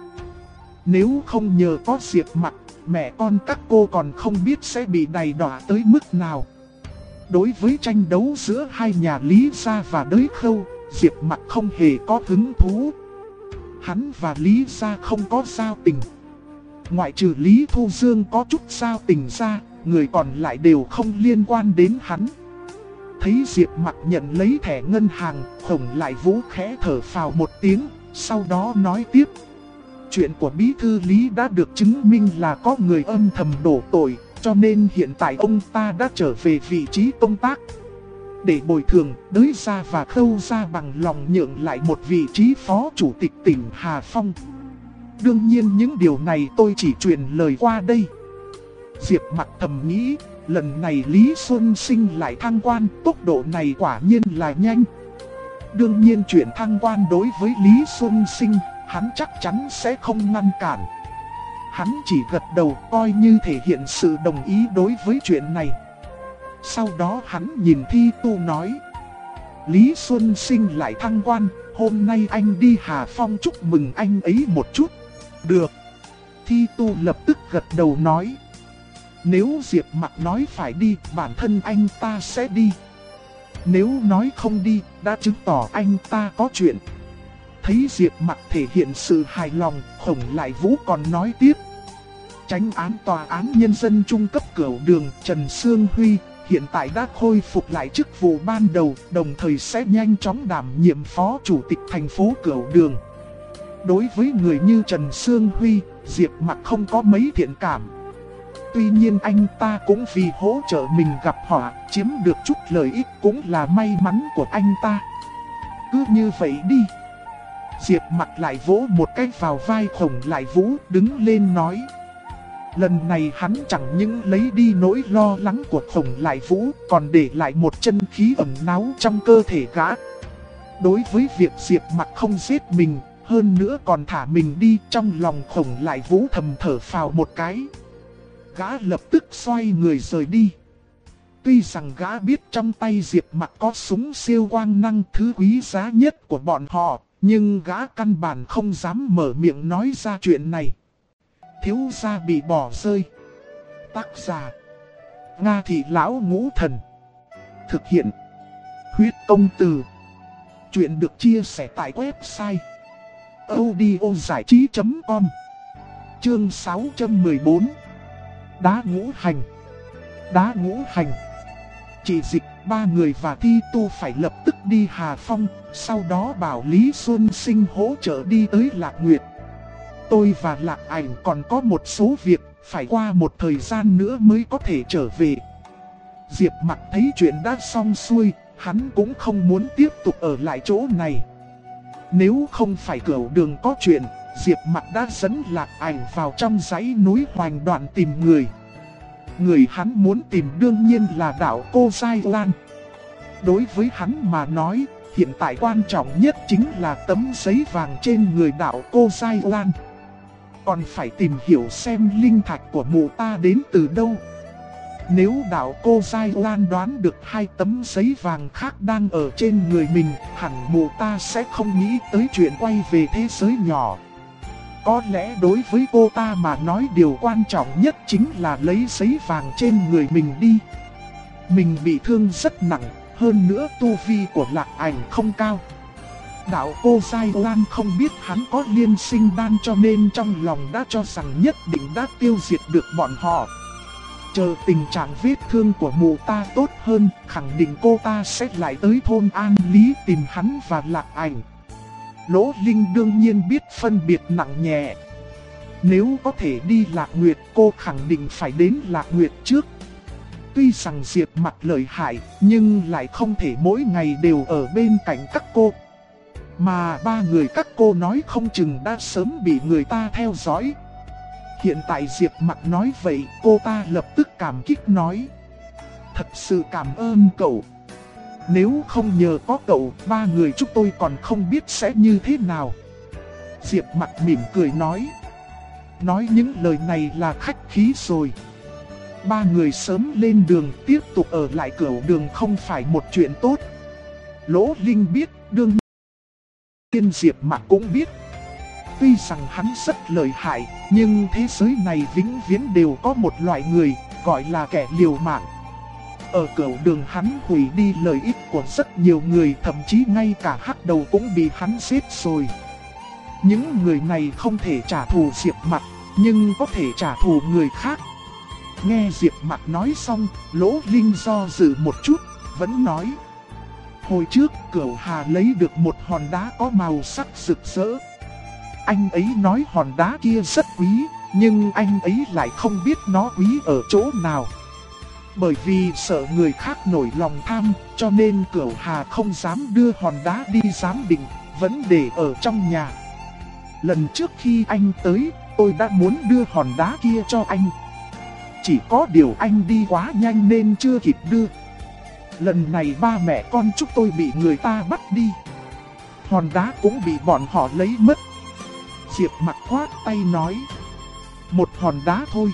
Nếu không nhờ có Diệp Mặc, mẹ con các cô còn không biết sẽ bị đày đọa tới mức nào. Đối với tranh đấu giữa hai nhà Lý Gia và Đới Khâu, Diệp Mặc không hề có hứng thú. Hắn và Lý Gia không có giao tình. Ngoại trừ Lý Thu Dương có chút giao tình ra, người còn lại đều không liên quan đến hắn. Thấy Diệp Mặc nhận lấy thẻ ngân hàng, Khổng Lại Vũ khẽ thở phào một tiếng, sau đó nói tiếp. Chuyện của bí thư Lý đã được chứng minh là có người âm thầm đổ tội, cho nên hiện tại ông ta đã trở về vị trí công tác. Để bồi thường, Đới Gia và Khâu Gia bằng lòng nhượng lại một vị trí phó chủ tịch tỉnh Hà Phong. Đương nhiên những điều này tôi chỉ truyền lời qua đây. Diệp Mặc thầm nghĩ, lần này Lý Xuân Sinh lại thăng quan, tốc độ này quả nhiên là nhanh. Đương nhiên chuyện thăng quan đối với Lý Xuân Sinh, hắn chắc chắn sẽ không ngăn cản. Hắn chỉ gật đầu coi như thể hiện sự đồng ý đối với chuyện này. Sau đó hắn nhìn Thi Tu nói. Lý Xuân Sinh lại thăng quan, hôm nay anh đi Hà Phong chúc mừng anh ấy một chút. Được. Thi Tu lập tức gật đầu nói. Nếu Diệp Mặc nói phải đi, bản thân anh ta sẽ đi. Nếu nói không đi, đã chứng tỏ anh ta có chuyện. Thấy Diệp Mặc thể hiện sự hài lòng, Khổng Lại Vũ còn nói tiếp. Chánh án tòa án nhân dân trung cấp Cửu Đường Trần Sương Huy hiện tại đã khôi phục lại chức vụ ban đầu, đồng thời sẽ nhanh chóng đảm nhiệm phó chủ tịch thành phố Cửu Đường. Đối với người như Trần Sương Huy, Diệp Mặc không có mấy thiện cảm. Tuy nhiên anh ta cũng vì hỗ trợ mình gặp họa, chiếm được chút lợi ích cũng là may mắn của anh ta. Cứ như vậy đi. Diệp Mặc lại vỗ một cái vào vai Khổng Lại Vũ, đứng lên nói. Lần này hắn chẳng những lấy đi nỗi lo lắng của Khổng Lại Vũ, còn để lại một chân khí ẩn náu trong cơ thể gã. Đối với việc Diệp Mặc không giết mình, hơn nữa còn thả mình đi, trong lòng Khổng Lại Vũ thầm thở phào một cái. Gã lập tức xoay người rời đi. Tuy rằng gã biết trong tay Diệp Mặc có súng siêu quang năng, thứ quý giá nhất của bọn họ, nhưng gã căn bản không dám mở miệng nói ra chuyện này. Thiếu gia bị bỏ rơi. Tác giả Nga Thị Lão Ngũ Thần. Thực hiện Huyết Công Từ. Chuyện được chia sẻ tại website audiozảichí.com. Chương 614. Đá ngũ hành. Đá ngũ hành. Chị Dịch, ba người và Thi Tu phải lập tức đi Hà Phong, sau đó bảo Lý Xuân Sinh hỗ trợ đi tới Lạc Nguyệt. Tôi và Lạc Ảnh còn có một số việc, phải qua một thời gian nữa mới có thể trở về. Diệp Mặc thấy chuyện đã xong xuôi, hắn cũng không muốn tiếp tục ở lại chỗ này. Nếu không phải Cửu Đường có chuyện, Diệp Mặc đã dẫn Lạc Ảnh vào trong dãy núi Hoành Đoạn tìm người. Người hắn muốn tìm đương nhiên là đạo Cô Giai Lan. Đối với hắn mà nói, hiện tại quan trọng nhất chính là tấm giấy vàng trên người đạo Cô Giai Lan. Còn phải tìm hiểu xem linh thạch của mụ ta đến từ đâu. Nếu đạo Cô Giai Lan đoán được hai tấm giấy vàng khác đang ở trên người mình, hẳn mụ ta sẽ không nghĩ tới chuyện quay về thế giới nhỏ. Có lẽ đối với cô ta mà nói điều quan trọng nhất chính là lấy giấy vàng trên người mình đi. Mình bị thương rất nặng, hơn nữa tu vi của Lạc Ảnh không cao. Đạo Cô Giai Lan không biết hắn có liên sinh đan, cho nên trong lòng đã cho rằng nhất định đã tiêu diệt được bọn họ. Chờ tình trạng vết thương của mụ ta tốt hơn, khẳng định cô ta sẽ lại tới thôn An Lý tìm hắn và Lạc Ảnh. Lỗ Linh đương nhiên biết phân biệt nặng nhẹ. Nếu có thể đi Lạc Nguyệt, cô khẳng định phải đến Lạc Nguyệt trước. Tuy rằng Diệp Mặc lợi hại, nhưng lại không thể mỗi ngày đều ở bên cạnh các cô. Mà ba người các cô nói không chừng đã sớm bị người ta theo dõi. Hiện tại Diệp Mặc nói vậy, cô ta lập tức cảm kích nói. Thật sự cảm ơn cậu. Nếu không nhờ có cậu, ba người chúng tôi còn không biết sẽ như thế nào. Diệp Mặc mỉm cười nói. Nói những lời này là khách khí rồi. Ba người sớm lên đường, tiếp tục ở lại Cửu Đường không phải một chuyện tốt. Lỗ Linh biết, đương nhiên Diệp Mặc cũng biết. Tuy rằng hắn rất lợi hại, nhưng thế giới này vĩnh viễn đều có một loại người, gọi là kẻ liều mạng. Ở Cửu Đường hắn hủy đi lợi ích của rất nhiều người, thậm chí ngay cả Hắc Đầu cũng bị hắn giết rồi. Những người này không thể trả thù Diệp Mặc, nhưng có thể trả thù người khác. Nghe Diệp Mặc nói xong, Lỗ Linh do dự một chút, vẫn nói. Hồi trước Cửu Hà lấy được một hòn đá có màu sắc rực rỡ. Anh ấy nói hòn đá kia rất quý, nhưng anh ấy lại không biết nó quý ở chỗ nào. Bởi vì sợ người khác nổi lòng tham, cho nên Cửu Hà không dám đưa hòn đá đi giám định, vẫn để ở trong nhà. Lần trước khi anh tới, tôi đã muốn đưa hòn đá kia cho anh. Chỉ có điều anh đi quá nhanh nên chưa kịp đưa. Lần này ba mẹ con chúng tôi bị người ta bắt đi. Hòn đá cũng bị bọn họ lấy mất. Diệp Mặc khoát tay nói. Một hòn đá thôi.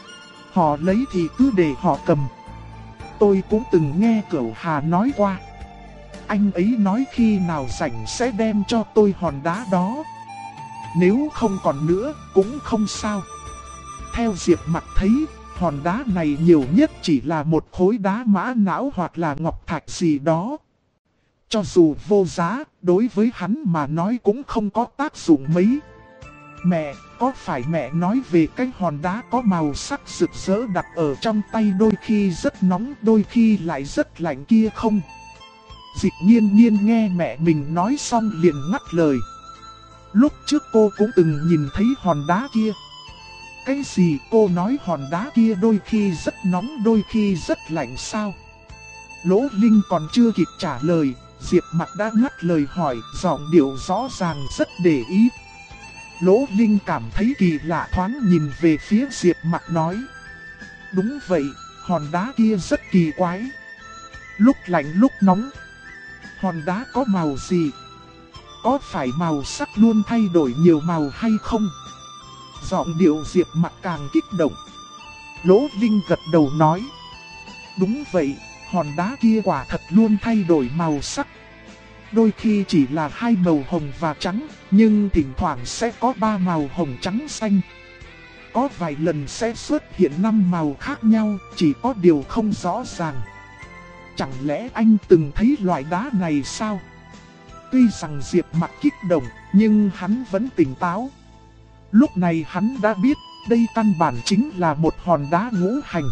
Họ lấy thì cứ để họ cầm. Tôi cũng từng nghe Cửu Hà nói qua. Anh ấy nói khi nào rảnh sẽ đem cho tôi hòn đá đó. Nếu không còn nữa cũng không sao. Theo Diệp Mặc thấy, hòn đá này nhiều nhất chỉ là một khối đá mã não hoặc là ngọc thạch gì đó. Cho dù vô giá, đối với hắn mà nói cũng không có tác dụng mấy. Mẹ, có phải mẹ nói về cái hòn đá có màu sắc rực rỡ đặt ở trong tay đôi khi rất nóng đôi khi lại rất lạnh kia không? Dịch Nhiên Nhiên nghe mẹ mình nói xong liền ngắt lời. Lúc trước cô cũng từng nhìn thấy hòn đá kia. Cái gì cô nói hòn đá kia đôi khi rất nóng đôi khi rất lạnh sao? Lỗ Linh còn chưa kịp trả lời, Diệp Mặc đã ngắt lời hỏi, giọng điệu rõ ràng rất để ý. Lỗ Linh cảm thấy kỳ lạ thoáng nhìn về phía Diệp Mặc nói. Đúng vậy, hòn đá kia rất kỳ quái. Lúc lạnh lúc nóng. Hòn đá có màu gì? Có phải màu sắc luôn thay đổi nhiều màu hay không? Giọng điệu Diệp Mặc càng kích động. Lỗ Linh gật đầu nói. Đúng vậy, hòn đá kia quả thật luôn thay đổi màu sắc. Đôi khi chỉ là hai màu hồng và trắng, nhưng thỉnh thoảng sẽ có ba màu hồng trắng xanh. Có vài lần sẽ xuất hiện 5 màu khác nhau, chỉ có điều không rõ ràng. Chẳng lẽ anh từng thấy loại đá này sao? Tuy rằng Diệp Mặc kích động, nhưng hắn vẫn tỉnh táo. Lúc này hắn đã biết, đây căn bản chính là một hòn đá ngũ hành.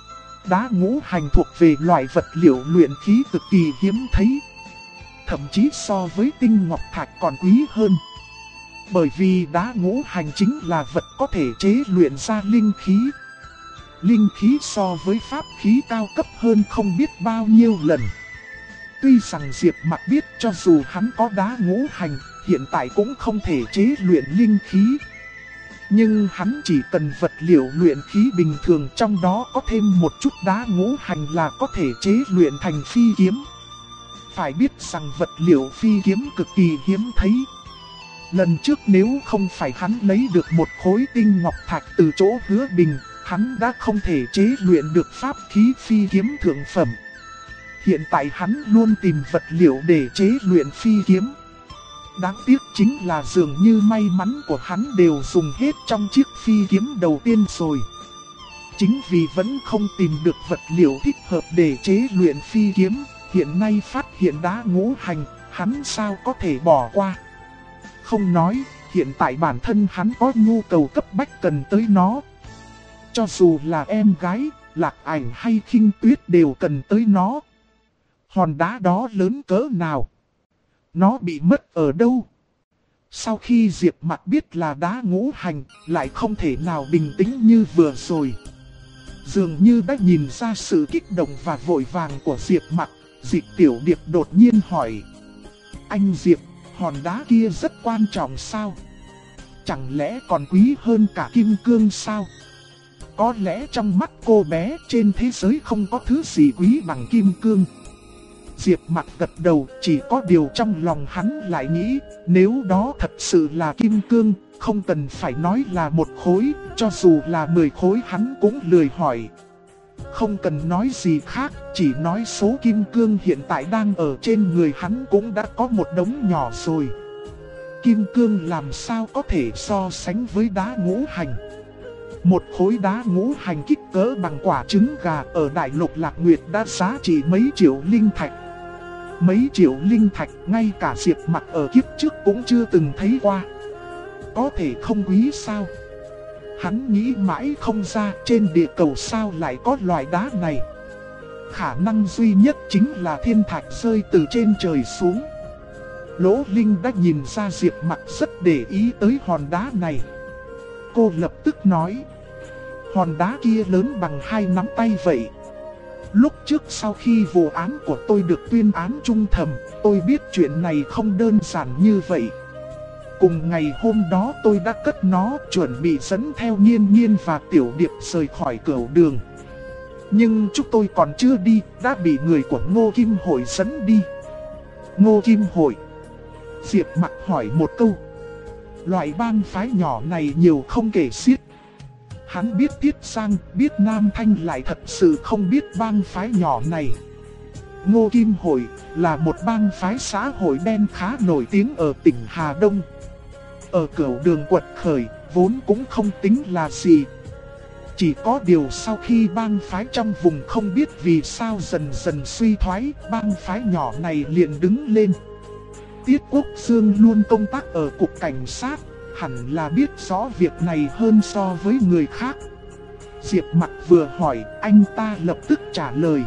Đá ngũ hành thuộc về loại vật liệu luyện khí cực kỳ hiếm thấy. Thậm chí so với tinh ngọc thạch còn quý hơn. Bởi vì đá ngũ hành chính là vật có thể chế luyện ra linh khí. Linh khí so với pháp khí cao cấp hơn không biết bao nhiêu lần. Tuy rằng Diệp Mặc biết cho dù hắn có đá ngũ hành, hiện tại cũng không thể chế luyện linh khí. Nhưng hắn chỉ cần vật liệu luyện khí bình thường, trong đó có thêm một chút đá ngũ hành là có thể chế luyện thành phi kiếm. Phải biết rằng vật liệu phi kiếm cực kỳ hiếm thấy. Lần trước nếu không phải hắn lấy được một khối tinh ngọc thạch từ chỗ Hứa Bình, hắn đã không thể chế luyện được pháp khí phi kiếm thượng phẩm. Hiện tại hắn luôn tìm vật liệu để chế luyện phi kiếm. Đáng tiếc chính là dường như may mắn của hắn đều dùng hết trong chiếc phi kiếm đầu tiên rồi. Chính vì vẫn không tìm được vật liệu thích hợp để chế luyện phi kiếm, hiện nay phát hiện đá ngũ hành, hắn sao có thể bỏ qua. Không nói, hiện tại bản thân hắn có nhu cầu cấp bách cần tới nó. Cho dù là em gái, Lạc Ảnh hay Khinh Tuyết đều cần tới nó. Hòn đá đó lớn cỡ nào? Nó bị mất ở đâu? Sau khi Diệp Mặc biết là đá ngũ hành, lại không thể nào bình tĩnh như vừa rồi. Dường như đã nhìn ra sự kích động và vội vàng của Diệp Mặc, Dịch Tiểu Điệp đột nhiên hỏi. Anh Diệp, hòn đá kia rất quan trọng sao? chẳng lẽ còn quý hơn cả kim cương sao? Có lẽ trong mắt cô bé trên thế giới không có thứ gì quý bằng kim cương. Diệp Mặc gật đầu, chỉ có điều trong lòng hắn lại nghĩ, nếu đó thật sự là kim cương, không cần phải nói là một khối, cho dù là 10 khối hắn cũng lười hỏi. Không cần nói gì khác, chỉ nói số kim cương hiện tại đang ở trên người hắn cũng đã có một đống nhỏ rồi. Kim cương làm sao có thể so sánh với đá ngũ hành. Một khối đá ngũ hành kích cỡ bằng quả trứng gà ở đại lục Lạc Nguyệt đã giá trị mấy triệu linh thạch. Mấy triệu linh thạch ngay cả Diệp Mặc ở kiếp trước cũng chưa từng thấy qua. Có thể không quý sao? Hắn nghĩ mãi không ra trên địa cầu sao lại có loại đá này. Khả năng duy nhất chính là thiên thạch rơi từ trên trời xuống. Lỗ Linh đã nhìn ra Diệp Mặc rất để ý tới hòn đá này. Cô lập tức nói, hòn đá kia lớn bằng 2 nắm tay vậy. Lúc trước sau khi vụ án của tôi được tuyên án trung thầm, tôi biết chuyện này không đơn giản như vậy. Cùng ngày hôm đó tôi đã cất nó, chuẩn bị dẫn theo Nhiên Nhiên và Tiểu Điệp rời khỏi Cửu Đường. Nhưng chúng tôi còn chưa đi, đã bị người của Ngô Kim Hội dẫn đi. Ngô Kim Hội? Diệp Mặc hỏi một câu. Loại bang phái nhỏ này nhiều không kể xiết. Hắn biết Tiết Giang, biết Nam Thanh, lại thật sự không biết bang phái nhỏ này. Ngô Kim Hội là một bang phái xã hội đen khá nổi tiếng ở tỉnh Hà Đông. Ở Cửu Đường quật khởi, vốn cũng không tính là gì. Chỉ có điều sau khi bang phái trong vùng không biết vì sao dần dần suy thoái, bang phái nhỏ này liền đứng lên. Tiết Quốc Dương luôn công tác ở cục cảnh sát, hẳn là biết rõ việc này hơn so với người khác. Diệp Mặc vừa hỏi, anh ta lập tức trả lời.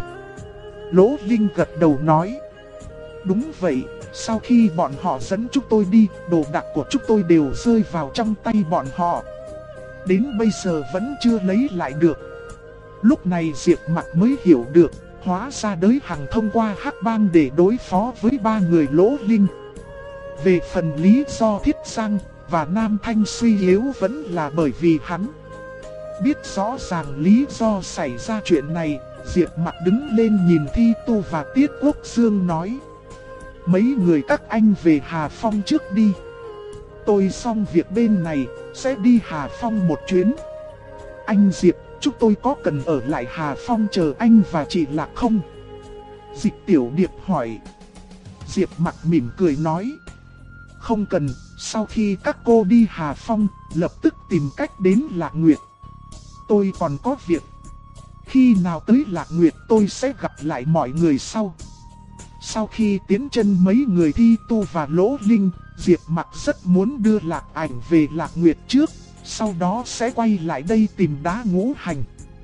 Lỗ Linh gật đầu nói, đúng vậy, sau khi bọn họ dẫn chúng tôi đi, đồ đạc của chúng tôi đều rơi vào trong tay bọn họ. Đến bây giờ vẫn chưa lấy lại được. Lúc này Diệp Mặc mới hiểu được, hóa ra Đới Hằng thông qua Hắc Bang để đối phó với 3 người Lỗ Linh. Về phần lý do Thiết Giang và Nam Thanh suy yếu vẫn là bởi vì hắn. Biết rõ ràng lý do xảy ra chuyện này, Diệp Mặc đứng lên nhìn Thi Tu và Tiết Quốc Dương nói, mấy người các anh về Hà Phong trước đi. Tôi xong việc bên này, sẽ đi Hà Phong một chuyến. Anh Diệp, chúng tôi có cần ở lại Hà Phong chờ anh và chị Lạc không? Dịch Tiểu Điệp hỏi. Diệp Mặc mỉm cười nói, không cần, sau khi các cô đi Hà Phong, lập tức tìm cách đến Lạc Nguyệt. Tôi còn có việc. Khi nào tới Lạc Nguyệt tôi sẽ gặp lại mọi người sau. Sau khi tiến chân mấy người Thi Tu và Lỗ Linh, Diệp Mặc rất muốn đưa Lạc Ảnh về Lạc Nguyệt trước, sau đó sẽ quay lại đây tìm đá ngũ hành.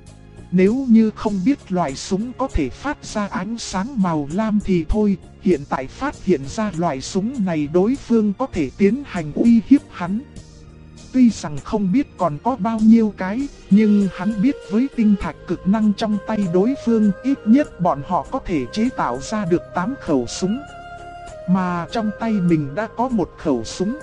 Nếu như không biết loại súng có thể phát ra ánh sáng màu lam thì thôi, hiện tại phát hiện ra loại súng này đối phương có thể tiến hành uy hiếp hắn. Tuy rằng không biết còn có bao nhiêu cái, nhưng hắn biết với tinh thạch cực năng trong tay đối phương ít nhất bọn họ có thể chế tạo ra được 8 khẩu súng. Mà trong tay mình đã có một khẩu súng.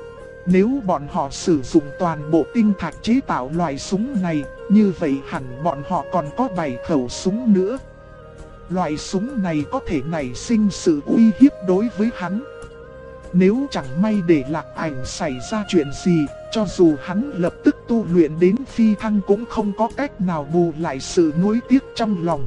Nếu bọn họ sử dụng toàn bộ tinh thạch chế tạo loại súng này, như vậy hẳn bọn họ còn có 7 khẩu súng nữa. Loại súng này có thể nảy sinh sự uy hiếp đối với hắn. Nếu chẳng may để Lạc Ảnh xảy ra chuyện gì, cho dù hắn lập tức tu luyện đến phi thăng cũng không có cách nào bù lại sự nuối tiếc trong lòng.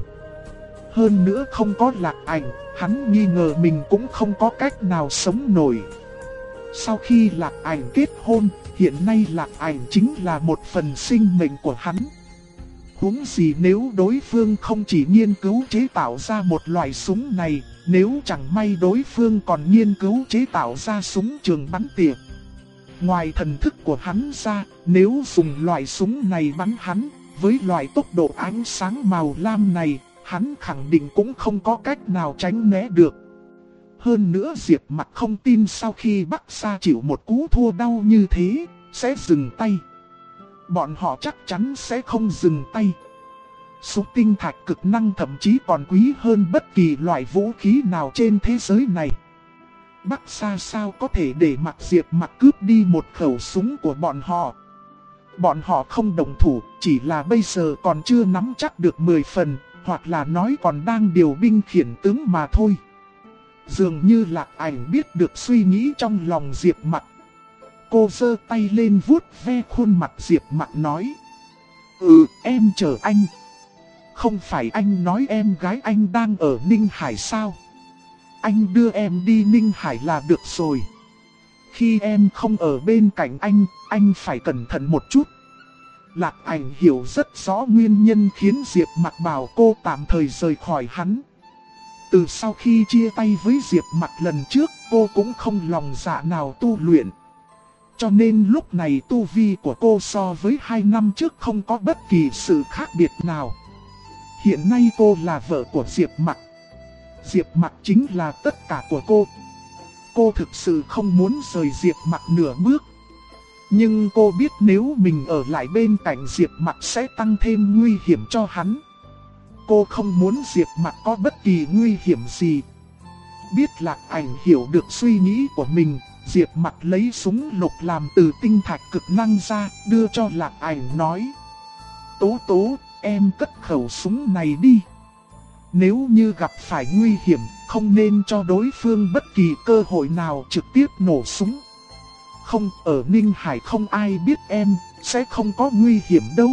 Hơn nữa không có Lạc Ảnh, hắn nghi ngờ mình cũng không có cách nào sống nổi. Sau khi Lạc Ảnh kết hôn, hiện nay Lạc Ảnh chính là một phần sinh mệnh của hắn. Huống gì nếu đối phương không chỉ nghiên cứu chế tạo ra một loại súng này, nếu chẳng may đối phương còn nghiên cứu chế tạo ra súng trường bắn tỉa. Ngoài thần thức của hắn ra, nếu dùng loại súng này bắn hắn, với loại tốc độ ánh sáng màu lam này, hắn khẳng định cũng không có cách nào tránh né được. Hơn nữa Diệp Mặc không tin sau khi Bắc Sa chịu một cú thua đau như thế, sẽ dừng tay. Bọn họ chắc chắn sẽ không dừng tay. Súng tinh thạch cực năng thậm chí còn quý hơn bất kỳ loại vũ khí nào trên thế giới này. Bắc Sa sao có thể để mặc Diệp Mặc cướp đi một khẩu súng của bọn họ. Bọn họ không động thủ, chỉ là bây giờ còn chưa nắm chắc được 10 phần, hoặc là nói còn đang điều binh khiển tướng mà thôi. Dường như Lạc Ảnh biết được suy nghĩ trong lòng Diệp Mặc. Cô giơ tay lên vuốt ve khuôn mặt Diệp Mặc nói: em chờ anh. Không phải anh nói em gái anh đang ở Ninh Hải sao? Anh đưa em đi Ninh Hải là được rồi. Khi em không ở bên cạnh anh phải cẩn thận một chút. Lạc Ảnh hiểu rất rõ nguyên nhân khiến Diệp Mặc bảo cô tạm thời rời khỏi hắn. Từ sau khi chia tay với Diệp Mặc lần trước, cô cũng không lòng dạ nào tu luyện. Cho nên lúc này tu vi của cô so với 2 năm trước không có bất kỳ sự khác biệt nào. Hiện nay cô là vợ của Diệp Mặc. Diệp Mặc chính là tất cả của cô. Cô thực sự không muốn rời Diệp Mặc nửa bước. Nhưng cô biết nếu mình ở lại bên cạnh Diệp Mặc sẽ tăng thêm nguy hiểm cho hắn. Cô không muốn Diệp Mặc có bất kỳ nguy hiểm gì. Biết Lạc Ảnh hiểu được suy nghĩ của mình, Diệp Mặc lấy súng lục làm từ tinh thạch cực năng ra, đưa cho Lạc Ảnh nói: Tố tố, em cất khẩu súng này đi. Nếu như gặp phải nguy hiểm, không nên cho đối phương bất kỳ cơ hội nào trực tiếp nổ súng. Không, ở Ninh Hải không ai biết em, sẽ không có nguy hiểm đâu.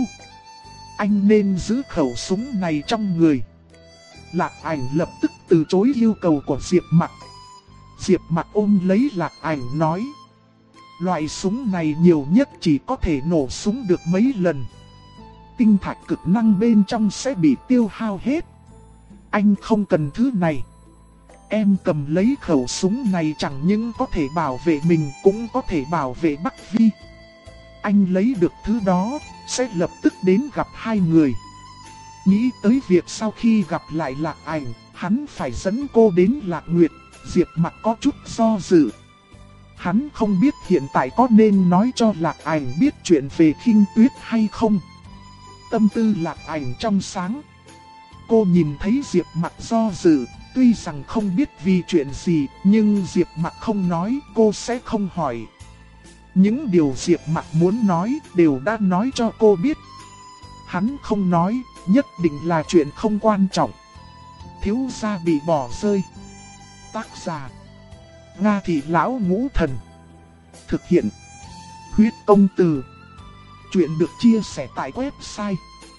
Anh nên giữ khẩu súng này trong người. Lạc Ảnh lập tức từ chối yêu cầu của Diệp Mặc. Diệp Mặc ôm lấy Lạc Ảnh nói: Loại súng này nhiều nhất chỉ có thể nổ súng được mấy lần. Tinh thạch cực năng bên trong sẽ bị tiêu hao hết. Anh không cần thứ này. Em cầm lấy khẩu súng này chẳng những có thể bảo vệ mình cũng có thể bảo vệ Bắc Vi. Anh lấy được thứ đó, sẽ lập tức đến gặp hai người. Nghĩ tới việc sau khi gặp lại Lạc Ảnh, hắn phải dẫn cô đến Lạc Nguyệt, Diệp Mặc có chút do dự. Hắn không biết hiện tại có nên nói cho Lạc Ảnh biết chuyện về Khinh Tuyết hay không. Tâm tư Lạc Ảnh trong sáng. Cô nhìn thấy Diệp Mặc do dự, tuy rằng không biết vì chuyện gì, nhưng Diệp Mặc không nói, cô sẽ không hỏi. Những điều Diệp Mặc muốn nói đều đã nói cho cô biết. Hắn không nói, nhất định là chuyện không quan trọng. Thiếu gia bị bỏ rơi. Tác giả: Nga Thị Lão Ngũ Thần. Thực hiện: Huyết Công Từ. Chuyện được chia sẻ tại website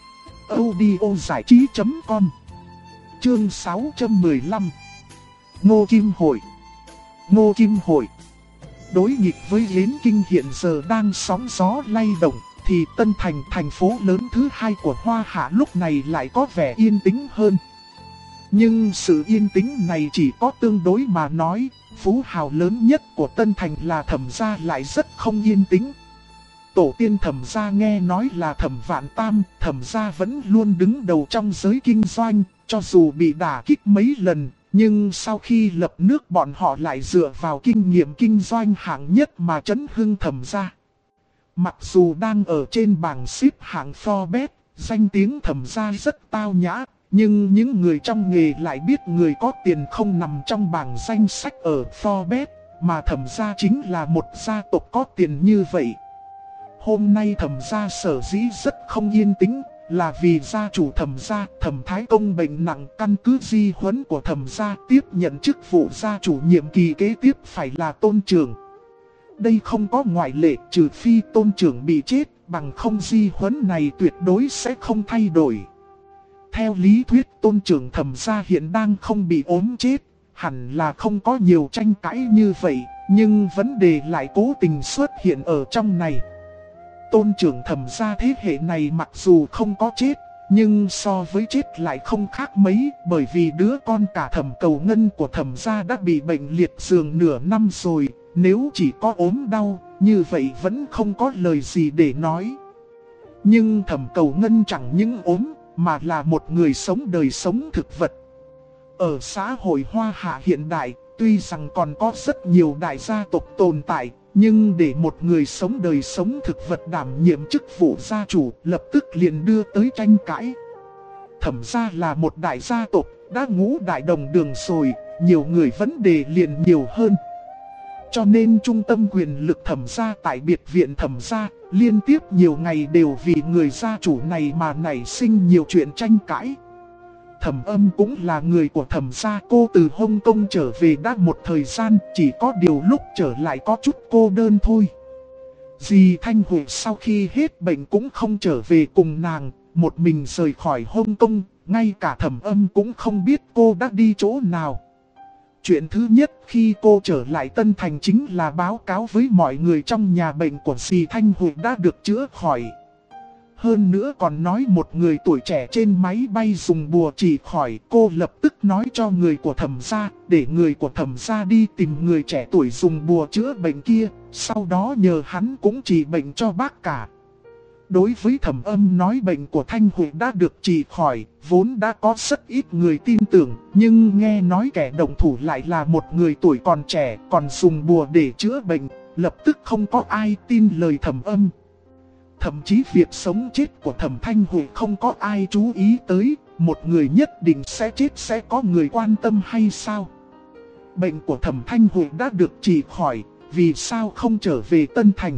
audiozảichí.com. Chương 615. Ngô Kim Hội. Ngô Kim Hội. Đối nghịch với Yến Kinh hiện giờ đang sóng gió lay động, thì Tân Thành, thành phố lớn thứ hai của Hoa Hạ lúc này lại có vẻ yên tĩnh hơn. Nhưng sự yên tĩnh này chỉ có tương đối mà nói, phú hào lớn nhất của Tân Thành là Thẩm gia lại rất không yên tĩnh. Tổ tiên Thẩm gia nghe nói là Thẩm Vạn Tam, Thẩm gia vẫn luôn đứng đầu trong giới kinh doanh, cho dù bị đả kích mấy lần, nhưng sau khi lập nước bọn họ lại dựa vào kinh nghiệm kinh doanh hạng nhất mà chấn hưng Thẩm gia. Mặc dù đang ở trên bảng xếp hạng Forbes, danh tiếng Thẩm gia rất tao nhã, nhưng những người trong nghề lại biết người có tiền không nằm trong bảng danh sách ở Forbes, mà Thẩm gia chính là một gia tộc có tiền như vậy. Hôm nay Thẩm gia sở dĩ rất không yên tĩnh, là vì gia chủ Thẩm gia, Thẩm Thái Công bệnh nặng, căn cứ di huấn của Thẩm gia tiếp nhận chức vụ gia chủ nhiệm kỳ kế tiếp phải là Tôn Trưởng. Đây không có ngoại lệ, trừ phi Tôn Trưởng bị chết, bằng không di huấn này tuyệt đối sẽ không thay đổi. Theo lý thuyết Tôn Trưởng Thẩm gia hiện đang không bị ốm chết, hẳn là không có nhiều tranh cãi như vậy, nhưng vấn đề lại cố tình xuất hiện ở trong này. Tôn Trưởng Thẩm gia thế hệ này mặc dù không có chết, nhưng so với chết lại không khác mấy, bởi vì đứa con cả Thẩm Cầu Ngân của Thẩm gia đã bị bệnh liệt giường nửa năm rồi, nếu chỉ có ốm đau, như vậy vẫn không có lời gì để nói. Nhưng Thẩm Cầu Ngân chẳng những ốm, mà là một người sống đời sống thực vật. Ở xã hội Hoa Hạ hiện đại, tuy rằng còn có rất nhiều đại gia tộc tồn tại, nhưng để một người sống đời sống thực vật đảm nhiệm chức vụ gia chủ lập tức liền đưa tới tranh cãi. Thẩm gia là một đại gia tộc, đã ngũ đại đồng đường rồi, nhiều người vấn đề liền nhiều hơn. Cho nên trung tâm quyền lực Thẩm gia tại biệt viện Thẩm gia liên tiếp nhiều ngày đều vì người gia chủ này mà nảy sinh nhiều chuyện tranh cãi. Thẩm Âm cũng là người của Thẩm gia, cô từ Hồng Kông trở về đã một thời gian, chỉ có điều lúc trở lại có chút cô đơn thôi. Dì Thanh Huệ sau khi hết bệnh cũng không trở về cùng nàng, một mình rời khỏi Hồng Kông, ngay cả Thẩm Âm cũng không biết cô đã đi chỗ nào. Chuyện thứ nhất khi cô trở lại Tân Thành chính là báo cáo với mọi người trong nhà bệnh của dì Thanh Huệ đã được chữa khỏi. Hơn nữa còn nói một người tuổi trẻ trên máy bay dùng bùa trị khỏi. Cô lập tức nói cho người của Thẩm gia, để người của Thẩm gia đi tìm người trẻ tuổi dùng bùa chữa bệnh kia, sau đó nhờ hắn cũng trị bệnh cho bác cả. Đối với Thẩm Âm nói bệnh của Thanh Huệ đã được trị khỏi, vốn đã có rất ít người tin tưởng, nhưng nghe nói kẻ động thủ lại là một người tuổi còn trẻ, còn dùng bùa để chữa bệnh, lập tức không có ai tin lời Thẩm Âm. Thậm chí việc sống chết của Thẩm Thanh Huệ không có ai chú ý tới, một người nhất định sẽ chết sẽ có người quan tâm hay sao? Bệnh của Thẩm Thanh Huệ đã được trị khỏi, vì sao không trở về Tân Thành?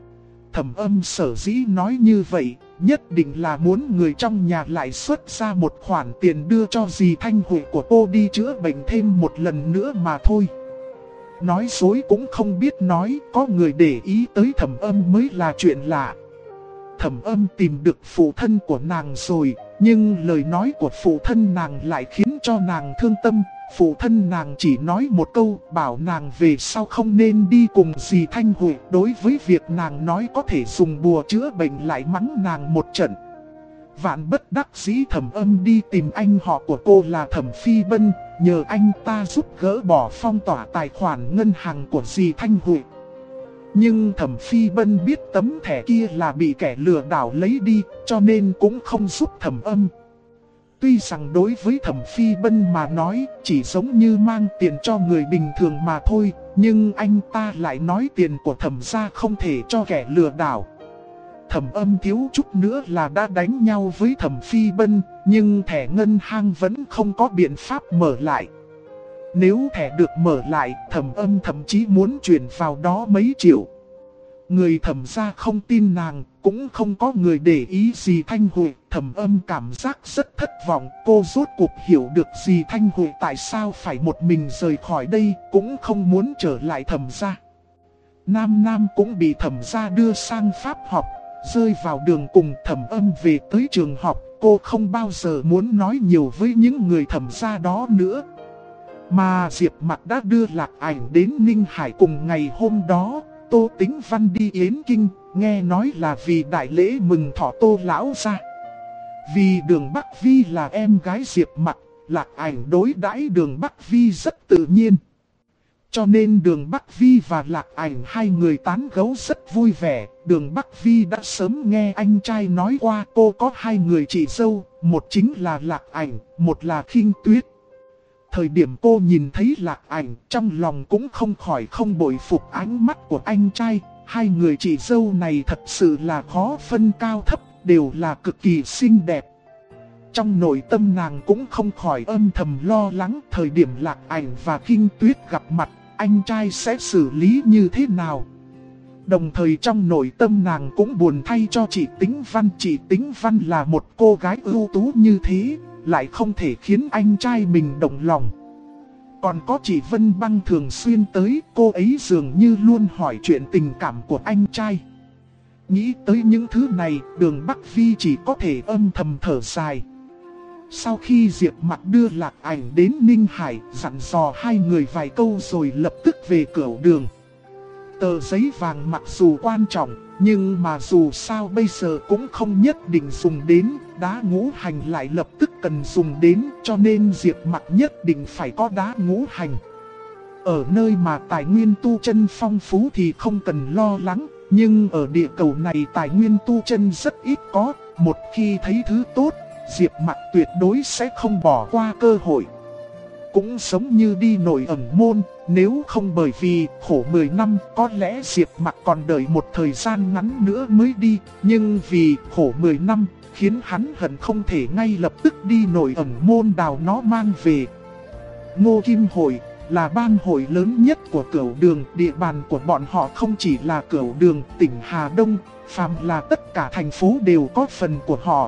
Thẩm Âm sở dĩ nói như vậy, nhất định là muốn người trong nhà lại xuất ra một khoản tiền đưa cho dì Thanh Huệ của cô đi chữa bệnh thêm một lần nữa mà thôi. Nói dối cũng không biết nói, có người để ý tới Thẩm Âm mới là chuyện lạ. Thẩm Âm tìm được phụ thân của nàng rồi, nhưng lời nói của phụ thân nàng lại khiến cho nàng thương tâm. Phụ thân nàng chỉ nói một câu, bảo nàng về sau không nên đi cùng dì Thanh Huệ. Đối với việc nàng nói có thể dùng bùa chữa bệnh lại mắng nàng một trận. Vạn bất đắc dĩ Thẩm Âm đi tìm anh họ của cô là Thẩm Phi Bân, nhờ anh ta giúp gỡ bỏ phong tỏa tài khoản ngân hàng của dì Thanh Huệ. Nhưng Thẩm Phi Bân biết tấm thẻ kia là bị kẻ lừa đảo lấy đi, cho nên cũng không giúp Thẩm Âm. Tuy rằng đối với Thẩm Phi Bân mà nói chỉ giống như mang tiền cho người bình thường mà thôi, nhưng anh ta lại nói tiền của Thẩm gia không thể cho kẻ lừa đảo. Thẩm Âm thiếu chút nữa là đã đánh nhau với Thẩm Phi Bân, nhưng thẻ ngân hàng vẫn không có biện pháp mở lại. Nếu thẻ được mở lại, Thẩm Âm thậm chí muốn chuyển vào đó mấy triệu. Người Thẩm gia không tin nàng, cũng không có người để ý dì Thanh Huệ. Thẩm Âm cảm giác rất thất vọng, cô rốt cuộc hiểu được dì Thanh Huệ tại sao phải một mình rời khỏi đây, cũng không muốn trở lại Thẩm gia. Nam Nam cũng bị Thẩm gia đưa sang Pháp học, rơi vào đường cùng. Thẩm Âm về tới trường học, cô không bao giờ muốn nói nhiều với những người Thẩm gia đó nữa. Mà Diệp Mặc đã đưa Lạc Ảnh đến Ninh Hải cùng ngày hôm đó. Tô Tĩnh Văn đi Yến Kinh, nghe nói là vì đại lễ mừng thọ Tô lão gia. Vì Đường Bắc Vi là em gái Diệp Mặc, Lạc Ảnh đối đãi Đường Bắc Vi rất tự nhiên. Cho nên Đường Bắc Vi và Lạc Ảnh hai người tán gẫu rất vui vẻ. Đường Bắc Vi đã sớm nghe anh trai nói qua cô có hai người chị dâu, một chính là Lạc Ảnh, một là Khinh Tuyết. Thời điểm cô nhìn thấy Lạc Ảnh, trong lòng cũng không khỏi không bội phục ánh mắt của anh trai. Hai người chị dâu này thật sự là khó phân cao thấp, đều là cực kỳ xinh đẹp. Trong nội tâm nàng cũng không khỏi âm thầm lo lắng thời điểm Lạc Ảnh và Khinh Tuyết gặp mặt, anh trai sẽ xử lý như thế nào. Đồng thời trong nội tâm nàng cũng buồn thay cho chị Tĩnh Văn. Chị Tĩnh Văn là một cô gái ưu tú như thế, lại không thể khiến anh trai mình động lòng. Còn có chị Vân Băng thường xuyên tới, cô ấy dường như luôn hỏi chuyện tình cảm của anh trai. Nghĩ tới những thứ này, Đường Bắc Vi chỉ có thể âm thầm thở dài. Sau khi Diệp Mặc đưa Lạc Ảnh đến Ninh Hải, dặn dò hai người vài câu rồi lập tức về Cửu Đường. Tờ giấy vàng mặc dù quan trọng, nhưng mà dù sao bây giờ cũng không nhất định dùng đến. Đá ngũ hành lại lập tức cần dùng đến, cho nên Diệp Mặc nhất định phải có đá ngũ hành. Ở nơi mà tài nguyên tu chân phong phú thì không cần lo lắng, nhưng ở địa cầu này tài nguyên tu chân rất ít có. Một khi thấy thứ tốt, Diệp Mặc tuyệt đối sẽ không bỏ qua cơ hội. Cũng giống như đi Nội Ẩn Môn, nếu không bởi vì khổ 10 năm có lẽ Diệp Mặc còn đợi một thời gian ngắn nữa mới đi. Nhưng vì khổ 10 năm khiến hắn hận không thể ngay lập tức đi Nội Ẩn Môn đào nó mang về. Ngô Kim Hội, là bang hội lớn nhất của Cửu Đường. Địa bàn của bọn họ không chỉ là Cửu Đường, tỉnh Hà Đông, phàm là tất cả thành phố đều có phần của họ.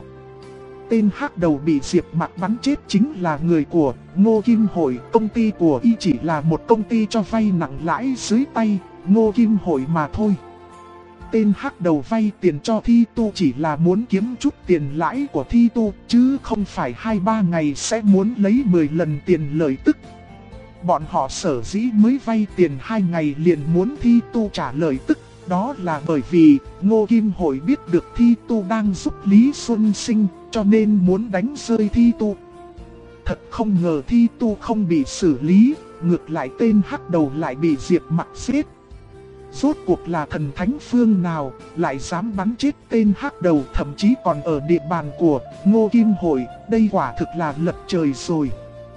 Tên hắc đầu bị Diệp Mặc bắn chết chính là người của Ngô Kim Hội. Công ty của y chỉ là một công ty cho vay nặng lãi dưới tay Ngô Kim Hội mà thôi. Tên hắc đầu vay tiền cho Thi Tu chỉ là muốn kiếm chút tiền lãi của Thi Tu, chứ không phải 2-3 ngày sẽ muốn lấy 10 lần tiền lợi tức. Bọn họ sở dĩ mới vay tiền 2 ngày liền muốn Thi Tu trả lợi tức. Đó là bởi vì Ngô Kim Hội biết được Thi Tu đang giúp Lý Xuân Sinh, cho nên muốn đánh rơi Thi Tu. Thật không ngờ Thi Tu không bị xử lý, ngược lại tên hắc đầu lại bị Diệp Mặc giết. Rốt cuộc là thần thánh phương nào lại dám bắn chết tên hắc đầu, thậm chí còn ở địa bàn của Ngô Kim Hội. Đây quả thực là lật trời rồi.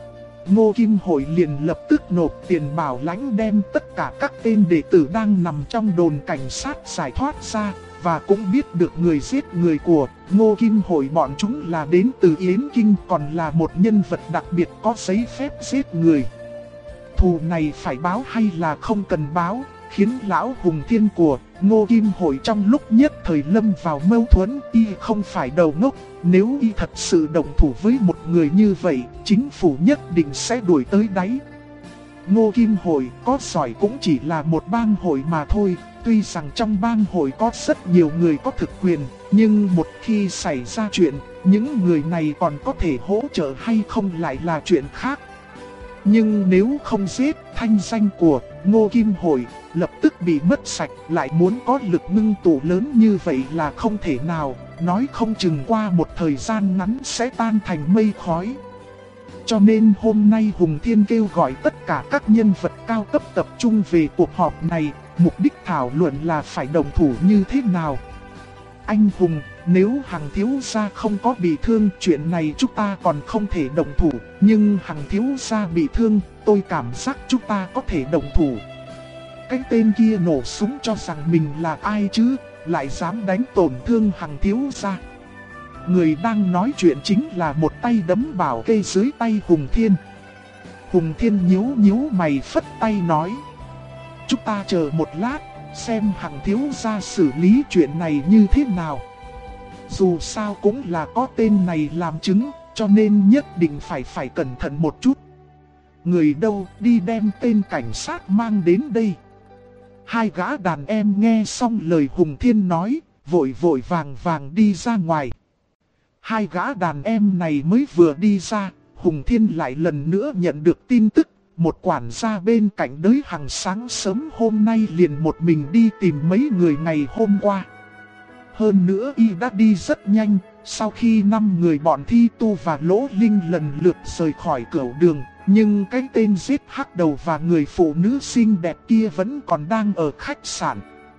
Ngô Kim Hội liền lập tức nộp tiền bảo lãnh đem tất cả các tên đệ tử đang nằm trong đồn cảnh sát giải thoát ra. Và cũng biết được người giết người của Ngô Kim Hội bọn chúng là đến từ Yến Kinh, còn là một nhân vật đặc biệt có giấy phép giết người. Thù này phải báo hay là không cần báo, khiến lão Hùng Thiên của Ngô Kim Hội trong lúc nhất thời lâm vào mâu thuẫn. Y không phải đầu ngốc, nếu y thật sự động thủ với một người như vậy, chính phủ nhất định sẽ đuổi tới đáy. Ngô Kim Hội có giỏi cũng chỉ là một bang hội mà thôi. Tuy rằng trong bang hội có rất nhiều người có thực quyền, nhưng một khi xảy ra chuyện, những người này còn có thể hỗ trợ hay không lại là chuyện khác. Nhưng nếu không giết, thanh danh của Ngô Kim Hội lập tức bị mất sạch, lại muốn có lực ngưng tụ lớn như vậy là không thể nào, nói không chừng qua một thời gian ngắn sẽ tan thành mây khói. Cho nên hôm nay Hùng Thiên kêu gọi tất cả các nhân vật cao cấp tập trung về cuộc họp này, mục đích thảo luận là phải đồng thủ như thế nào. Anh Hùng, nếu Hằng thiếu gia không có bị thương, chuyện này chúng ta còn không thể đồng thủ. Nhưng Hằng thiếu gia bị thương, tôi cảm giác chúng ta có thể đồng thủ. Cái tên kia nổ súng cho rằng mình là ai chứ, lại dám đánh tổn thương Hằng thiếu gia. Người đang nói chuyện chính là một tay đấm bảo kê dưới tay Hùng Thiên. Hùng Thiên nhíu mày phất tay nói: chúng ta chờ một lát, xem Hằng thiếu gia xử lý chuyện này như thế nào. Dù sao cũng là có tên này làm chứng, cho nên nhất định phải cẩn thận một chút. Người đâu, đi đem tên cảnh sát mang đến đây. Hai gã đàn em nghe xong lời Hùng Thiên nói, vội vàng đi ra ngoài. Hai gã đàn em này mới vừa đi ra, Hùng Thiên lại lần nữa nhận được tin tức. Một quản gia bên cạnh Đới Hằng sáng sớm hôm nay liền một mình đi tìm mấy người ngày hôm qua. Hơn nữa y đã đi rất nhanh, sau khi 5 người bọn Thi Tu và Lỗ Linh lần lượt rời khỏi Cửu Đường. Nhưng cái tên giết hắc đầu và người phụ nữ xinh đẹp kia vẫn còn đang ở khách sạn.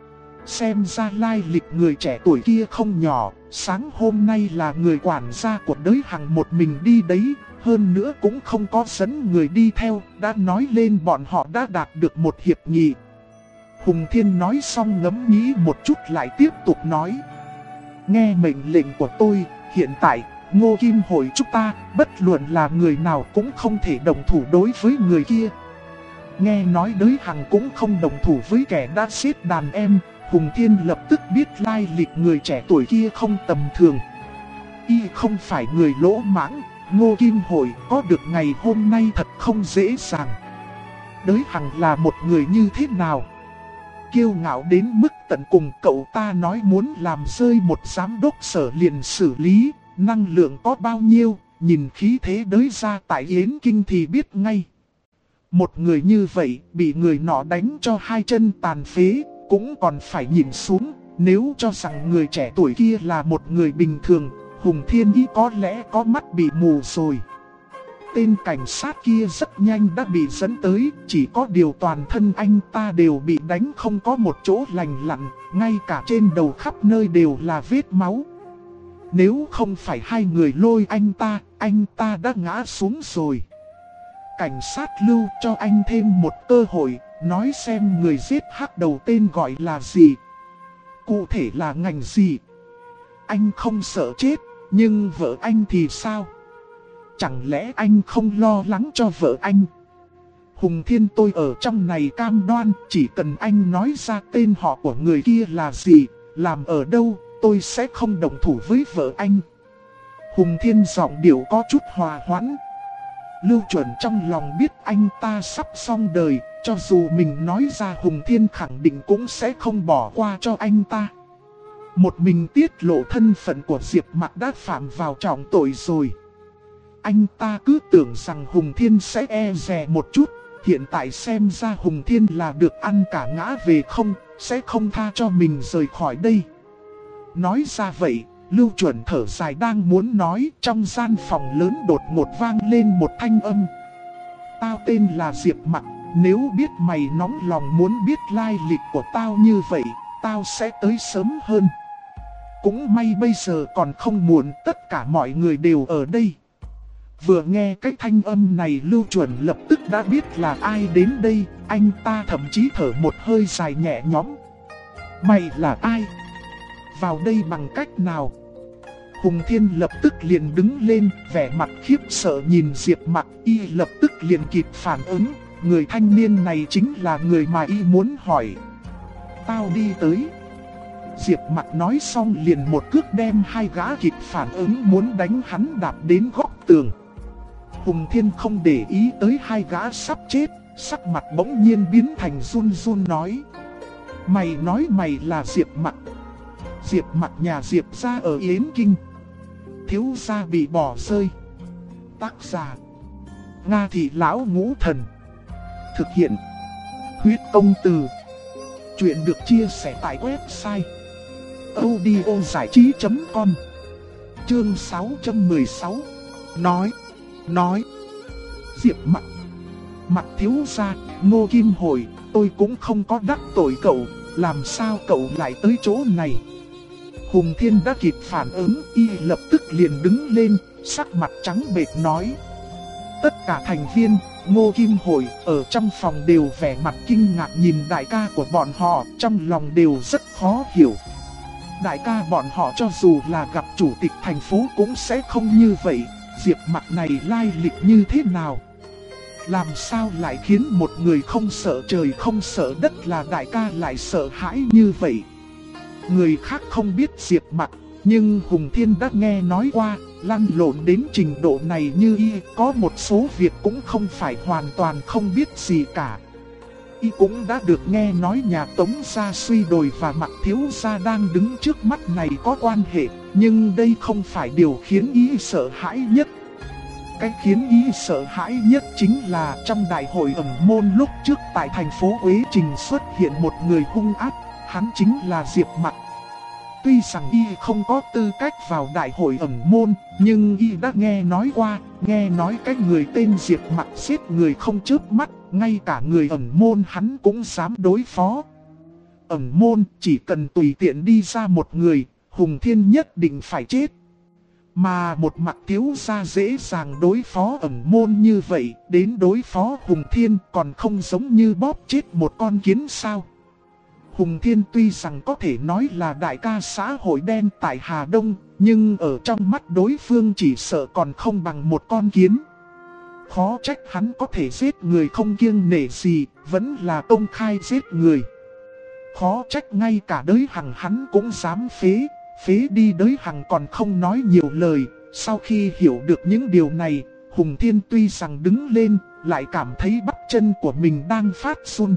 Xem ra lai lịch người trẻ tuổi kia không nhỏ, sáng hôm nay là người quản gia của Đới Hằng một mình đi đấy. Hơn nữa cũng không có dẫn người đi theo, đã nói lên bọn họ đã đạt được một hiệp nghị. Hùng Thiên nói xong ngẫm nghĩ một chút lại tiếp tục nói: nghe mệnh lệnh của tôi, hiện tại Ngô Kim Hội chúng ta, bất luận là người nào cũng không thể đồng thủ đối với người kia. Nghe nói Đới Hằng cũng không đồng thủ với kẻ đã giết đàn em. Hùng Thiên lập tức biết lai lịch người trẻ tuổi kia không tầm thường. Y không phải người lỗ mãng, Ngô Kim Hội có được ngày hôm nay thật không dễ dàng. Đới Hằng là một người như thế nào? Kiêu ngạo đến mức tận cùng, cậu ta nói muốn làm rơi một giám đốc sở liền xử lý. Năng lượng có bao nhiêu, nhìn khí thế Đới ra tại Yến Kinh thì biết ngay. Một người như vậy bị người nọ đánh cho 2 chân tàn phế, cũng còn phải nhìn xuống. Nếu cho rằng người trẻ tuổi kia là một người bình thường, Hùng Thiên ý có lẽ có mắt bị mù rồi. Tên cảnh sát kia rất nhanh đã bị dẫn tới, chỉ có điều toàn thân anh ta đều bị đánh không có một chỗ lành lặn, ngay cả trên đầu khắp nơi đều là vết máu. Nếu không phải 2 người lôi anh ta đã ngã xuống rồi. Cảnh sát lưu cho anh thêm một cơ hội, nói xem người giết hắc đầu tên gọi là gì, cụ thể là ngành gì. Anh không sợ chết, nhưng vợ anh thì sao? Chẳng lẽ anh không lo lắng cho vợ anh? Hùng Thiên tôi ở trong này cam đoan, chỉ cần anh nói ra tên họ của người kia là gì, làm ở đâu, tôi sẽ không động thủ với vợ anh. Hùng Thiên giọng điệu có chút hòa hoãn. Lưu Chuẩn trong lòng biết anh ta sắp xong đời, cho dù mình nói ra Hùng Thiên khẳng định cũng sẽ không bỏ qua cho anh ta. Một mình tiết lộ thân phận của Diệp Mặc đã phạm vào trọng tội rồi. Anh ta cứ tưởng rằng Hùng Thiên sẽ e dè một chút, hiện tại xem ra Hùng Thiên là được ăn cả ngã về không, sẽ không tha cho mình rời khỏi đây. Nói ra vậy, Lưu Chuẩn thở dài đang muốn nói, trong gian phòng lớn đột ngột vang lên một thanh âm. Tao tên là Diệp Mặc, nếu biết mày nóng lòng muốn biết lai lịch của tao như vậy, tao sẽ tới sớm hơn. Cũng may bây giờ còn không muộn, tất cả mọi người đều ở đây. Vừa nghe cái thanh âm này, Lưu Chuẩn lập tức đã biết là ai đến đây, anh ta thậm chí thở một hơi dài nhẹ nhõm. Mày là ai? Vào đây bằng cách nào? Hùng Thiên lập tức liền đứng lên, vẻ mặt khiếp sợ nhìn Diệp Mặc, y lập tức liền kịp phản ứng, người thanh niên này chính là người mà y muốn hỏi. Tao đi tới. Diệp Mặc nói xong liền một cước đem hai gã kịp phản ứng muốn đánh hắn đạp đến góc tường. Hùng Thiên không để ý tới hai gã sắp chết, sắc mặt bỗng nhiên biến thành run run nói. Mày nói mày là Diệp Mặc. Diệp Mặc nhà Diệp gia ở Yến Kinh. Thiếu gia bị bỏ rơi. Tác giả Nga Thị Lão Ngũ Thần. Thực hiện Huyết Công Từ. Chuyện được chia sẻ tại website audiozảichí.com. Chương 616. Nói Diệp Mặc. Mặc thiếu gia, Ngô Kim Hồi, tôi cũng không có đắc tội cậu, làm sao cậu lại tới chỗ này? Hùng Thiên đã kịp phản ứng, y lập tức liền đứng lên, sắc mặt trắng bệch nói. Tất cả thành viên, Ngô Kim Hồi, ở trong phòng đều vẻ mặt kinh ngạc nhìn đại ca của bọn họ, trong lòng đều rất khó hiểu. Đại ca bọn họ cho dù là gặp chủ tịch thành phố cũng sẽ không như vậy, Diệp Mặc này lai lịch như thế nào? Làm sao lại khiến một người không sợ trời không sợ đất là đại ca lại sợ hãi như vậy? Người khác không biết Diệp Mặc, nhưng Hùng Thiên đã nghe nói qua, lăn lộn đến trình độ này như y, có một số việc cũng không phải hoàn toàn không biết gì cả. Y cũng đã được nghe nói nhà Tống gia suy đồi và Mặc thiếu gia đang đứng trước mắt này có quan hệ, nhưng đây không phải điều khiến y sợ hãi nhất. Cái khiến y sợ hãi nhất chính là trong đại hội ẩn môn lúc trước tại thành phố Quế Trình xuất hiện một người hung ác, hắn chính là Diệp Mặc. Tuy rằng y không có tư cách vào đại hội ẩn môn, nhưng y đã nghe nói qua, nghe nói cái người tên Diệp Mặc giết người không chớp mắt, ngay cả người ẩn môn hắn cũng dám đối phó. Ẩn môn chỉ cần tùy tiện đi ra một người, Hùng Thiên nhất định phải chết. Mà một Mặc thiếu gia dễ dàng đối phó ẩn môn như vậy, đến đối phó Hùng Thiên còn không giống như bóp chết một con kiến sao. Hùng Thiên tuy rằng có thể nói là đại ca xã hội đen tại Hà Đông, nhưng ở trong mắt đối phương chỉ sợ còn không bằng một con kiến. Khó trách hắn có thể giết người không kiêng nể gì, vẫn là công khai giết người. Khó trách ngay cả Đới Hằng hắn cũng dám phế đi Đới Hằng còn không nói nhiều lời. Sau khi hiểu được những điều này, Hùng Thiên tuy rằng đứng lên, lại cảm thấy bắp chân của mình đang phát run.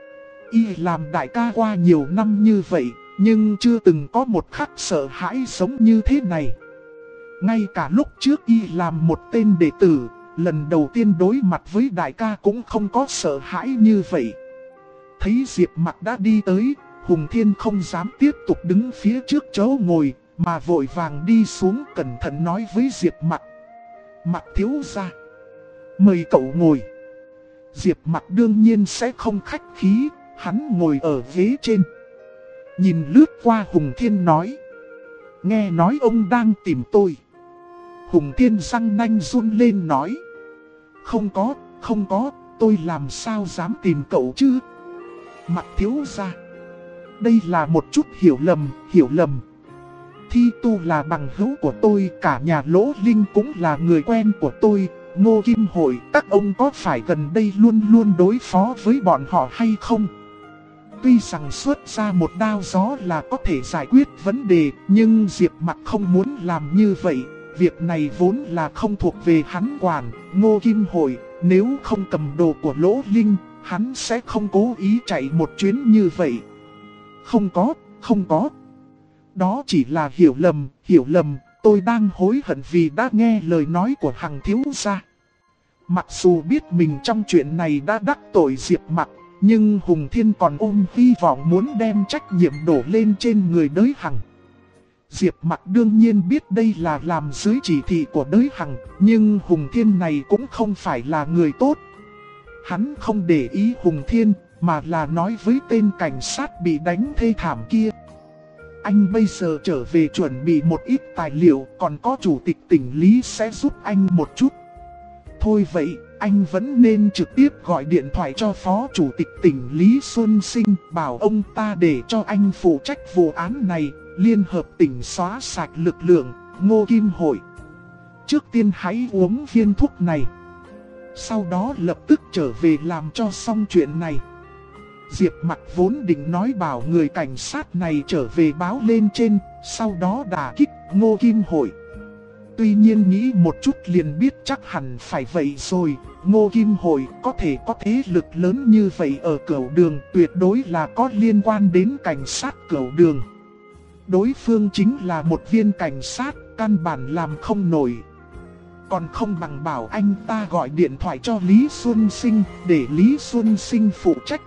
Y làm đại ca qua nhiều năm như vậy, nhưng chưa từng có một khắc sợ hãi giống như thế này. Ngay cả lúc trước y làm một tên đệ tử, lần đầu tiên đối mặt với đại ca cũng không có sợ hãi như vậy. Thấy Diệp Mặc đã đi tới, Hùng Thiên không dám tiếp tục đứng phía trước chỗ ngồi, mà vội vàng đi xuống cẩn thận nói với Diệp Mặc. Mặc thiếu gia, mời cậu ngồi. Diệp Mặc đương nhiên sẽ không khách khí, hắn ngồi ở ghế trên. Nhìn lướt qua Hùng Thiên nói. Nghe nói ông đang tìm tôi. Hùng Thiên răng nanh run lên nói. Không có, tôi làm sao dám tìm cậu chứ? Mặc thiếu gia, đây là một chút hiểu lầm. Thi Tu là bằng hữu của tôi, cả nhà Lỗ Linh cũng là người quen của tôi. Ngô Kim Hội, các ông có phải gần đây luôn luôn đối phó với bọn họ hay không? Tuy rằng xuất ra một đao gió là có thể giải quyết vấn đề, nhưng Diệp Mặc không muốn làm như vậy. Việc này vốn là không thuộc về hắn quản. Ngô Kim Hội, nếu không cầm đồ của Lỗ Linh, hắn sẽ không cố ý chạy một chuyến như vậy. Không có. Đó chỉ là hiểu lầm, tôi đang hối hận vì đã nghe lời nói của Hằng thiếu gia. Mặc dù biết mình trong chuyện này đã đắc tội Diệp Mặc, nhưng Hùng Thiên còn ôm hy vọng muốn đem trách nhiệm đổ lên trên người Đới Hằng. Diệp Mặc đương nhiên biết đây là làm dưới chỉ thị của Đới Hằng, nhưng Hùng Thiên này cũng không phải là người tốt. Hắn không để ý Hùng Thiên, mà là nói với tên cảnh sát bị đánh thê thảm kia. Anh bây giờ trở về chuẩn bị một ít tài liệu, còn có chủ tịch tỉnh Lý sẽ giúp anh một chút. Thôi vậy, anh vẫn nên trực tiếp gọi điện thoại cho phó chủ tịch tỉnh Lý Xuân Sinh, bảo ông ta để cho anh phụ trách vụ án này, liên hợp tỉnh xóa sạch lực lượng. Ngô Kim Hội, trước tiên hãy uống viên thuốc này, sau đó lập tức trở về làm cho xong chuyện này. Diệp Mặc vốn định nói bảo người cảnh sát này trở về báo lên trên, sau đó đả kích Ngô Kim Hội. Tuy nhiên nghĩ một chút liền biết chắc hẳn phải vậy rồi. Ngô Kim Hội có thể có thế lực lớn như vậy ở Cửu Đường, tuyệt đối là có liên quan đến cảnh sát Cửu Đường. Đối phương chính là một viên cảnh sát, căn bản làm không nổi. Còn không bằng bảo anh ta gọi điện thoại cho Lý Xuân Sinh, để Lý Xuân Sinh phụ trách.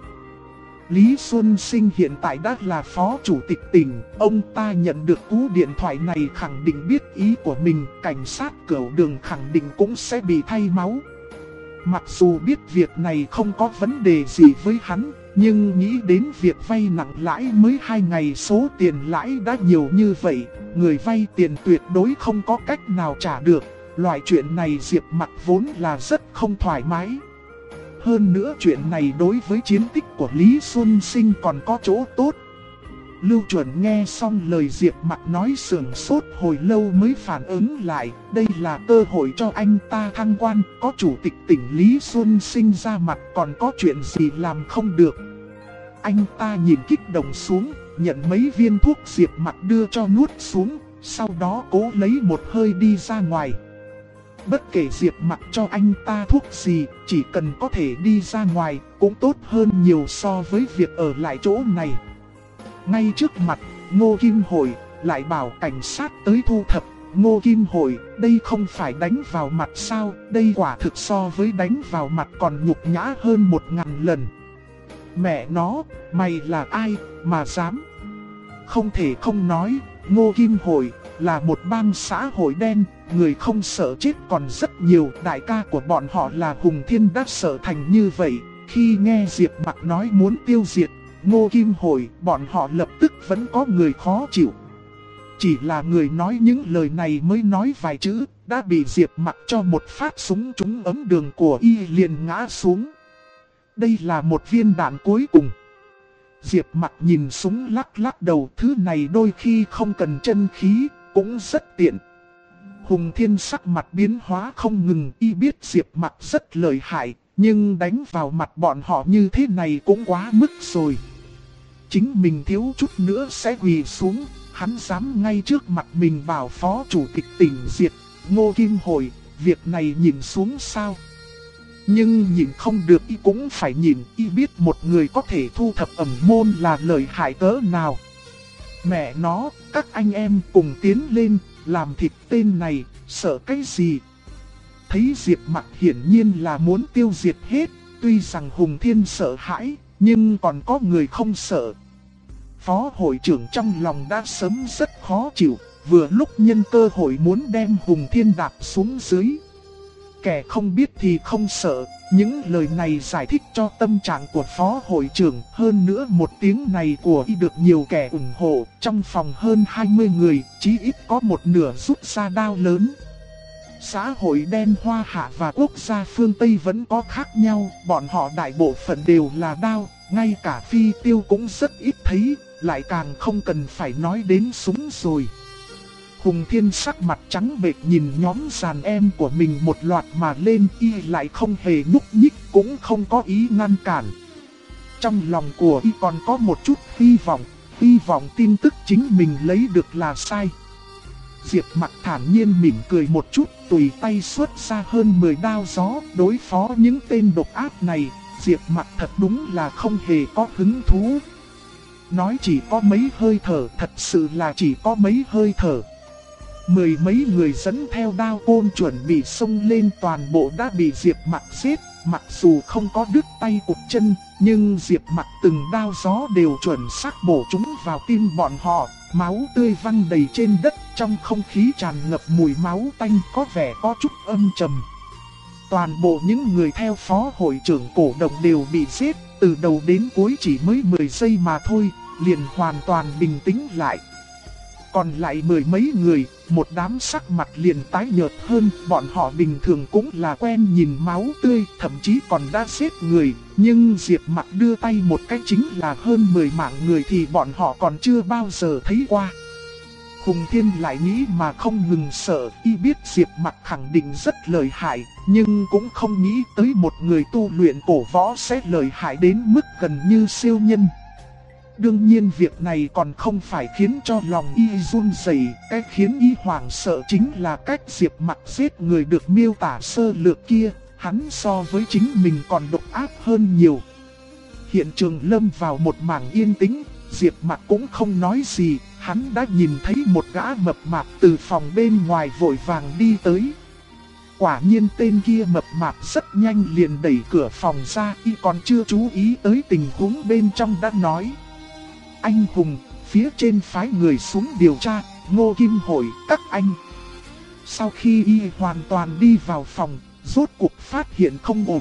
Lý Xuân Sinh hiện tại đã là phó chủ tịch tỉnh, ông ta nhận được cú điện thoại này khẳng định biết ý của mình, cảnh sát Cửu Đường khẳng định cũng sẽ bị thay máu. Mặc dù biết việc này không có vấn đề gì với hắn, nhưng nghĩ đến việc vay nặng lãi mới 2 ngày số tiền lãi đã nhiều như vậy, người vay tiền tuyệt đối không có cách nào trả được. Loại chuyện này Diệp Mặc vốn là rất không thoải mái. Hơn nữa chuyện này đối với chiến tích của Lý Xuân Sinh còn có chỗ tốt. Lưu Chuẩn nghe xong lời Diệp Mặc nói sườn sốt hồi lâu mới phản ứng lại. Đây là cơ hội cho anh ta thăng quan, có chủ tịch tỉnh Lý Xuân Sinh ra mặt, còn có chuyện gì làm không được. Anh ta nhìn kích động xuống, nhận mấy viên thuốc Diệp Mặc đưa cho nuốt xuống, sau đó cố lấy một hơi đi ra ngoài. Bất kể Diệp Mặc cho anh ta thuốc gì, chỉ cần có thể đi ra ngoài cũng tốt hơn nhiều so với việc ở lại chỗ này. Ngay trước mặt, Ngô Kim Hội lại bảo cảnh sát tới thu thập. Ngô Kim Hội, đây không phải đánh vào mặt sao? Đây quả thực so với đánh vào mặt còn nhục nhã hơn 1000 lần. Mẹ nó, mày là ai mà dám? Không thể không nói, Ngô Kim Hội là một bang xã hội đen, người không sợ chết còn rất nhiều. Đại ca của bọn họ là Hùng Thiên đã sợ thành như vậy. Khi nghe Diệp Mặc nói muốn tiêu diệt Ngô Kim Hội, bọn họ lập tức vẫn có người khó chịu. Chỉ là người nói những lời này mới nói vài chữ, đã bị Diệp Mặc cho một phát súng trúng ấm đường của y liền ngã xuống. Đây là một viên đạn cuối cùng. Diệp Mặc nhìn súng lắc lắc đầu, thứ này đôi khi không cần chân khí, cũng rất tiện. Hùng Thiên sắc mặt biến hóa không ngừng, y biết Diệp Mặc rất lợi hại, nhưng đánh vào mặt bọn họ như thế này cũng quá mức rồi. Chính mình thiếu chút nữa sẽ quỳ xuống, hắn dám ngay trước mặt mình bảo phó chủ tịch tỉnh diệt Ngô Kim Hội, việc này nhìn xuống sao? Nhưng nhìn không được y cũng phải nhìn, y biết một người có thể thu thập ẩn môn là lợi hại cỡ nào. Mẹ nó, các anh em cùng tiến lên, làm thịt tên này, sợ cái gì? Thấy Diệp Mặc hiển nhiên là muốn tiêu diệt hết, tuy rằng Hùng Thiên sợ hãi, nhưng còn có người không sợ. Phó hội trưởng trong lòng đã sớm rất khó chịu, vừa lúc nhân cơ hội muốn đem Hùng Thiên đạp xuống dưới. Kẻ không biết thì không sợ, những lời này giải thích cho tâm trạng của phó hội trưởng. Hơn nữa một tiếng này của y được nhiều kẻ ủng hộ, trong phòng hơn 20 người, chí ít có một nửa rút ra đao lớn. Xã hội đen Hoa Hạ và quốc gia phương Tây vẫn có khác nhau, bọn họ đại bộ phận đều là đao, ngay cả phi tiêu cũng rất ít thấy, lại càng không cần phải nói đến súng rồi. Hùng Thiên sắc mặt trắng bệch nhìn nhóm đàn em của mình một loạt mà lên, y lại không hề nhúc nhích, cũng không có ý ngăn cản. Trong lòng của y còn có một chút hy vọng tin tức chính mình lấy được là sai. Diệp Mặc thản nhiên mỉm cười một chút, tùy tay xuất ra hơn 10 đao gió đối phó những tên độc ác này. Diệp Mặc thật đúng là không hề có hứng thú. Nói chỉ có mấy hơi thở, thật sự là chỉ có mấy hơi thở. Mười mấy người dẫn theo đao côn chuẩn bị xông lên toàn bộ đã bị Diệp Mặc giết. Mặc dù không có đứt tay cụt chân, nhưng Diệp Mặc từng đao gió đều chuẩn xác bổ trúng vào tim bọn họ. Máu tươi văng đầy trên đất, trong không khí tràn ngập mùi máu tanh, có vẻ có chút âm trầm. Toàn bộ những người theo phó hội trưởng cổ động đều bị giết, từ đầu đến cuối chỉ mới 10 giây mà thôi, liền hoàn toàn bình tĩnh lại. Còn lại mười mấy người, một đám sắc mặt liền tái nhợt hơn, bọn họ bình thường cũng là quen nhìn máu tươi, thậm chí còn đã giết người, nhưng Diệp Mặc đưa tay một cái chính là hơn 10 mạng người thì bọn họ còn chưa bao giờ thấy qua. Hùng Thiên lại nghĩ mà không ngừng sợ, y biết Diệp Mặc khẳng định rất lợi hại, nhưng cũng không nghĩ tới một người tu luyện cổ võ sẽ lợi hại đến mức gần như siêu nhân. Đương nhiên việc này còn không phải khiến cho lòng y run rẩy, cái khiến y hoảng sợ chính là cách Diệp Mặc giết người được miêu tả sơ lược kia, hắn so với chính mình còn độc ác hơn nhiều. Hiện trường lâm vào một mảng yên tĩnh, Diệp Mặc cũng không nói gì, hắn đã nhìn thấy một gã mập mạp từ phòng bên ngoài vội vàng đi tới. Quả nhiên tên kia mập mạp rất nhanh liền đẩy cửa phòng ra, y còn chưa chú ý tới tình huống bên trong đã nói: "Anh Hùng, phía trên phái người xuống điều tra, Ngô Kim Hội, các anh." Sau khi y hoàn toàn đi vào phòng, rốt cuộc phát hiện không ổn.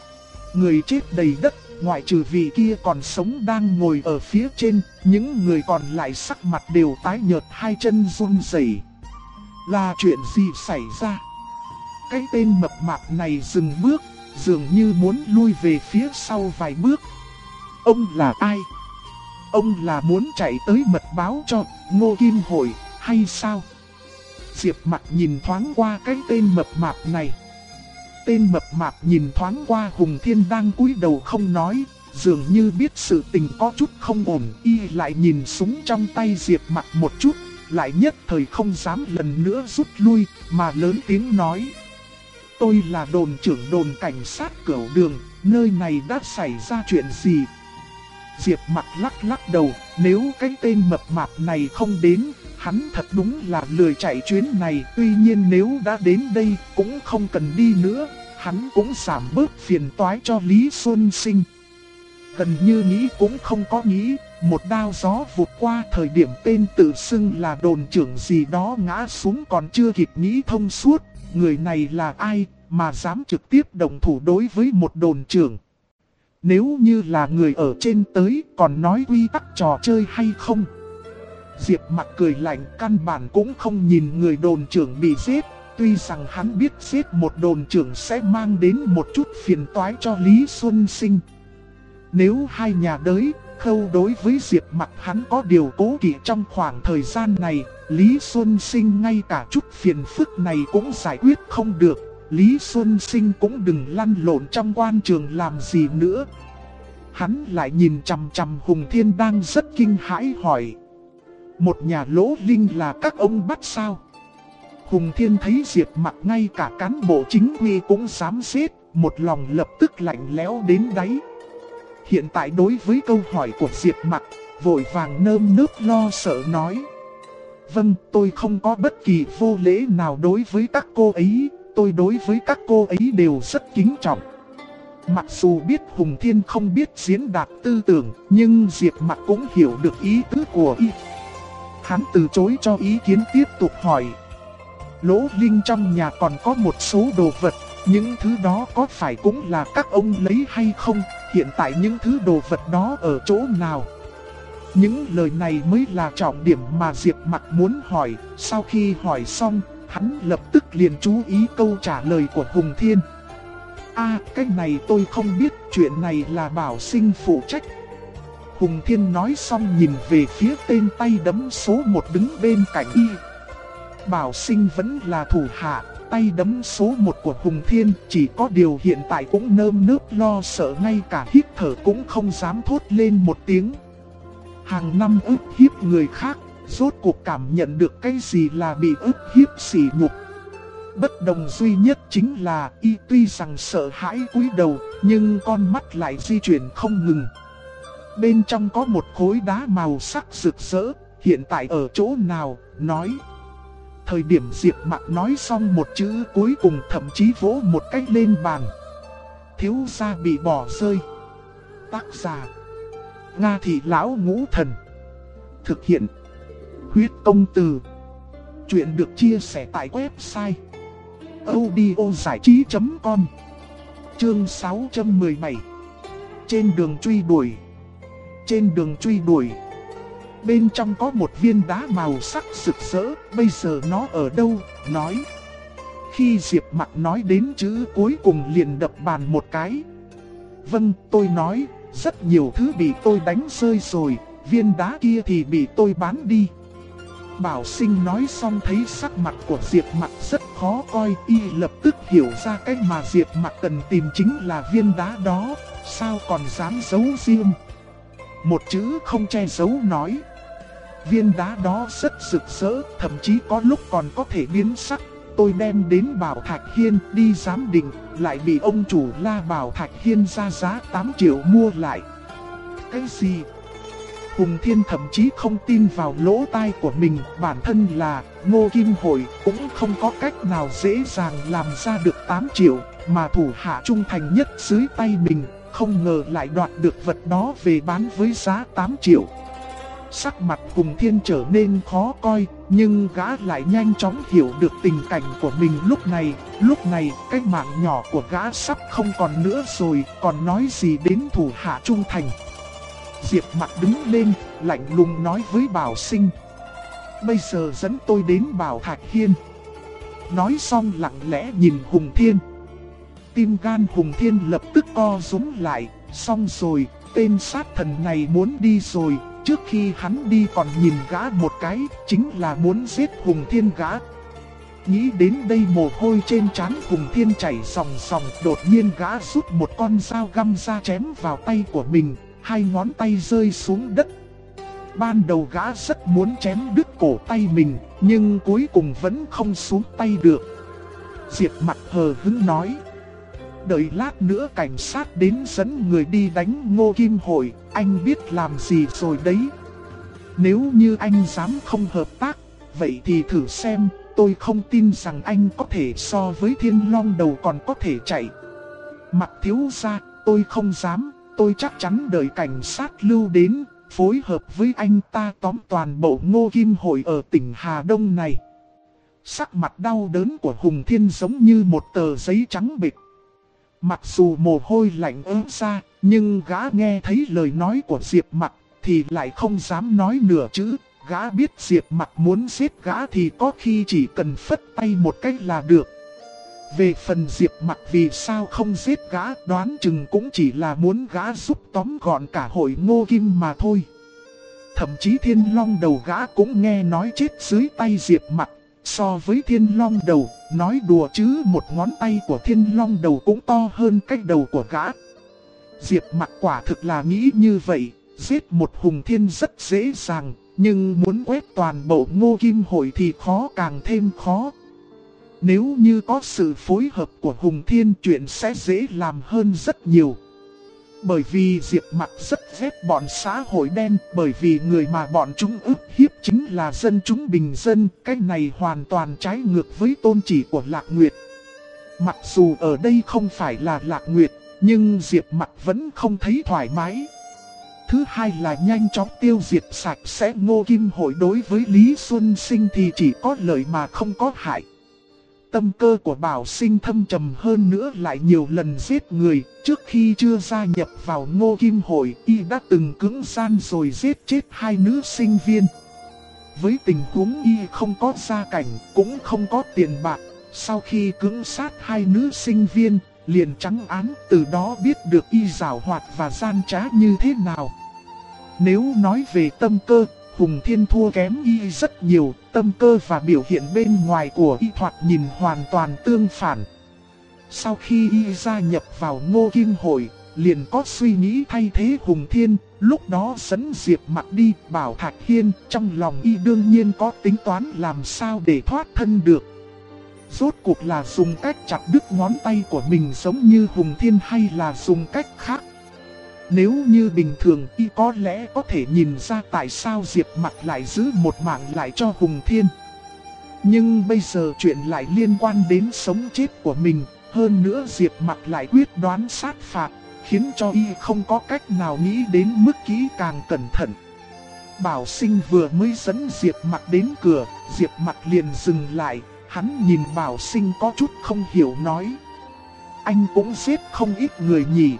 Người chết đầy đất, ngoại trừ vị kia còn sống đang ngồi ở phía trên, những người còn lại sắc mặt đều tái nhợt, hai chân run rẩy. Là chuyện gì xảy ra? Cái tên mập mạp này dừng bước, dường như muốn lui về phía sau vài bước. Ông là ai? Ông là muốn chạy tới mật báo cho Ngô Kim Hội hay sao? Diệp Mặc nhìn thoáng qua cái tên mập mạp này. Tên mập mạp nhìn thoáng qua Hùng Thiên đang cúi đầu không nói, dường như biết sự tình có chút không ổn. Y lại nhìn súng trong tay Diệp Mặc một chút, lại nhất thời không dám lần nữa rút lui, mà lớn tiếng nói: "Tôi là đồn trưởng đồn cảnh sát Cửu Đường, nơi này đã xảy ra chuyện gì?" Diệp Mặc lắc lắc đầu, nếu cái tên mập mạp này không đến, hắn thật đúng là lười chạy chuyến này. Tuy nhiên nếu đã đến đây cũng không cần đi nữa, hắn cũng giảm bớt phiền toái cho Lý Xuân Sinh. Gần như nghĩ cũng không có nghĩ, một đao gió vụt qua, thời điểm tên tự xưng là đồn trưởng gì đó ngã xuống còn chưa kịp nghĩ thông suốt, người này là ai mà dám trực tiếp động thủ đối với một đồn trưởng. Nếu như là người ở trên tới còn nói quy tắc trò chơi hay không? Diệp Mặc cười lạnh, căn bản cũng không nhìn người đồn trưởng bị giết. Tuy rằng hắn biết giết một đồn trưởng sẽ mang đến một chút phiền toái cho Lý Xuân Sinh. Nếu hai nhà đới, Khâu đối với Diệp Mặc hắn có điều cố kỵ trong khoảng thời gian này, Lý Xuân Sinh ngay cả chút phiền phức này cũng giải quyết không được. Lý Xuân Sinh cũng đừng lăn lộn trong quan trường làm gì nữa. Hắn lại nhìn chằm chằm Hùng Thiên đang rất kinh hãi hỏi: "Một nhà lỗ linh là các ông bắt sao?" Hùng Thiên thấy Diệp Mặc ngay cả cán bộ chính quy cũng dám giết, một lòng lập tức lạnh lẽo đến đáy. Hiện tại đối với câu hỏi của Diệp Mặc, vội vàng nơm nớp lo sợ nói: "Vâng, tôi không có bất kỳ vô lễ nào đối với các cô ấy. Tôi đối với các cô ấy đều rất kính trọng." Mặc dù biết Hùng Thiên không biết diễn đạt tư tưởng, nhưng Diệp Mặc cũng hiểu được ý tứ của y. Hắn từ chối cho ý kiến, tiếp tục hỏi: "Lỗ linh trong nhà còn có một số đồ vật, những thứ đó có phải cũng là các ông lấy hay không? Hiện tại những thứ đồ vật đó ở chỗ nào?" Những lời này mới là trọng điểm mà Diệp Mặc muốn hỏi. Sau khi hỏi xong, hắn lập tức liền chú ý câu trả lời của Hùng Thiên. Cái này tôi không biết, chuyện này là Bảo Sinh phụ trách." Hùng Thiên nói xong nhìn về phía tên tay đấm số 1 đứng bên cạnh y. Bảo Sinh vẫn là thủ hạ, tay đấm số 1 của Hùng Thiên, chỉ có điều hiện tại cũng nơm nớp lo sợ, ngay cả hít thở cũng không dám thốt lên một tiếng. Hàng năm ức hiếp người khác, rốt cuộc cảm nhận được cái gì là bị ức hiếp sỉ nhục. Bất đồng duy nhất chính là y tuy rằng sợ hãi cúi đầu, nhưng con mắt lại di chuyển không ngừng. Bên trong có một khối đá màu sắc rực rỡ, hiện tại ở chỗ nào, nói. Thời điểm Diệp Mặc nói xong một chữ cuối cùng, thậm chí vỗ một cách lên bàn. Thiếu gia bị bỏ rơi. Tác giả: Nga Thị Lão Ngũ Thần. Thực hiện: Huyết Công Từ. Chuyện được chia sẻ tại website audiozảichí.com. Chương 617. Trên đường truy đuổi. Trên đường truy đuổi. Bên trong có một viên đá màu sắc rực rỡ, bây giờ nó ở đâu, nói. Khi Diệp Mặc nói đến chữ cuối cùng liền đập bàn một cái. Vâng, tôi nói, rất nhiều thứ bị tôi đánh rơi rồi, viên đá kia thì bị tôi bán đi. Bảo Sinh nói xong thấy sắc mặt của Diệp Mặc rất khó coi, y lập tức hiểu ra cái mà Diệp Mặc cần tìm chính là viên đá đó, sao còn dám giấu riêng. Một chữ không che giấu nói. Viên đá đó rất rực rỡ, thậm chí có lúc còn có thể biến sắc. Tôi đem đến Bảo Thạch Hiên đi giám định, lại bị ông chủ La Bảo Thạch Hiên ra giá 8 triệu mua lại. Cái gì? Hùng Thiên thậm chí không tin vào lỗ tai của mình, bản thân là Ngô Kim Hội cũng không có cách nào dễ dàng làm ra được 8 triệu, mà thủ hạ trung thành nhất dưới tay mình, không ngờ lại đoạt được vật đó về bán với giá 8 triệu. Sắc mặt Hùng Thiên trở nên khó coi, nhưng gã lại nhanh chóng hiểu được tình cảnh của mình lúc này cái mạng nhỏ của gã sắp không còn nữa rồi, còn nói gì đến thủ hạ trung thành. Diệp Mặc đứng lên, lạnh lùng nói với Bảo Sinh. Bây giờ dẫn tôi đến Bảo Thạch Hiên. Nói xong lặng lẽ nhìn Hùng Thiên. Tim gan Hùng Thiên lập tức co rúm lại, xong rồi, tên sát thần này muốn đi rồi. Trước khi hắn đi còn nhìn gã một cái, chính là muốn giết Hùng Thiên gã. Nghĩ đến đây mồ hôi trên trán Hùng Thiên chảy ròng ròng, đột nhiên gã rút một con dao găm ra chém vào tay của mình, hai ngón tay rơi xuống đất. Ban đầu gã rất muốn chém đứt cổ tay mình, nhưng cuối cùng vẫn không xuống tay được. Diệp Mặc hờ hững nói. Đợi lát nữa cảnh sát đến dẫn người đi đánh Ngô Kim Hội, anh biết làm gì rồi đấy. Nếu như anh dám không hợp tác, vậy thì thử xem, tôi không tin rằng anh có thể so với Thiên Long Đầu còn có thể chạy. Mặc thiếu gia, tôi không dám, tôi chắc chắn đợi cảnh sát lưu đến, phối hợp với anh ta tóm toàn bộ Ngô Kim Hội ở tỉnh Hà Đông này. Sắc mặt đau đớn của Hùng Thiên giống như một tờ giấy trắng bệch. Mặc dù mồ hôi lạnh ứa ra, nhưng gã nghe thấy lời nói của Diệp Mặc thì lại không dám nói nửa chữ. Gã biết Diệp Mặc muốn giết gã thì có khi chỉ cần phất tay một cách là được. Về phần Diệp Mặc vì sao không giết gã, đoán chừng cũng chỉ là muốn gã giúp tóm gọn cả hội Ngô Kim mà thôi. Thậm chí Thiên Long Đầu gã cũng nghe nói chết dưới tay Diệp Mặc. So với Thiên Long Đầu, nói đùa chứ một ngón tay của Thiên Long Đầu cũng to hơn cái đầu của gã. Diệp Mặc quả thực là nghĩ như vậy, giết một Hùng Thiên rất dễ dàng, nhưng muốn quét toàn bộ Ngô Kim Hội thì khó càng thêm khó. Nếu như có sự phối hợp của Hùng Thiên, chuyện sẽ dễ làm hơn rất nhiều. Bởi vì Diệp Mặc rất ghét bọn xã hội đen, bởi vì người mà bọn chúng ức hiếp chính là dân chúng bình dân, cái này hoàn toàn trái ngược với tôn chỉ của Lạc Nguyệt. Mặc dù ở đây không phải là Lạc Nguyệt, nhưng Diệp Mặc vẫn không thấy thoải mái. Thứ hai là nhanh chóng tiêu diệt sạch sẽ Ngô Kim Hội, đối với Lý Xuân Sinh thì chỉ có lợi mà không có hại. Tâm cơ của Bảo Sinh thâm trầm hơn nữa, lại nhiều lần giết người. Trước khi chưa gia nhập vào Ngô Kim Hội, y đã từng cưỡng gian rồi giết chết 2 nữ sinh viên. Với tình huống y không có gia cảnh, cũng không có tiền bạc, sau khi cưỡng sát 2 nữ sinh viên, liền trắng án, từ đó biết được y giảo hoạt và gian trá như thế nào. Nếu nói về tâm cơ, Hùng Thiên thua kém y rất nhiều, tâm cơ và biểu hiện bên ngoài của y thoạt nhìn hoàn toàn tương phản. Sau khi y gia nhập vào Ngô Kim Hội, liền có suy nghĩ thay thế Hùng Thiên, lúc đó dẫn Diệp Mặc đi bảo Thạch Hiên, trong lòng y đương nhiên có tính toán làm sao để thoát thân được. Rốt cuộc là dùng cách chặt đứt ngón tay của mình giống như Hùng Thiên hay là dùng cách khác. Nếu như bình thường y có lẽ có thể nhìn ra tại sao Diệp Mặc lại giữ một mạng lại cho Hùng Thiên. Nhưng bây giờ chuyện lại liên quan đến sống chết của mình, hơn nữa Diệp Mặc lại quyết đoán sát phạt, khiến cho y không có cách nào nghĩ đến mức kỹ càng cẩn thận. Bảo Sinh vừa mới dẫn Diệp Mặc đến cửa, Diệp Mặc liền dừng lại, hắn nhìn Bảo Sinh có chút không hiểu nói: anh cũng giết không ít người nhỉ?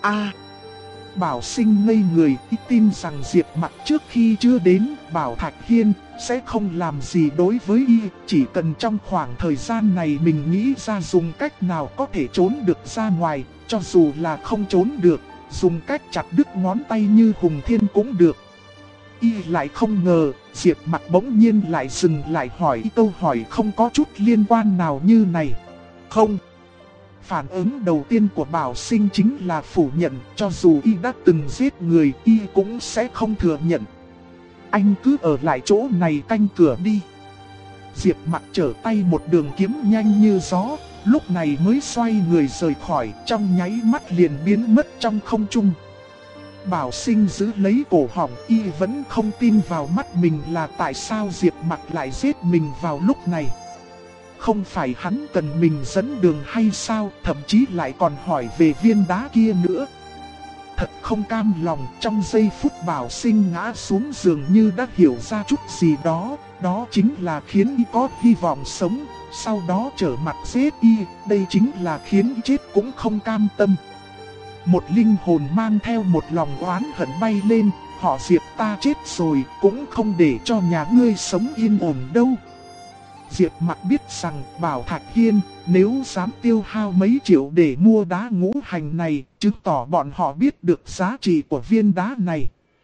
Bảo Sinh ngây người, y tin rằng Diệp Mặc trước khi chưa đến Bảo Thạch Hiên sẽ không làm gì đối với y, chỉ cần trong khoảng thời gian này mình nghĩ ra dùng cách nào có thể trốn được ra ngoài, cho dù là không trốn được, dùng cách chặt đứt ngón tay như Hùng Thiên cũng được. Y lại không ngờ, Diệp Mặc bỗng nhiên lại dừng lại hỏi câu hỏi không có chút liên quan nào như này. Không. Phản ứng đầu tiên của Bảo Sinh chính là phủ nhận, cho dù y đã từng giết người, y cũng sẽ không thừa nhận. Anh cứ ở lại chỗ này canh cửa đi. Diệp Mặc trở tay một đường kiếm nhanh như gió, lúc này mới xoay người rời khỏi, trong nháy mắt liền biến mất trong không trung. Bảo Sinh giữ lấy cổ họng, y vẫn không tin vào mắt mình là tại sao Diệp Mặc lại giết mình vào lúc này. Không phải hắn cần mình dẫn đường hay sao, thậm chí lại còn hỏi về viên đá kia nữa. Thật không cam lòng, trong giây phút Bảo Sinh ngã xuống giường như đã hiểu ra chút gì đó, đó chính là khiến y có hy vọng sống, sau đó trở mặt giết y, đây chính là khiến y chết cũng không cam tâm. Một linh hồn mang theo một lòng oán hận bay lên, họ Diệp ta chết rồi, cũng không để cho nhà ngươi sống yên ổn đâu. Diệp Mặc biết rằng Bảo Thạch Hiên nếu dám tiêu hao mấy triệu để mua đá ngũ hành này, chứng tỏ bọn họ biết được giá trị của viên đá này.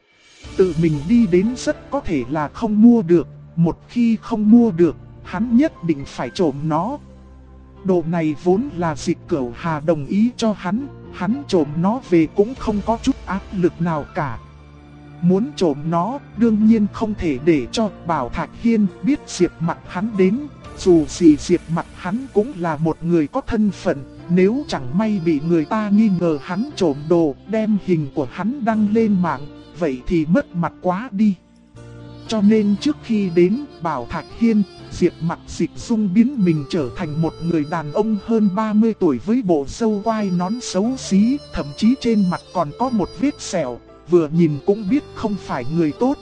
Tự mình đi đến rất có thể là không mua được, một khi không mua được, hắn nhất định phải trộm nó. Đồ này vốn là Dịch Cửu Hà đồng ý cho hắn trộm nó về cũng không có chút áp lực nào cả. Muốn trộm nó, đương nhiên không thể để cho Bảo Thạch Hiên biết Diệp Mặc hắn đến, dù gì Diệp Mặc hắn cũng là một người có thân phận, nếu chẳng may bị người ta nghi ngờ hắn trộm đồ, đem hình của hắn đăng lên mạng, vậy thì mất mặt quá đi. Cho nên trước khi đến Bảo Thạch Hiên, Diệp Mặc dịch dung biến mình trở thành một người đàn ông hơn 30 tuổi với bộ râu quai nón xấu xí, thậm chí trên mặt còn có một vết sẹo, vừa nhìn cũng biết không phải người tốt.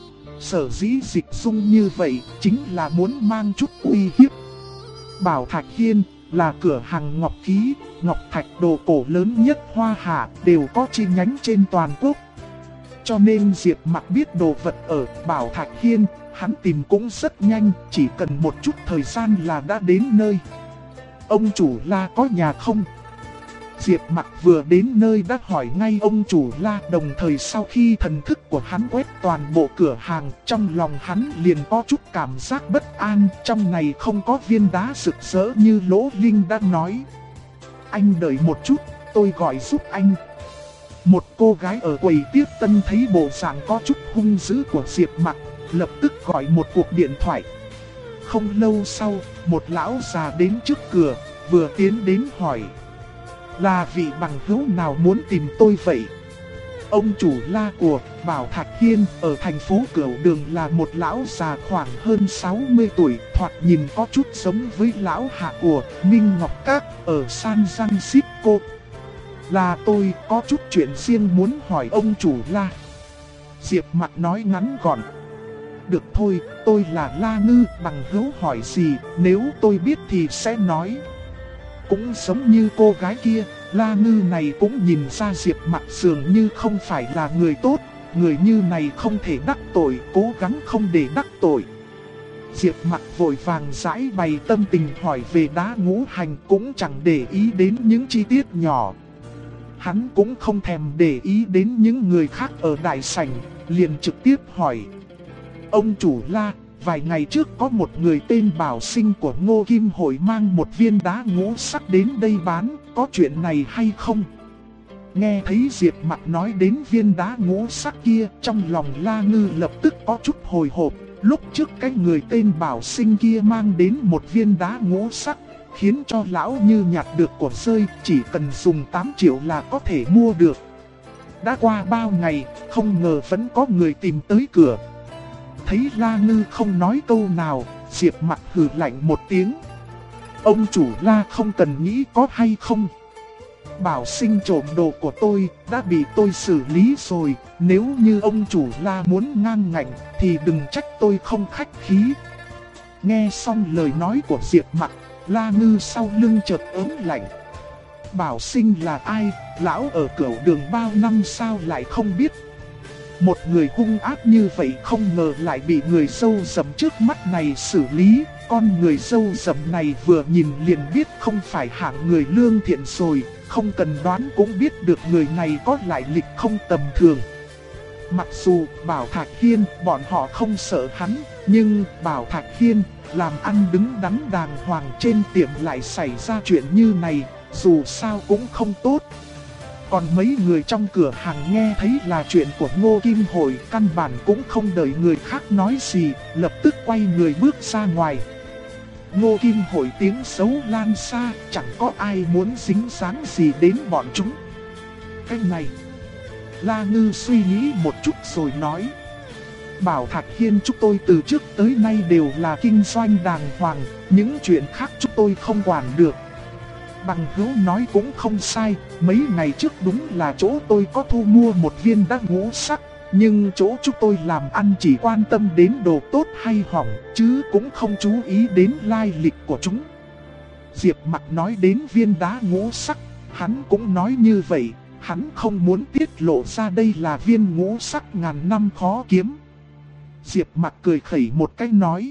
Sở dĩ dịch dung như vậy chính là muốn mang chút uy hiếp. Bảo Thạch Hiên là cửa hàng ngọc khí, ngọc thạch đồ cổ lớn nhất Hoa Hạ, đều có chi nhánh trên toàn quốc. Cho nên Diệp Mặc biết đồ vật ở Bảo Thạch Hiên, hắn tìm cũng rất nhanh, chỉ cần một chút thời gian là đã đến nơi. Ông chủ La có nhà không? Diệp Mặc vừa đến nơi đã hỏi ngay ông chủ La, đồng thời sau khi thần thức của hắn quét toàn bộ cửa hàng, trong lòng hắn liền có chút cảm giác bất an, trong này không có viên đá rực rỡ như Lỗ Linh đã nói. Anh đợi một chút, tôi gọi giúp anh. Một cô gái ở quầy tiếp tân thấy bộ dạng có chút hung dữ của Diệp Mặc, lập tức gọi một cuộc điện thoại. Không lâu sau, một lão già đến trước cửa, vừa tiến đến hỏi: là vị bằng hữu nào muốn tìm tôi vậy? Ông chủ La của Bảo Thạch Hiên ở thành phố Cửu Đường là một lão già khoảng hơn 60 tuổi, thoạt nhìn có chút giống với lão hạ của Minh Ngọc Các ở San Francisco. Là tôi có chút chuyện riêng muốn hỏi ông chủ La. Diệp Mặc nói ngắn gọn. Được thôi, tôi là La Ngư, bằng hữu hỏi gì, nếu tôi biết thì sẽ nói. Cũng giống như cô gái kia, La Ngư này cũng nhìn ra Diệp Mặc dường như không phải là người tốt, người như này không thể đắc tội, cố gắng không để đắc tội. Diệp Mặc vội vàng giải bày tâm tình hỏi về đá ngũ hành, cũng chẳng để ý đến những chi tiết nhỏ. Hắn cũng không thèm để ý đến những người khác ở đại sảnh, liền trực tiếp hỏi: Ông chủ La, vài ngày trước có một người tên Bảo Sinh của Ngô Kim Hội mang một viên đá ngũ sắc đến đây bán, có chuyện này hay không? Nghe thấy Diệp Mặc nói đến viên đá ngũ sắc kia, trong lòng La Ngư lập tức có chút hồi hộp. Lúc trước cái người tên Bảo Sinh kia mang đến một viên đá ngũ sắc, khiến cho lão như nhặt được của rơi, chỉ cần dùng 8 triệu là có thể mua được. Đã qua bao ngày, không ngờ vẫn có người tìm tới cửa. Thấy La Ngư không nói câu nào, Diệp Mặc hừ lạnh một tiếng. Ông chủ La không cần nghĩ có hay không. Bảo Sinh trộm đồ của tôi, đã bị tôi xử lý rồi. Nếu như ông chủ La muốn ngang ngạnh, thì đừng trách tôi không khách khí. Nghe xong lời nói của Diệp Mặc, La Ngư sau lưng chợt ớn lạnh. Bảo Sinh là ai, lão ở Cửu Đường bao năm sao lại không biết. Một người hung ác như vậy không ngờ lại bị người râu rậm trước mắt này xử lý. Con người râu rậm này vừa nhìn liền biết không phải hạng người lương thiện rồi, không cần đoán cũng biết được người này có lại lịch không tầm thường. Mặc dù Bảo Thạch Hiên bọn họ không sợ hắn, nhưng Bảo Thạch Hiên làm ăn đứng đắn đàng hoàng trên tiệm lại xảy ra chuyện như này, dù sao cũng không tốt. Còn mấy người trong cửa hàng nghe thấy là chuyện của Ngô Kim Hội, căn bản cũng không đợi người khác nói gì, lập tức quay người bước ra ngoài. Ngô Kim Hội tiếng xấu lan xa, chẳng có ai muốn dính dáng gì đến bọn chúng. Cái này, La Ngư suy nghĩ một chút rồi nói. Bảo Thạch Hiên chúng tôi từ trước tới nay đều là kinh doanh đàng hoàng, những chuyện khác chúng tôi không quản được. Bằng hữu nói cũng không sai, mấy ngày trước đúng là chỗ tôi có thu mua một viên đá ngũ sắc, nhưng chỗ chúng tôi làm ăn chỉ quan tâm đến đồ tốt hay hỏng, chứ cũng không chú ý đến lai lịch của chúng. Diệp Mặc nói đến viên đá ngũ sắc, hắn cũng nói như vậy, hắn không muốn tiết lộ ra đây là viên ngũ sắc ngàn năm khó kiếm. Diệp Mặc cười khẩy một cái nói.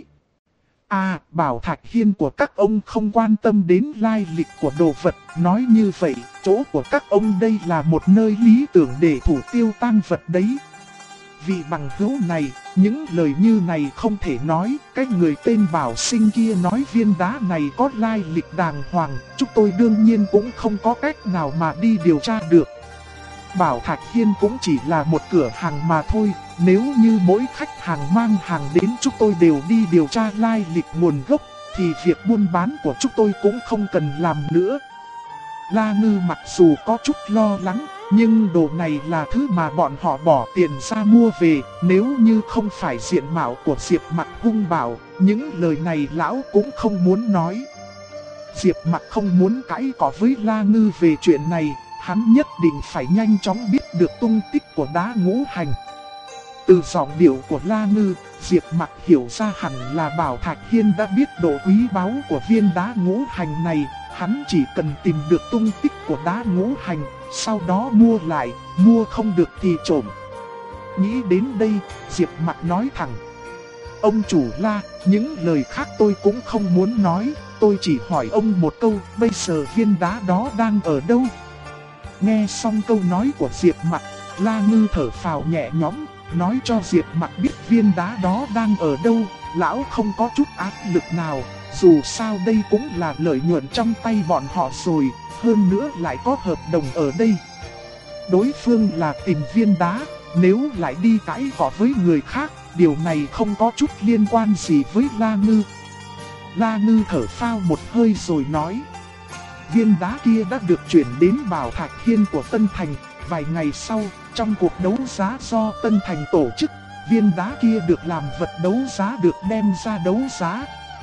Bảo Thạch Hiên của các ông không quan tâm đến lai lịch của đồ vật, nói như vậy, chỗ của các ông đây là một nơi lý tưởng để thủ tiêu tang vật đấy. Vì bằng hữu này, những lời như này không thể nói, cái người tên Bảo Sinh kia nói viên đá này có lai lịch đàng hoàng, chúng tôi đương nhiên cũng không có cách nào mà đi điều tra được. Bảo Thạch Hiên cũng chỉ là một cửa hàng mà thôi, nếu như mỗi khách hàng mang hàng đến chúng tôi đều đi điều tra lai lịch nguồn gốc, thì việc buôn bán của chúng tôi cũng không cần làm nữa. La Ngư mặc dù có chút lo lắng, nhưng đồ này là thứ mà bọn họ bỏ tiền ra mua về, nếu như không phải diện mạo của Diệp Mặc hung bạo, những lời này lão cũng không muốn nói. Diệp Mặc không muốn cãi cọ với La Ngư về chuyện này, hắn nhất định phải nhanh chóng biết được tung tích của đá ngũ hành. Từ giọng điệu của La Ngư, Diệp Mặc hiểu ra hẳn là Bảo Thạch Hiên đã biết độ quý báu của viên đá ngũ hành này, hắn chỉ cần tìm được tung tích của đá ngũ hành, sau đó mua lại, mua không được thì trộm. Nghĩ đến đây, Diệp Mặc nói thẳng. Ông chủ La, những lời khác tôi cũng không muốn nói, tôi chỉ hỏi ông một câu, bây giờ viên đá đó đang ở đâu? Nghe xong câu nói của Diệp Mặc, La Ngư thở phào nhẹ nhõm, nói cho Diệp Mặc biết viên đá đó đang ở đâu, lão không có chút áp lực nào, dù sao đây cũng là lợi nhuận trong tay bọn họ rồi, hơn nữa lại có hợp đồng ở đây. Đối phương là tìm viên đá, nếu lại đi cãi cọ với người khác, điều này không có chút liên quan gì với La Ngư. La Ngư thở phào một hơi rồi nói. Viên đá kia đã được chuyển đến Bảo Thạch Hiên của Tân Thành. Vài ngày sau, trong cuộc đấu giá do Tân Thành tổ chức, viên đá kia được làm vật đấu giá được đem ra đấu giá.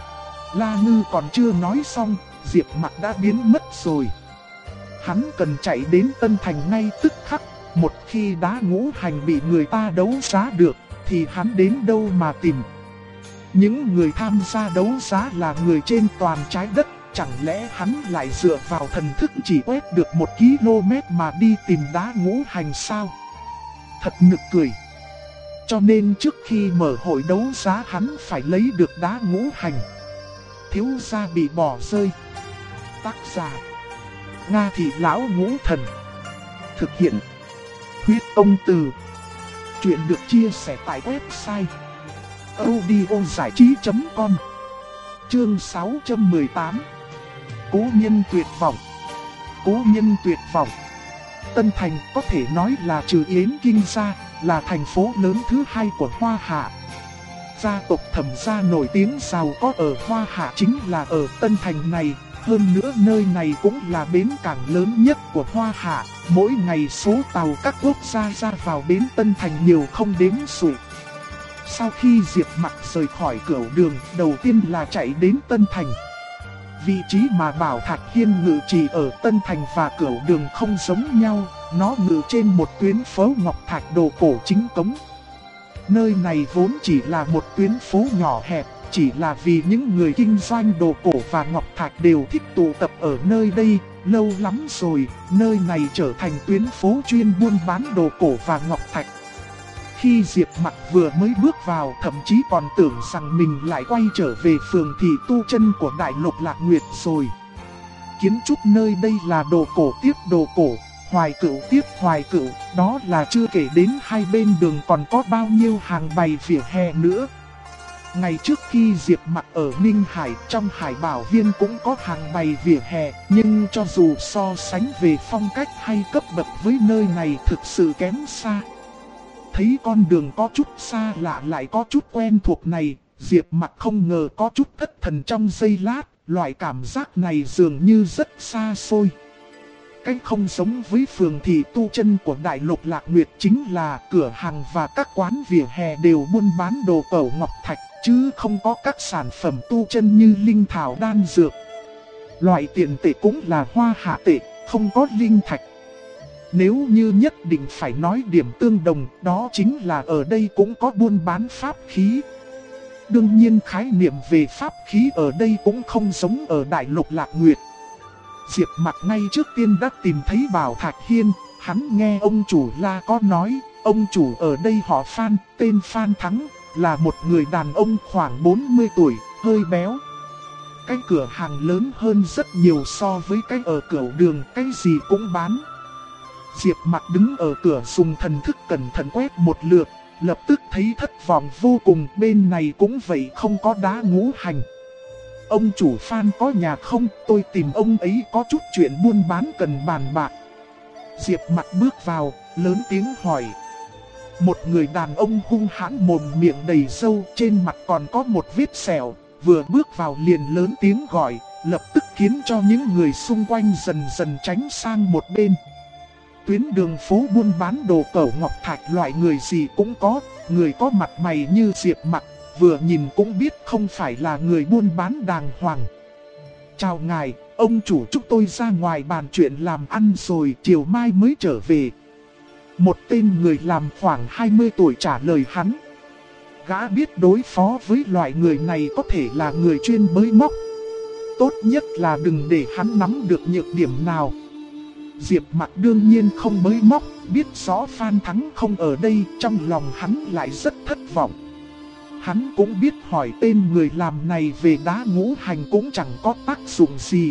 La Ngư còn chưa nói xong, Diệp Mặc đã biến mất rồi. Hắn cần chạy đến Tân Thành ngay tức khắc, một khi đá ngũ hành bị người ta đấu giá được, thì hắn đến đâu mà tìm. Những người tham gia đấu giá là người trên toàn trái đất. Chẳng lẽ hắn lại dựa vào thần thức chỉ quét được 1 km mà đi tìm đá ngũ hành sao? Thật nực cười. Cho nên trước khi mở hội đấu giá hắn phải lấy được đá ngũ hành. Thiếu gia bị bỏ rơi. Tác giả Nga Thị Lão Ngũ Thần. Thực hiện Huyết Công Từ. Chuyện được chia sẻ tại website audiozảichí.com. Chương 618. Cố nhân tuyệt vọng. Cố nhân tuyệt vọng. Tân Thành có thể nói là trừ Yến Kinh ra, là thành phố lớn thứ hai của Hoa Hạ. Gia tộc Thẩm gia nổi tiếng giàu có ở Hoa Hạ chính là ở Tân Thành này. Hơn nữa nơi này cũng là bến cảng lớn nhất của Hoa Hạ. Mỗi ngày số tàu các quốc gia ra vào bến Tân Thành nhiều không đếm xuể. Sau khi Diệp Mặc rời khỏi Cửu Đường, đầu tiên là chạy đến Tân Thành. Vị trí mà Bảo Thạch Hiên ngự trì ở Tân Thành và Cửu Đường không giống nhau, nó ngự trên một tuyến phố ngọc thạch đồ cổ chính cống. Nơi này vốn chỉ là một tuyến phố nhỏ hẹp, chỉ là vì những người kinh doanh đồ cổ và ngọc thạch đều thích tụ tập ở nơi đây. Lâu lắm rồi, nơi này trở thành tuyến phố chuyên buôn bán đồ cổ và ngọc thạch. Khi Diệp Mặc vừa mới bước vào, thậm chí còn tưởng rằng mình lại quay trở về phường Thị Tu Chân của Đại Lục Lạc Nguyệt rồi. Kiến trúc nơi đây là đồ cổ tiếp đồ cổ, hoài cửu tiếp hoài cửu, đó là chưa kể đến hai bên đường còn có bao nhiêu hàng bày vỉa hè nữa. Ngày trước khi Diệp Mặc ở Ninh Hải, trong Hải Bảo Viên cũng có hàng bày vỉa hè, nhưng cho dù so sánh về phong cách hay cấp bậc với nơi này thực sự kém xa. Thấy con đường có chút xa lạ lại có chút quen thuộc này, Diệp Mặc không ngờ có chút thất thần trong giây lát, loại cảm giác này dường như rất xa xôi. Cách không giống với phường Thị Tu Chân của Đại Lục Lạc Nguyệt chính là cửa hàng và các quán vỉa hè đều buôn bán đồ cổ ngọc thạch, chứ không có các sản phẩm tu chân như linh thảo đan dược. Loại tiền tệ cũng là hoa hạ tệ, không có linh thạch. Nếu như nhất định phải nói điểm tương đồng, đó chính là ở đây cũng có buôn bán pháp khí. Đương nhiên khái niệm về pháp khí ở đây cũng không giống ở Đại Lục Lạc Nguyệt. Diệp Mặc ngay trước tiên đã tìm thấy Bảo Thạch Hiên, hắn nghe ông chủ La có nói, ông chủ ở đây họ Phan, tên Phan Thắng, là một người đàn ông khoảng 40 tuổi, hơi béo. Cái cửa hàng lớn hơn rất nhiều so với cái ở Cửu Đường, cái gì cũng bán. Diệp Mặc đứng ở cửa dùng thần thức cẩn thận quét một lượt, lập tức thấy thất vọng vô cùng, bên này cũng vậy không có đá ngũ hành. Ông chủ Phan có nhà không, tôi tìm ông ấy có chút chuyện buôn bán cần bàn bạc. Diệp Mặc bước vào, lớn tiếng hỏi. Một người đàn ông hung hãn mồm miệng đầy râu, trên mặt còn có một vết sẹo, vừa bước vào liền lớn tiếng gọi, lập tức khiến cho những người xung quanh dần dần tránh sang một bên. Tuyến đường phố buôn bán đồ cổ ngọc thạch loại người gì cũng có, người có mặt mày như Diệp Mặc, vừa nhìn cũng biết không phải là người buôn bán đàng hoàng. Chào ngài, ông chủ chúng tôi ra ngoài bàn chuyện làm ăn rồi, chiều mai mới trở về. Một tên người làm khoảng 20 tuổi trả lời hắn. Gã biết đối phó với loại người này có thể là người chuyên bới móc. Tốt nhất là đừng để hắn nắm được nhược điểm nào. Diệp Mặc đương nhiên không bới móc, biết rõ Phan Thắng không ở đây, trong lòng hắn lại rất thất vọng. Hắn cũng biết hỏi tên người làm này về đá ngũ hành cũng chẳng có tác dụng gì.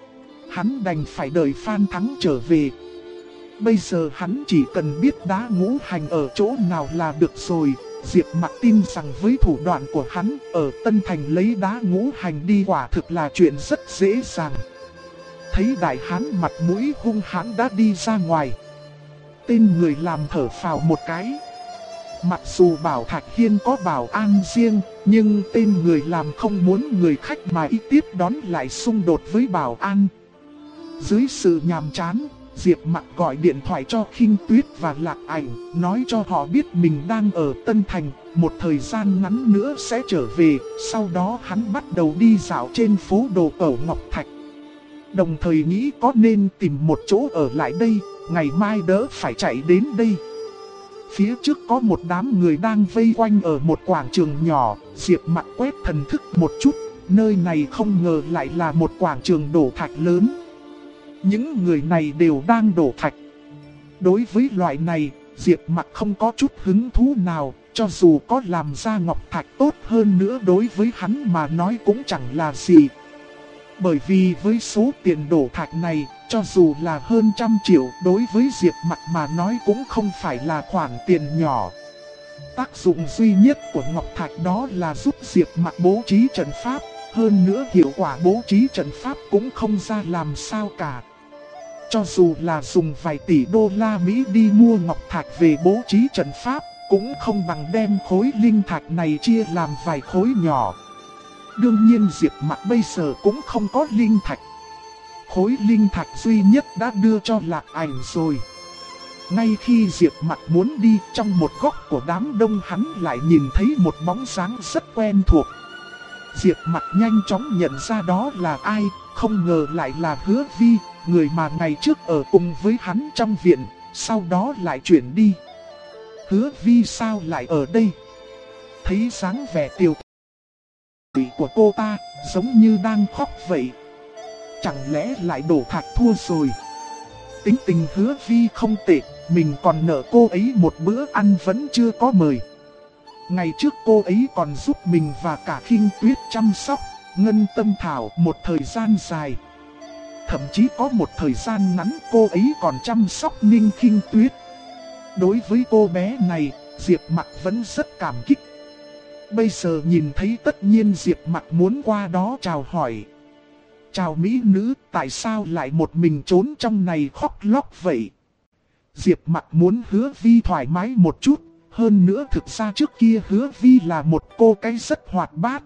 Hắn đành phải đợi Phan Thắng trở về. Bây giờ hắn chỉ cần biết đá ngũ hành ở chỗ nào là được rồi. Diệp Mặc tin rằng với thủ đoạn của hắn, ở Tân Thành lấy đá ngũ hành đi quả thực là chuyện rất dễ dàng. Thấy đại hán mặt mũi hung hãn đã đi ra ngoài, tên người làm thở phào một cái. Mặc dù Bảo Thạch Hiên có bảo an riêng, nhưng tên người làm không muốn người khách mà y tiếp đón lại xung đột với bảo an. Dưới sự nhàm chán, Diệp Mặc gọi điện thoại cho Khinh Tuyết và Lạc Ảnh, nói cho họ biết mình đang ở Tân Thành, một thời gian ngắn nữa sẽ trở về. Sau đó hắn bắt đầu đi dạo trên phố đồ cổ ngọc thạch. Đồng thời nghĩ có nên tìm một chỗ ở lại đây, ngày mai đỡ phải chạy đến đây. Phía trước có một đám người đang vây quanh ở một quảng trường nhỏ, Diệp Mặc quét thần thức một chút, nơi này không ngờ lại là một quảng trường đổ thạch lớn. Những người này đều đang đổ thạch. Đối với loại này, Diệp Mặc không có chút hứng thú nào, cho dù có làm ra ngọc thạch tốt hơn nữa đối với hắn mà nói cũng chẳng là gì. Bởi vì với số tiền đổ thạch này, cho dù là hơn 100 triệu đối với Diệp Mặc mà nói cũng không phải là khoản tiền nhỏ. Tác dụng duy nhất của Ngọc Thạch đó là giúp Diệp Mặc bố trí trận pháp, hơn nữa hiệu quả bố trí trận pháp cũng không ra làm sao cả. Cho dù là dùng vài tỷ đô la Mỹ đi mua Ngọc Thạch về bố trí trận pháp, cũng không bằng đem khối linh thạch này chia làm vài khối nhỏ. Đương nhiên Diệp Mặc bây giờ cũng không có linh thạch. Khối linh thạch duy nhất đã đưa cho Lạc Ảnh rồi. Ngay khi Diệp Mặc muốn đi, trong một góc của đám đông hắn lại nhìn thấy một bóng dáng rất quen thuộc. Diệp Mặc nhanh chóng nhận ra đó là ai, không ngờ lại là Hứa Vi, người mà ngày trước ở cùng với hắn trong viện, sau đó lại chuyển đi. Hứa Vi sao lại ở đây? Thấy dáng vẻ tiều tụy của cô ta, giống như đang khóc vậy. Chẳng lẽ lại đổ thạch thua rồi? Tính tình Hứa Vi không tệ, mình còn nợ cô ấy một bữa ăn vẫn chưa có mời. Ngày trước cô ấy còn giúp mình và cả Khinh Tuyết chăm sóc Ngân Tâm Thảo một thời gian dài. Thậm chí có một thời gian ngắn cô ấy còn chăm sóc Ninh Khinh Tuyết. Đối với cô bé này, Diệp Mặc vẫn rất cảm kích. Bây giờ nhìn thấy tất nhiên Diệp Mặc muốn qua đó chào hỏi. Chào mỹ nữ, tại sao lại một mình trốn trong này khóc lóc vậy? Diệp Mặc muốn Hứa Vi thoải mái một chút. Hơn nữa thực ra trước kia Hứa Vi là một cô gái rất hoạt bát.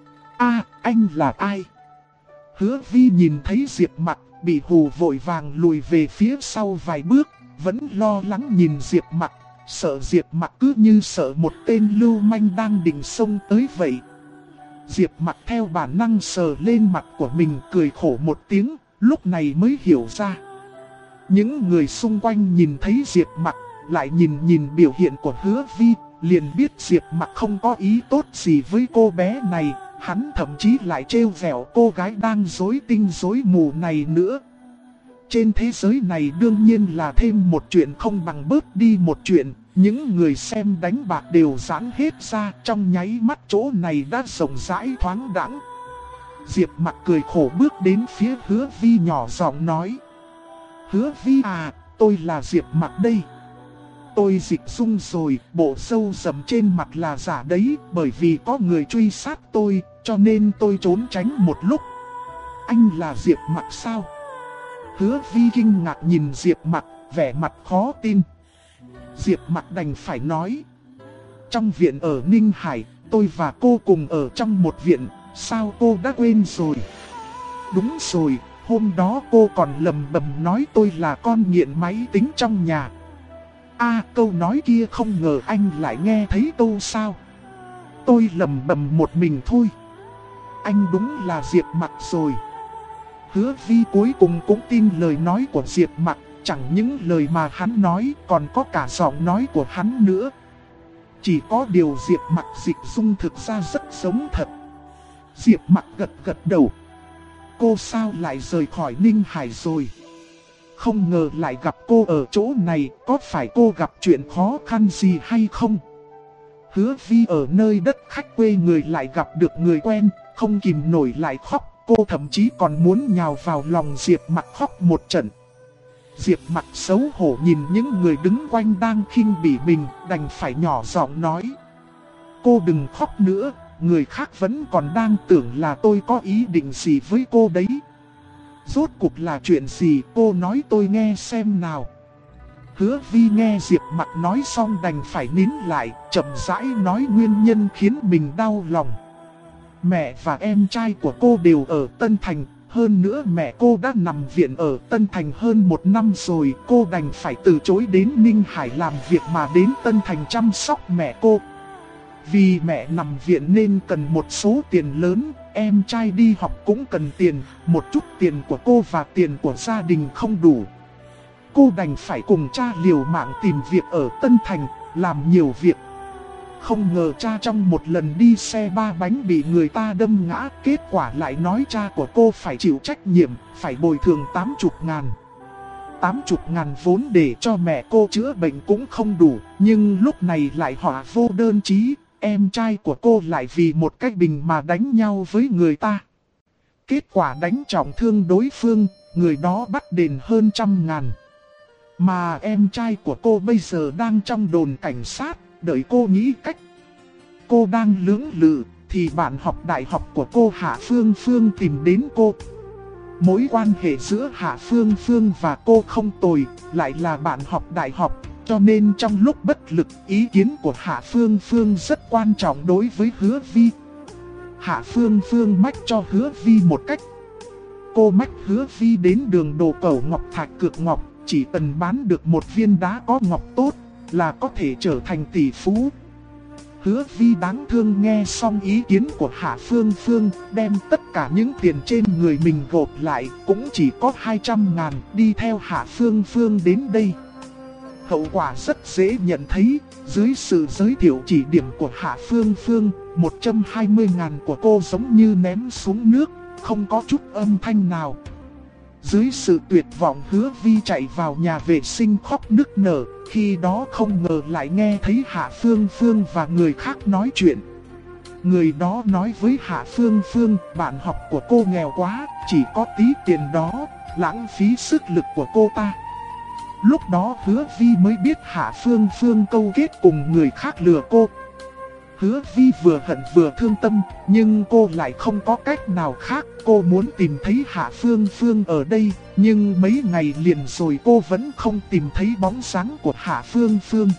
Anh là ai? Hứa Vi nhìn thấy Diệp Mặc bị hù vội vàng lùi về phía sau vài bước, vẫn lo lắng nhìn Diệp Mặc, sợ Diệp Mặc cứ như sợ một tên lưu manh đang định xông tới vậy. Diệp Mặc theo bản năng sờ lên mặt của mình, cười khổ một tiếng, lúc này mới hiểu ra. Những người xung quanh nhìn thấy Diệp Mặc, lại nhìn biểu hiện của Hứa Vi, liền biết Diệp Mặc không có ý tốt gì với cô bé này. Hắn thậm chí lại trêu vẻo cô gái đang rối tinh rối mù này nữa. Trên thế giới này đương nhiên là thêm một chuyện không bằng bớt đi một chuyện. Những người xem đánh bạc đều giãn hết ra, trong nháy mắt chỗ này đã rộng rãi thoáng đãng. Diệp Mặc cười khổ bước đến phía Hứa Vi nhỏ giọng nói: Hứa Vi à, tôi là Diệp Mặc đây. Tôi dịch dung rồi, bộ râu rậm trên mặt là giả đấy, bởi vì có người truy sát tôi, cho nên tôi trốn tránh một lúc. Anh là Diệp Mặc sao? Hứa Vi kinh ngạc nhìn Diệp Mặc, vẻ mặt khó tin. Diệp Mặc đành phải nói: trong viện ở Ninh Hải, tôi và cô cùng ở trong một viện, sao cô đã quên rồi? Đúng rồi, hôm đó cô còn lầm bầm nói tôi là con nghiện máy tính trong nhà. Câu nói kia không ngờ anh lại nghe thấy đâu sao? Tôi lầm bầm một mình thôi. Anh đúng là Diệp Mặc rồi. Hứa Vi cuối cùng cũng tin lời nói của Diệp Mặc, chẳng những lời mà hắn nói còn có cả giọng nói của hắn nữa. Chỉ có điều Diệp Mặc dịch dung thực ra rất giống thật. Diệp Mặc gật gật đầu. Cô sao lại rời khỏi Ninh Hải rồi? Không ngờ lại gặp cô ở chỗ này, có phải cô gặp chuyện khó khăn gì hay không? Hứa Vi ở nơi đất khách quê người lại gặp được người quen, không kìm nổi lại khóc. Cô thậm chí còn muốn nhào vào lòng Diệp Mặc khóc một trận. Diệp Mặc xấu hổ nhìn những người đứng quanh đang khinh bỉ mình, đành phải nhỏ giọng nói: cô đừng khóc nữa, người khác vẫn còn đang tưởng là tôi có ý định gì với cô đấy. Rốt cuộc là chuyện gì, cô nói tôi nghe xem nào. Hứa Vi nghe Diệp Mặc nói xong đành phải nín lại, chậm rãi nói nguyên nhân khiến mình đau lòng. Mẹ và em trai của cô đều ở Tân Thành, hơn nữa mẹ cô đã nằm viện ở Tân Thành hơn 1 năm rồi. Cô đành phải từ chối đến Ninh Hải làm việc mà đến Tân Thành chăm sóc mẹ cô. Vì mẹ nằm viện nên cần một số tiền lớn, em trai đi học cũng cần tiền, một chút tiền của cô và tiền của gia đình không đủ. Cô đành phải cùng cha liều mạng tìm việc ở Tân Thành, làm nhiều việc. Không ngờ cha trong một lần đi xe 3 bánh bị người ta đâm ngã, kết quả lại nói cha của cô phải chịu trách nhiệm, phải bồi thường 80.000. 80.000 vốn để cho mẹ cô chữa bệnh cũng không đủ, nhưng lúc này lại họa vô đơn chí, em trai của cô lại vì một cái bình mà đánh nhau với người ta. Kết quả đánh trọng thương đối phương, người đó bắt đền hơn 100.000. Mà em trai của cô bây giờ đang trong đồn cảnh sát, đợi cô nghĩ cách. Cô đang lưỡng lự, thì bạn học đại học của cô Hạ Phương Phương tìm đến cô. Mối quan hệ giữa Hạ Phương Phương và cô không tồi, lại là bạn học đại học, cho nên trong lúc bất lực, ý kiến của Hạ Phương Phương rất quan trọng đối với Hứa Vi. Hạ Phương Phương mách cho Hứa Vi một cách. Cô mách Hứa Vi đến đường đồ cẩu ngọc thạch cược ngọc, chỉ cần bán được một viên đá có ngọc tốt là có thể trở thành tỷ phú. Hứa Vi đáng thương nghe xong ý kiến của Hạ Phương Phương, đem tất cả những tiền trên người mình gộp lại, cũng chỉ có 200.000, đi theo Hạ Phương Phương đến đây. Hậu quả rất dễ nhận thấy, dưới sự giới thiệu chỉ điểm của Hạ Phương Phương, 120.000 của cô giống như ném xuống nước, không có chút âm thanh nào. Dưới sự tuyệt vọng, Hứa Vi chạy vào nhà vệ sinh khóc nức nở, khi đó không ngờ lại nghe thấy Hạ Phương Phương và người khác nói chuyện. Người đó nói với Hạ Phương Phương, bạn học của cô nghèo quá, chỉ có tí tiền đó, lãng phí sức lực của cô ta. Lúc đó Hứa Vi mới biết Hạ Phương Phương câu kết cùng người khác lừa cô. Hứa Vi vừa hận vừa thương tâm, nhưng cô lại không có cách nào khác. Cô muốn tìm thấy Hạ Phương Phương ở đây, nhưng mấy ngày liền rồi cô vẫn không tìm thấy bóng dáng của Hạ Phương Phương.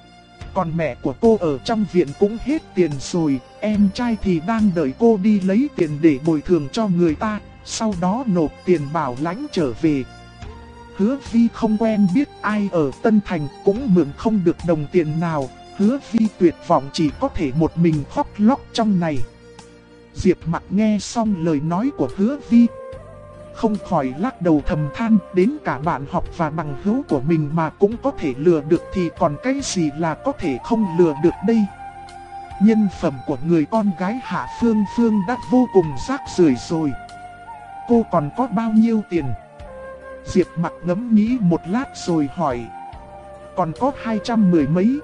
Còn mẹ của cô ở trong viện cũng hết tiền rồi, em trai thì đang đợi cô đi lấy tiền để bồi thường cho người ta, sau đó nộp tiền bảo lãnh trở về. Hứa Vi không quen biết ai ở Tân Thành, cũng mượn không được đồng tiền nào. Hứa Vi tuyệt vọng chỉ có thể một mình khóc lóc trong này. Diệp Mặc nghe xong lời nói của Hứa Vi, không khỏi lắc đầu thầm than, đến cả bạn học và bằng hữu của mình mà cũng có thể lừa được thì còn cái gì là có thể không lừa được đây. Nhân phẩm của người con gái Hạ Phương Phương đã vô cùng rác rưởi rồi. Cô còn có bao nhiêu tiền? Diệp Mặc ngẫm nghĩ một lát rồi hỏi. Còn có 210 mấy.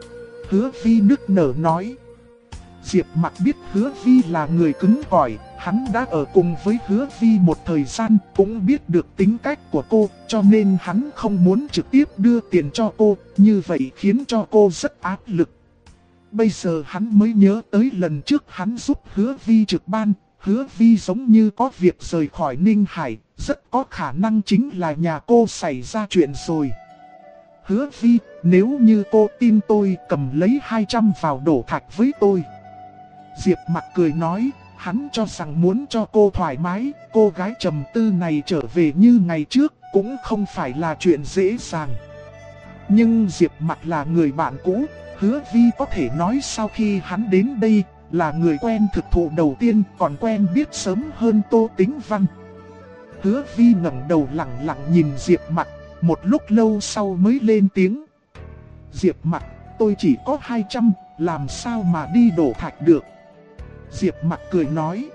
Hứa Vi nức nở nói. Diệp Mặc biết Hứa Vi là người cứng cỏi, hắn đã ở cùng với Hứa Vi một thời gian, cũng biết được tính cách của cô, cho nên hắn không muốn trực tiếp đưa tiền cho cô, như vậy khiến cho cô rất áp lực. Bây giờ hắn mới nhớ tới lần trước hắn giúp Hứa Vi trực ban, Hứa Vi giống như có việc rời khỏi Ninh Hải, rất có khả năng chính là nhà cô xảy ra chuyện rồi. Hứa Vi, nếu như cô tin tôi, cầm lấy 200 vào đổ thạch với tôi. Diệp Mặc cười nói, hắn cho rằng muốn cho cô thoải mái, cô gái trầm tư này trở về như ngày trước, cũng không phải là chuyện dễ dàng. Nhưng Diệp Mặc là người bạn cũ, Hứa Vi có thể nói sau khi hắn đến đây, là người quen thực thụ đầu tiên, còn quen biết sớm hơn Tô Tĩnh Văn. Hứa Vi ngẩng đầu lặng lặng nhìn Diệp Mặc, một lúc lâu sau mới lên tiếng. Diệp Mặc, tôi chỉ có 200, làm sao mà đi đổ thạch được? Diệp Mặc cười nói.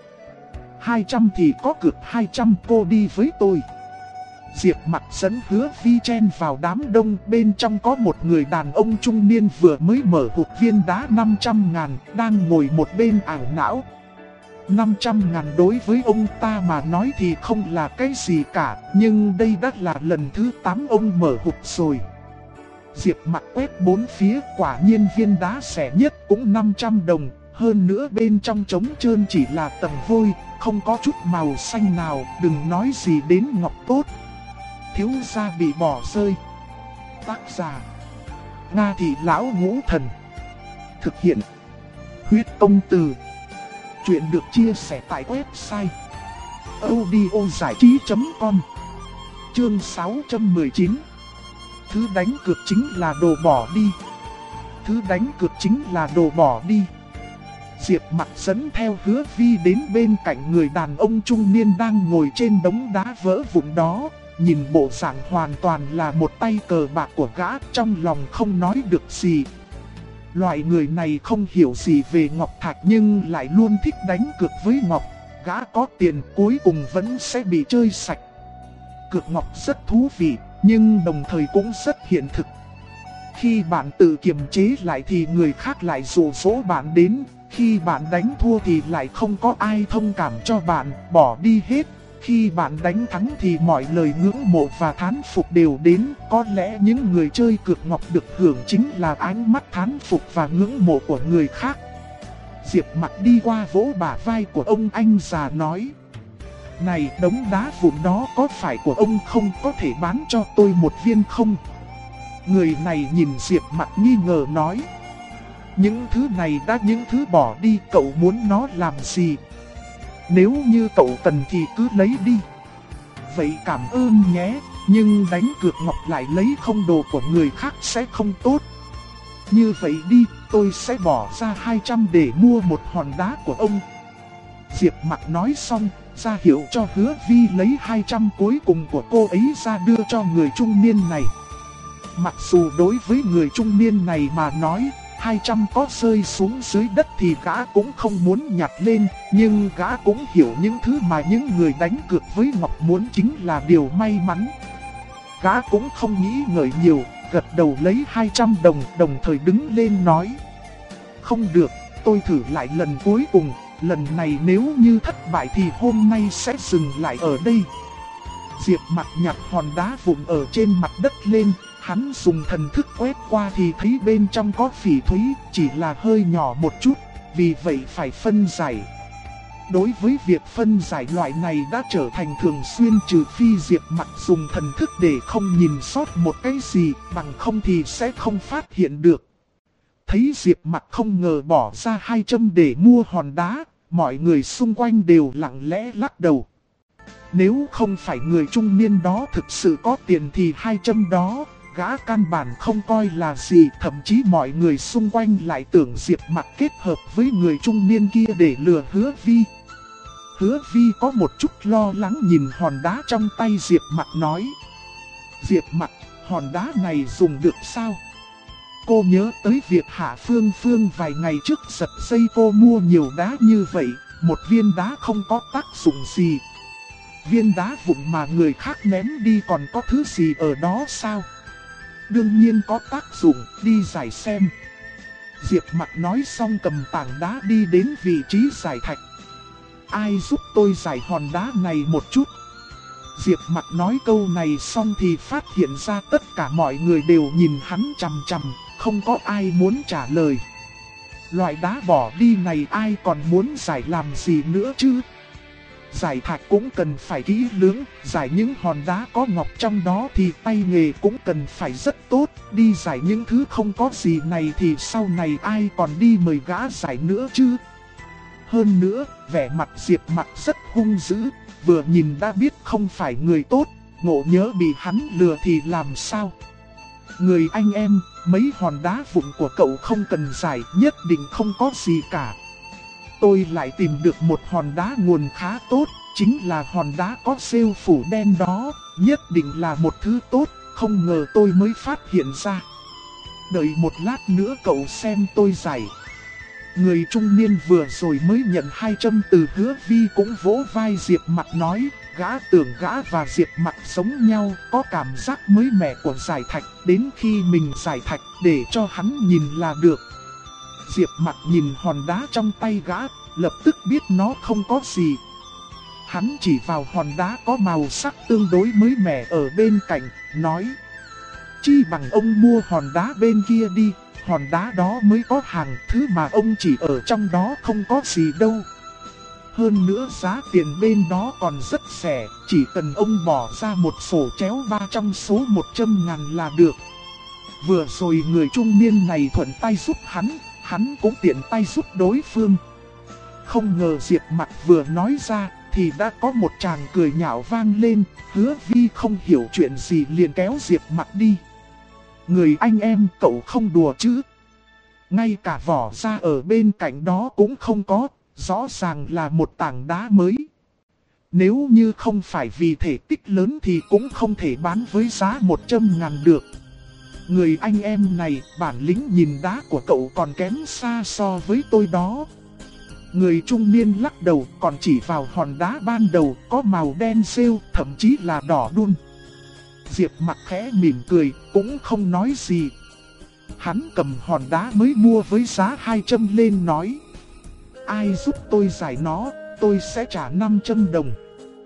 200 thì có cược 200, cô đi với tôi. Diệp Mặc dẫn Hứa Vi chen vào đám đông, bên trong có một người đàn ông trung niên vừa mới mở hộp viên đá 500.000, đang ngồi một bên ảo não. 500.000 đối với ông ta mà nói thì không là cái gì cả, nhưng đây đã là lần thứ 8 ông mở hộp rồi. Diệp Mặc quét bốn phía, quả nhiên viên đá rẻ nhất cũng 500 đồng, hơn nữa bên trong trống trơn chỉ là tầng vôi, không có chút màu xanh nào, đừng nói gì đến ngọc tốt. Thiếu gia bị bỏ rơi. Tác giả: Nga Thị Lão Ngũ Thần. Thực hiện: Huyết Công Từ. Chuyện được chia sẻ tại website audiozảichí.com. Chương 619. Thứ đánh cược chính là đồ bỏ đi. Thứ đánh cược chính là đồ bỏ đi. Diệp Mặc dẫn theo Hứa Vi đến bên cạnh người đàn ông trung niên đang ngồi trên đống đá vỡ vụn đó. Nhìn bộ dạng hoàn toàn là một tay cờ bạc của gã, trong lòng không nói được gì. Loại người này không hiểu gì về ngọc thạch nhưng lại luôn thích đánh cược với ngọc. Gã có tiền cuối cùng vẫn sẽ bị chơi sạch. Cược ngọc rất thú vị, nhưng đồng thời cũng rất hiện thực. Khi bạn tự kiềm chế lại thì người khác lại dụ dỗ bạn đến. Khi bạn đánh thua thì lại không có ai thông cảm cho bạn, bỏ đi hết. Khi bạn đánh thắng thì mọi lời ngưỡng mộ và thán phục đều đến. Có lẽ những người chơi cược ngọc được hưởng chính là ánh mắt thán phục và ngưỡng mộ của người khác. Diệp Mặc đi qua vỗ bả vai của ông anh già nói: "Này, đống đá vụn đó có phải của ông không, có thể bán cho tôi một viên không?" Người này nhìn Diệp Mặc nghi ngờ nói: "Những thứ này đã những thứ bỏ đi, cậu muốn nó làm gì? Nếu như cậu cần thì cứ lấy đi." "Vậy cảm ơn nhé, nhưng đánh cược ngọc lại lấy không đồ của người khác sẽ không tốt. Như vậy đi, tôi sẽ bỏ ra 200 để mua một hòn đá của ông." Diệp Mặc nói xong, ra hiệu cho Hứa Vi lấy 200 cuối cùng của cô ấy ra đưa cho người trung niên này. Mặc dù đối với người trung niên này mà nói, 200 có rơi xuống dưới đất thì gã cũng không muốn nhặt lên, nhưng gã cũng hiểu những thứ mà những người đánh cược với ngọc muốn chính là điều may mắn. Gã cũng không nghĩ ngợi nhiều, gật đầu lấy 200 đồng, đồng thời đứng lên nói: "Không được, tôi thử lại lần cuối cùng, lần này nếu như thất bại thì hôm nay sẽ dừng lại ở đây." Diệp Mặc nhặt hòn đá vụn ở trên mặt đất lên, hắn dùng thần thức quét qua thì thấy bên trong có phỉ thúy, chỉ là hơi nhỏ một chút, vì vậy phải phân giải. Đối với việc phân giải loại này đã trở thành thường xuyên, trừ phi Diệp Mặc dùng thần thức để không nhìn sót một cái gì, bằng không thì sẽ không phát hiện được. Thấy Diệp Mặc không ngờ bỏ ra 200 để mua hòn đá, mọi người xung quanh đều lặng lẽ lắc đầu. Nếu không phải người trung niên đó thực sự có tiền thì 200 đó, gã căn bản không coi là gì. Thậm chí mọi người xung quanh lại tưởng Diệp Mặc kết hợp với người trung niên kia để lừa Hứa Vi. Hứa Vi có một chút lo lắng nhìn hòn đá trong tay Diệp Mặc nói: "Diệp Mặc, hòn đá này dùng được sao?" Cô nhớ tới việc Hạ Phương Phương vài ngày trước giật dây cô mua nhiều đá như vậy, một viên đá không có tác dụng gì. Viên đá vụn mà người khác ném đi còn có thứ gì ở đó sao? Đương nhiên có tác dụng, đi giải xem. Diệp Mặc nói xong cầm tảng đá đi đến vị trí giải thạch. "Ai giúp tôi giải hòn đá này một chút?" Diệp Mặc nói câu này xong thì phát hiện ra tất cả mọi người đều nhìn hắn chằm chằm, không có ai muốn trả lời. Loại đá bỏ đi này ai còn muốn giải làm gì nữa chứ? Giải thạch cũng cần phải kỹ lưỡng, giải những hòn đá có ngọc trong đó thì tay nghề cũng cần phải rất tốt. Đi giải những thứ không có gì này thì sau này ai còn đi mời gã giải nữa chứ? Hơn nữa, vẻ mặt Diệp Mặc rất hung dữ, vừa nhìn đã biết không phải người tốt, ngộ nhớ bị hắn lừa thì làm sao? "Người anh em, mấy hòn đá vụn của cậu không cần giải, nhất định không có gì cả. Tôi lại tìm được một hòn đá nguồn khá tốt, chính là hòn đá có rêu phủ đen đó, nhất định là một thứ tốt, không ngờ tôi mới phát hiện ra. Đợi một lát nữa cậu xem tôi giải." Người trung niên vừa rồi mới nhận 200 từ Hứa Vi cũng vỗ vai Diệp Mặc nói: "Gã tưởng gã và Diệp Mặc giống nhau, có cảm giác mới mẻ của giải thạch, đến khi mình giải thạch để cho hắn nhìn là được." Diệp Mặc nhìn hòn đá trong tay gã, lập tức biết nó không có gì. Hắn chỉ vào hòn đá có màu sắc tương đối mới mẻ ở bên cạnh, nói: "Chi bằng ông mua hòn đá bên kia đi, hòn đá đó mới có hàng, thứ mà ông chỉ ở trong đó không có gì đâu. Hơn nữa giá tiền bên đó còn rất rẻ, chỉ cần ông bỏ ra một sổ chéo 3 trong số 100.000 là được." Vừa rồi người trung niên này thuận tay giúp hắn cũng tiện tay giúp đối phương. Không ngờ Diệp Mặc vừa nói ra thì đã có một tràng cười nhạo vang lên. Hứa Vi không hiểu chuyện gì liền kéo Diệp Mặc đi. "Người anh em, cậu không đùa chứ? Ngay cả vỏ ra ở bên cạnh đó cũng không có, rõ ràng là một tảng đá mới. Nếu như không phải vì thể tích lớn thì cũng không thể bán với giá 100.000 được. Người anh em này, bản lĩnh nhìn đá của cậu còn kém xa so với tôi đó." Người trung niên lắc đầu, còn chỉ vào hòn đá ban đầu có màu đen rêu, thậm chí là đỏ đun. Diệp Mặc khẽ mỉm cười, cũng không nói gì. Hắn cầm hòn đá mới mua với giá 200 lên nói: "Ai giúp tôi giải nó, tôi sẽ trả 500 đồng.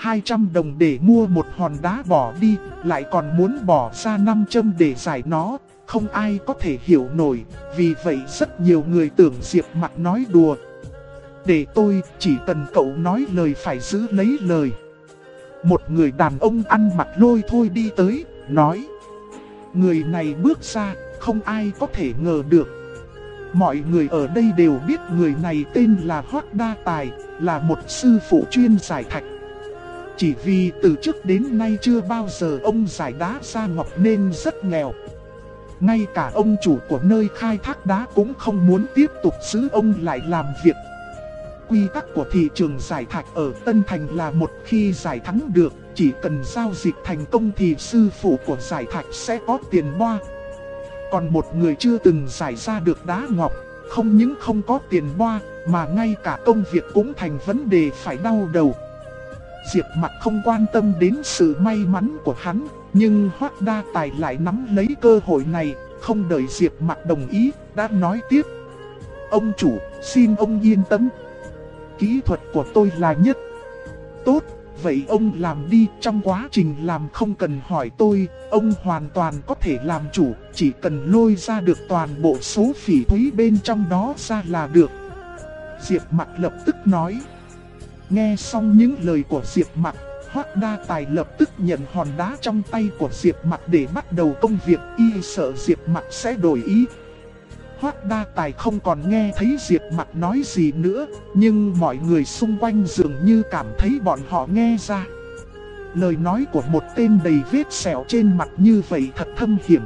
200 đồng để mua một hòn đá bỏ đi, lại còn muốn bỏ ra 500 để giải nó, không ai có thể hiểu nổi, vì vậy rất nhiều người tưởng Diệp Mặc nói đùa. Để tôi, chỉ cần cậu nói lời phải giữ lấy lời. Một người đàn ông ăn mặc lôi thôi đi tới, nói. Người này bước ra, không ai có thể ngờ được. Mọi người ở đây đều biết người này tên là Hoắc Đa Tài, là một sư phụ chuyên giải thạch. Chỉ vì từ trước đến nay chưa bao giờ ông giải đá ra ngọc nên rất nghèo. Ngay cả ông chủ của nơi khai thác đá cũng không muốn tiếp tục giữ ông lại làm việc. Quy tắc của thị trường giải thạch ở Tân Thành là một khi giải thắng được, chỉ cần giao dịch thành công thì sư phụ của giải thạch sẽ có tiền boa. Còn một người chưa từng giải ra được đá ngọc, không những không có tiền boa, mà ngay cả công việc cũng thành vấn đề phải đau đầu. Diệp Mặc không quan tâm đến sự may mắn của hắn, nhưng Hoắc Đa Tài lại nắm lấy cơ hội này, không đợi Diệp Mặc đồng ý, đã nói tiếp. Ông chủ, xin ông yên tâm. Kỹ thuật của tôi là nhất. Tốt, vậy ông làm đi, trong quá trình làm không cần hỏi tôi, ông hoàn toàn có thể làm chủ, chỉ cần lôi ra được toàn bộ số phỉ thúy bên trong đó ra là được. Diệp Mặc lập tức nói. Nghe xong những lời của Diệp Mặc, Hoắc Đa Tài lập tức nhận hòn đá trong tay của Diệp Mặc để bắt đầu công việc, y sợ Diệp Mặc sẽ đổi ý. Hoắc Đa Tài không còn nghe thấy Diệp Mặc nói gì nữa, nhưng mọi người xung quanh dường như cảm thấy bọn họ nghe ra. Lời nói của một tên đầy vết sẹo trên mặt như vậy thật thâm hiểm.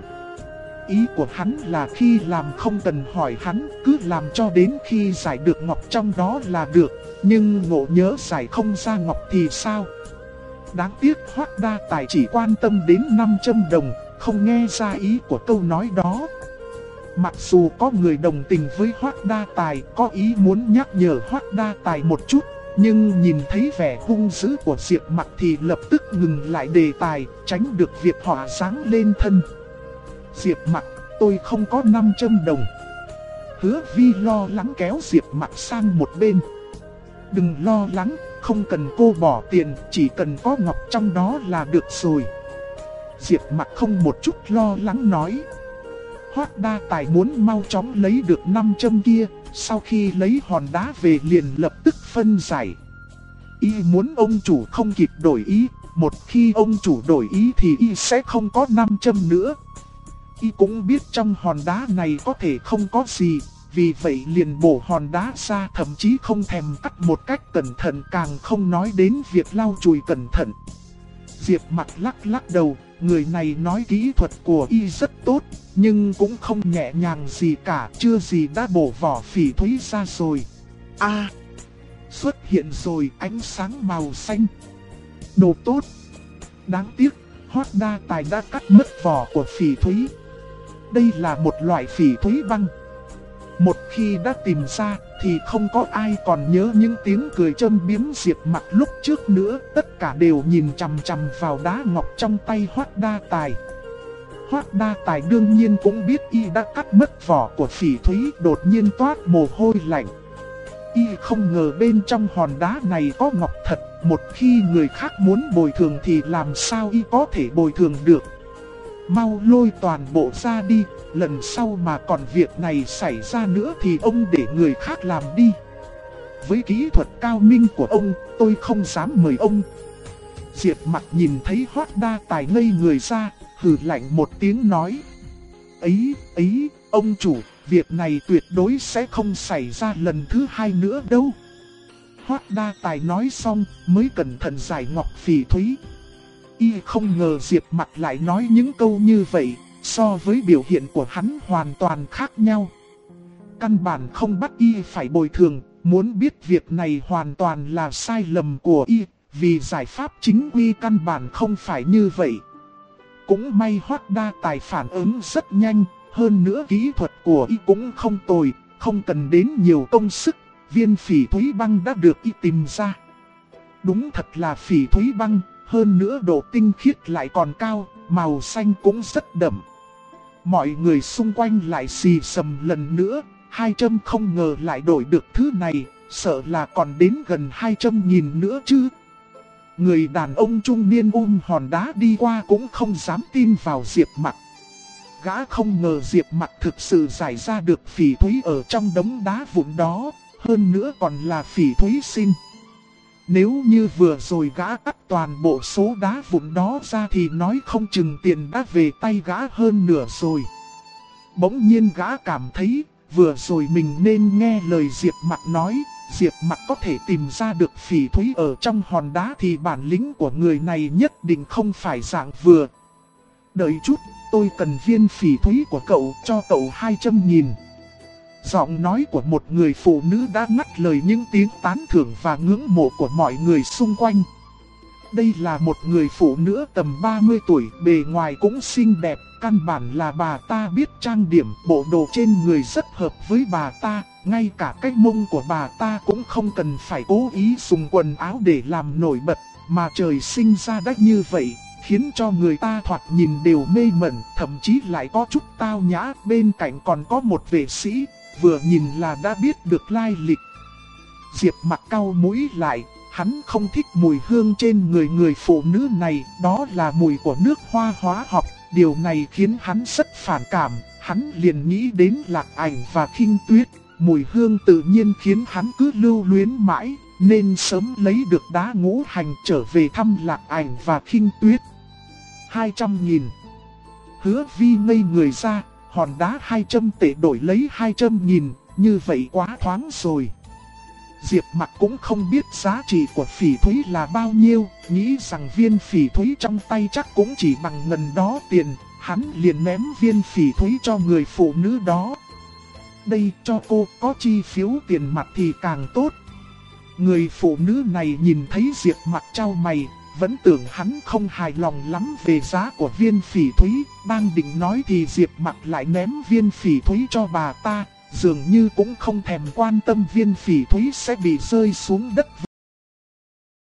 Ý của hắn là khi làm không cần hỏi hắn, cứ làm cho đến khi giải được ngọc trong đó là được, nhưng ngộ nhớ giải không ra ngọc thì sao? Đáng tiếc Hoắc Đa Tài chỉ quan tâm đến 500 đồng, không nghe ra ý của câu nói đó. Mặc dù có người đồng tình với Hoắc Đa Tài, có ý muốn nhắc nhở Hoắc Đa Tài một chút, nhưng nhìn thấy vẻ hung dữ của Diệp Mặc thì lập tức ngừng lại đề tài, tránh được việc họa giáng lên thân. Diệp Mặc, tôi không có 500 đồng. Hứa Vi lo lắng kéo Diệp Mặc sang một bên. Đừng lo lắng, không cần cô bỏ tiền, chỉ cần có ngọc trong đó là được rồi. Diệp Mặc không một chút lo lắng nói. Hoắc Đa Tài muốn mau chóng lấy được 500 kia, sau khi lấy hòn đá về liền lập tức phân giải. Y muốn ông chủ không kịp đổi ý, một khi ông chủ đổi ý thì y sẽ không có 500 nữa. Y cũng biết trong hòn đá này có thể không có gì, vì vậy liền bổ hòn đá ra, thậm chí không thèm cắt một cách cẩn thận, càng không nói đến việc lau chùi cẩn thận. Diệp Mặc lắc lắc đầu, người này nói kỹ thuật của y rất tốt, nhưng cũng không nhẹ nhàng gì cả, chưa gì đã bổ vỏ phỉ thúy ra rồi. Xuất hiện rồi, ánh sáng màu xanh. Đồ tốt. Đáng tiếc, Hoắc Đa Tài đã cắt mất vỏ của phỉ thúy. Đây là một loại phỉ thúy băng. Một khi đã tìm ra thì không có ai còn nhớ những tiếng cười châm biếm Diệp Mặc lúc trước nữa, tất cả đều nhìn chằm chằm vào đá ngọc trong tay Hoắc Đa Tài. Hoắc Đa Tài đương nhiên cũng biết y đã cắt mất vỏ của phỉ thúy, đột nhiên toát mồ hôi lạnh. Y không ngờ bên trong hòn đá này có ngọc thật, một khi người khác muốn bồi thường thì làm sao y có thể bồi thường được. Mau lôi toàn bộ ra đi, lần sau mà còn việc này xảy ra nữa thì ông để người khác làm đi. Với kỹ thuật cao minh của ông, tôi không dám mời ông. Diệp Mặc nhìn thấy Hoắc Đa Tài ngây người ra, hừ lạnh một tiếng nói. Ấy, ông chủ, việc này tuyệt đối sẽ không xảy ra lần thứ hai nữa đâu. Hoắc Đa Tài nói xong, mới cẩn thận giải ngọc phỉ thúy. Y không ngờ Diệp Mặc lại nói những câu như vậy, so với biểu hiện của hắn hoàn toàn khác nhau. Căn bản không bắt Y phải bồi thường, muốn biết việc này hoàn toàn là sai lầm của Y, vì giải pháp chính quy căn bản không phải như vậy. Cũng may Hoắc Đa Tài phản ứng rất nhanh, hơn nữa kỹ thuật của Y cũng không tồi, không cần đến nhiều công sức, viên phỉ thúy băng đã được Y tìm ra. Đúng thật là phỉ thúy băng, hơn nữa độ tinh khiết lại còn cao, màu xanh cũng rất đậm. Mọi người xung quanh lại xì xầm lần nữa, 200 không ngờ lại đổi được thứ này, sợ là còn đến gần 200.000 nữa chứ. Người đàn ông trung niên hòn đá đi qua cũng không dám tin vào Diệp Mặc. Gã không ngờ Diệp Mặc thực sự giải ra được phỉ thúy ở trong đống đá vụn đó, hơn nữa còn là phỉ thúy xin. Nếu như vừa rồi gã cắt toàn bộ số đá vụn đó ra thì nói không chừng tiền đã về tay gã hơn nửa rồi. Bỗng nhiên gã cảm thấy, vừa rồi mình nên nghe lời Diệp Mặc nói, Diệp Mặc có thể tìm ra được phỉ thúy ở trong hòn đá thì bản lĩnh của người này nhất định không phải dạng vừa. Đợi chút, tôi cần viên phỉ thúy của cậu, cho cậu 200.000. Giọng nói của một người phụ nữ đã ngắt lời những tiếng tán thưởng và ngưỡng mộ của mọi người xung quanh. Đây là một người phụ nữ tầm 30 tuổi, bề ngoài cũng xinh đẹp, căn bản là bà ta biết trang điểm, bộ đồ trên người rất hợp với bà ta, ngay cả cái mông của bà ta cũng không cần phải cố ý dùng quần áo để làm nổi bật, mà trời sinh ra đã như vậy, khiến cho người ta thoạt nhìn đều mê mẩn, thậm chí lại có chút tao nhã, bên cạnh còn có một vệ sĩ, vừa nhìn là đã biết được lai lịch. Diệp Mặc cau mũi lại. Hắn không thích mùi hương trên người người phụ nữ này, đó là mùi của nước hoa hóa học. Điều này khiến hắn rất phản cảm, hắn liền nghĩ đến Lạc Ảnh và Khinh Tuyết. Mùi hương tự nhiên khiến hắn cứ lưu luyến mãi, nên sớm lấy được đá ngũ hành trở về thăm Lạc Ảnh và Khinh Tuyết. 200.000. Hứa Vi ngây người ra, hòn đá 200 tệ đổi lấy 200.000, như vậy quá thoáng rồi. Diệp Mặc cũng không biết giá trị của phỉ thúy là bao nhiêu, nghĩ rằng viên phỉ thúy trong tay chắc cũng chỉ bằng ngần đó tiền, hắn liền ném viên phỉ thúy cho người phụ nữ đó. Đây, cho cô, có chi phiếu tiền mặt thì càng tốt. Người phụ nữ này nhìn thấy Diệp Mặc chau mày, vẫn tưởng hắn không hài lòng lắm về giá của viên phỉ thúy, đang định nói thì Diệp Mặc lại ném viên phỉ thúy cho bà ta. Dường như cũng không thèm quan tâm viên phỉ thúy sẽ bị rơi xuống đất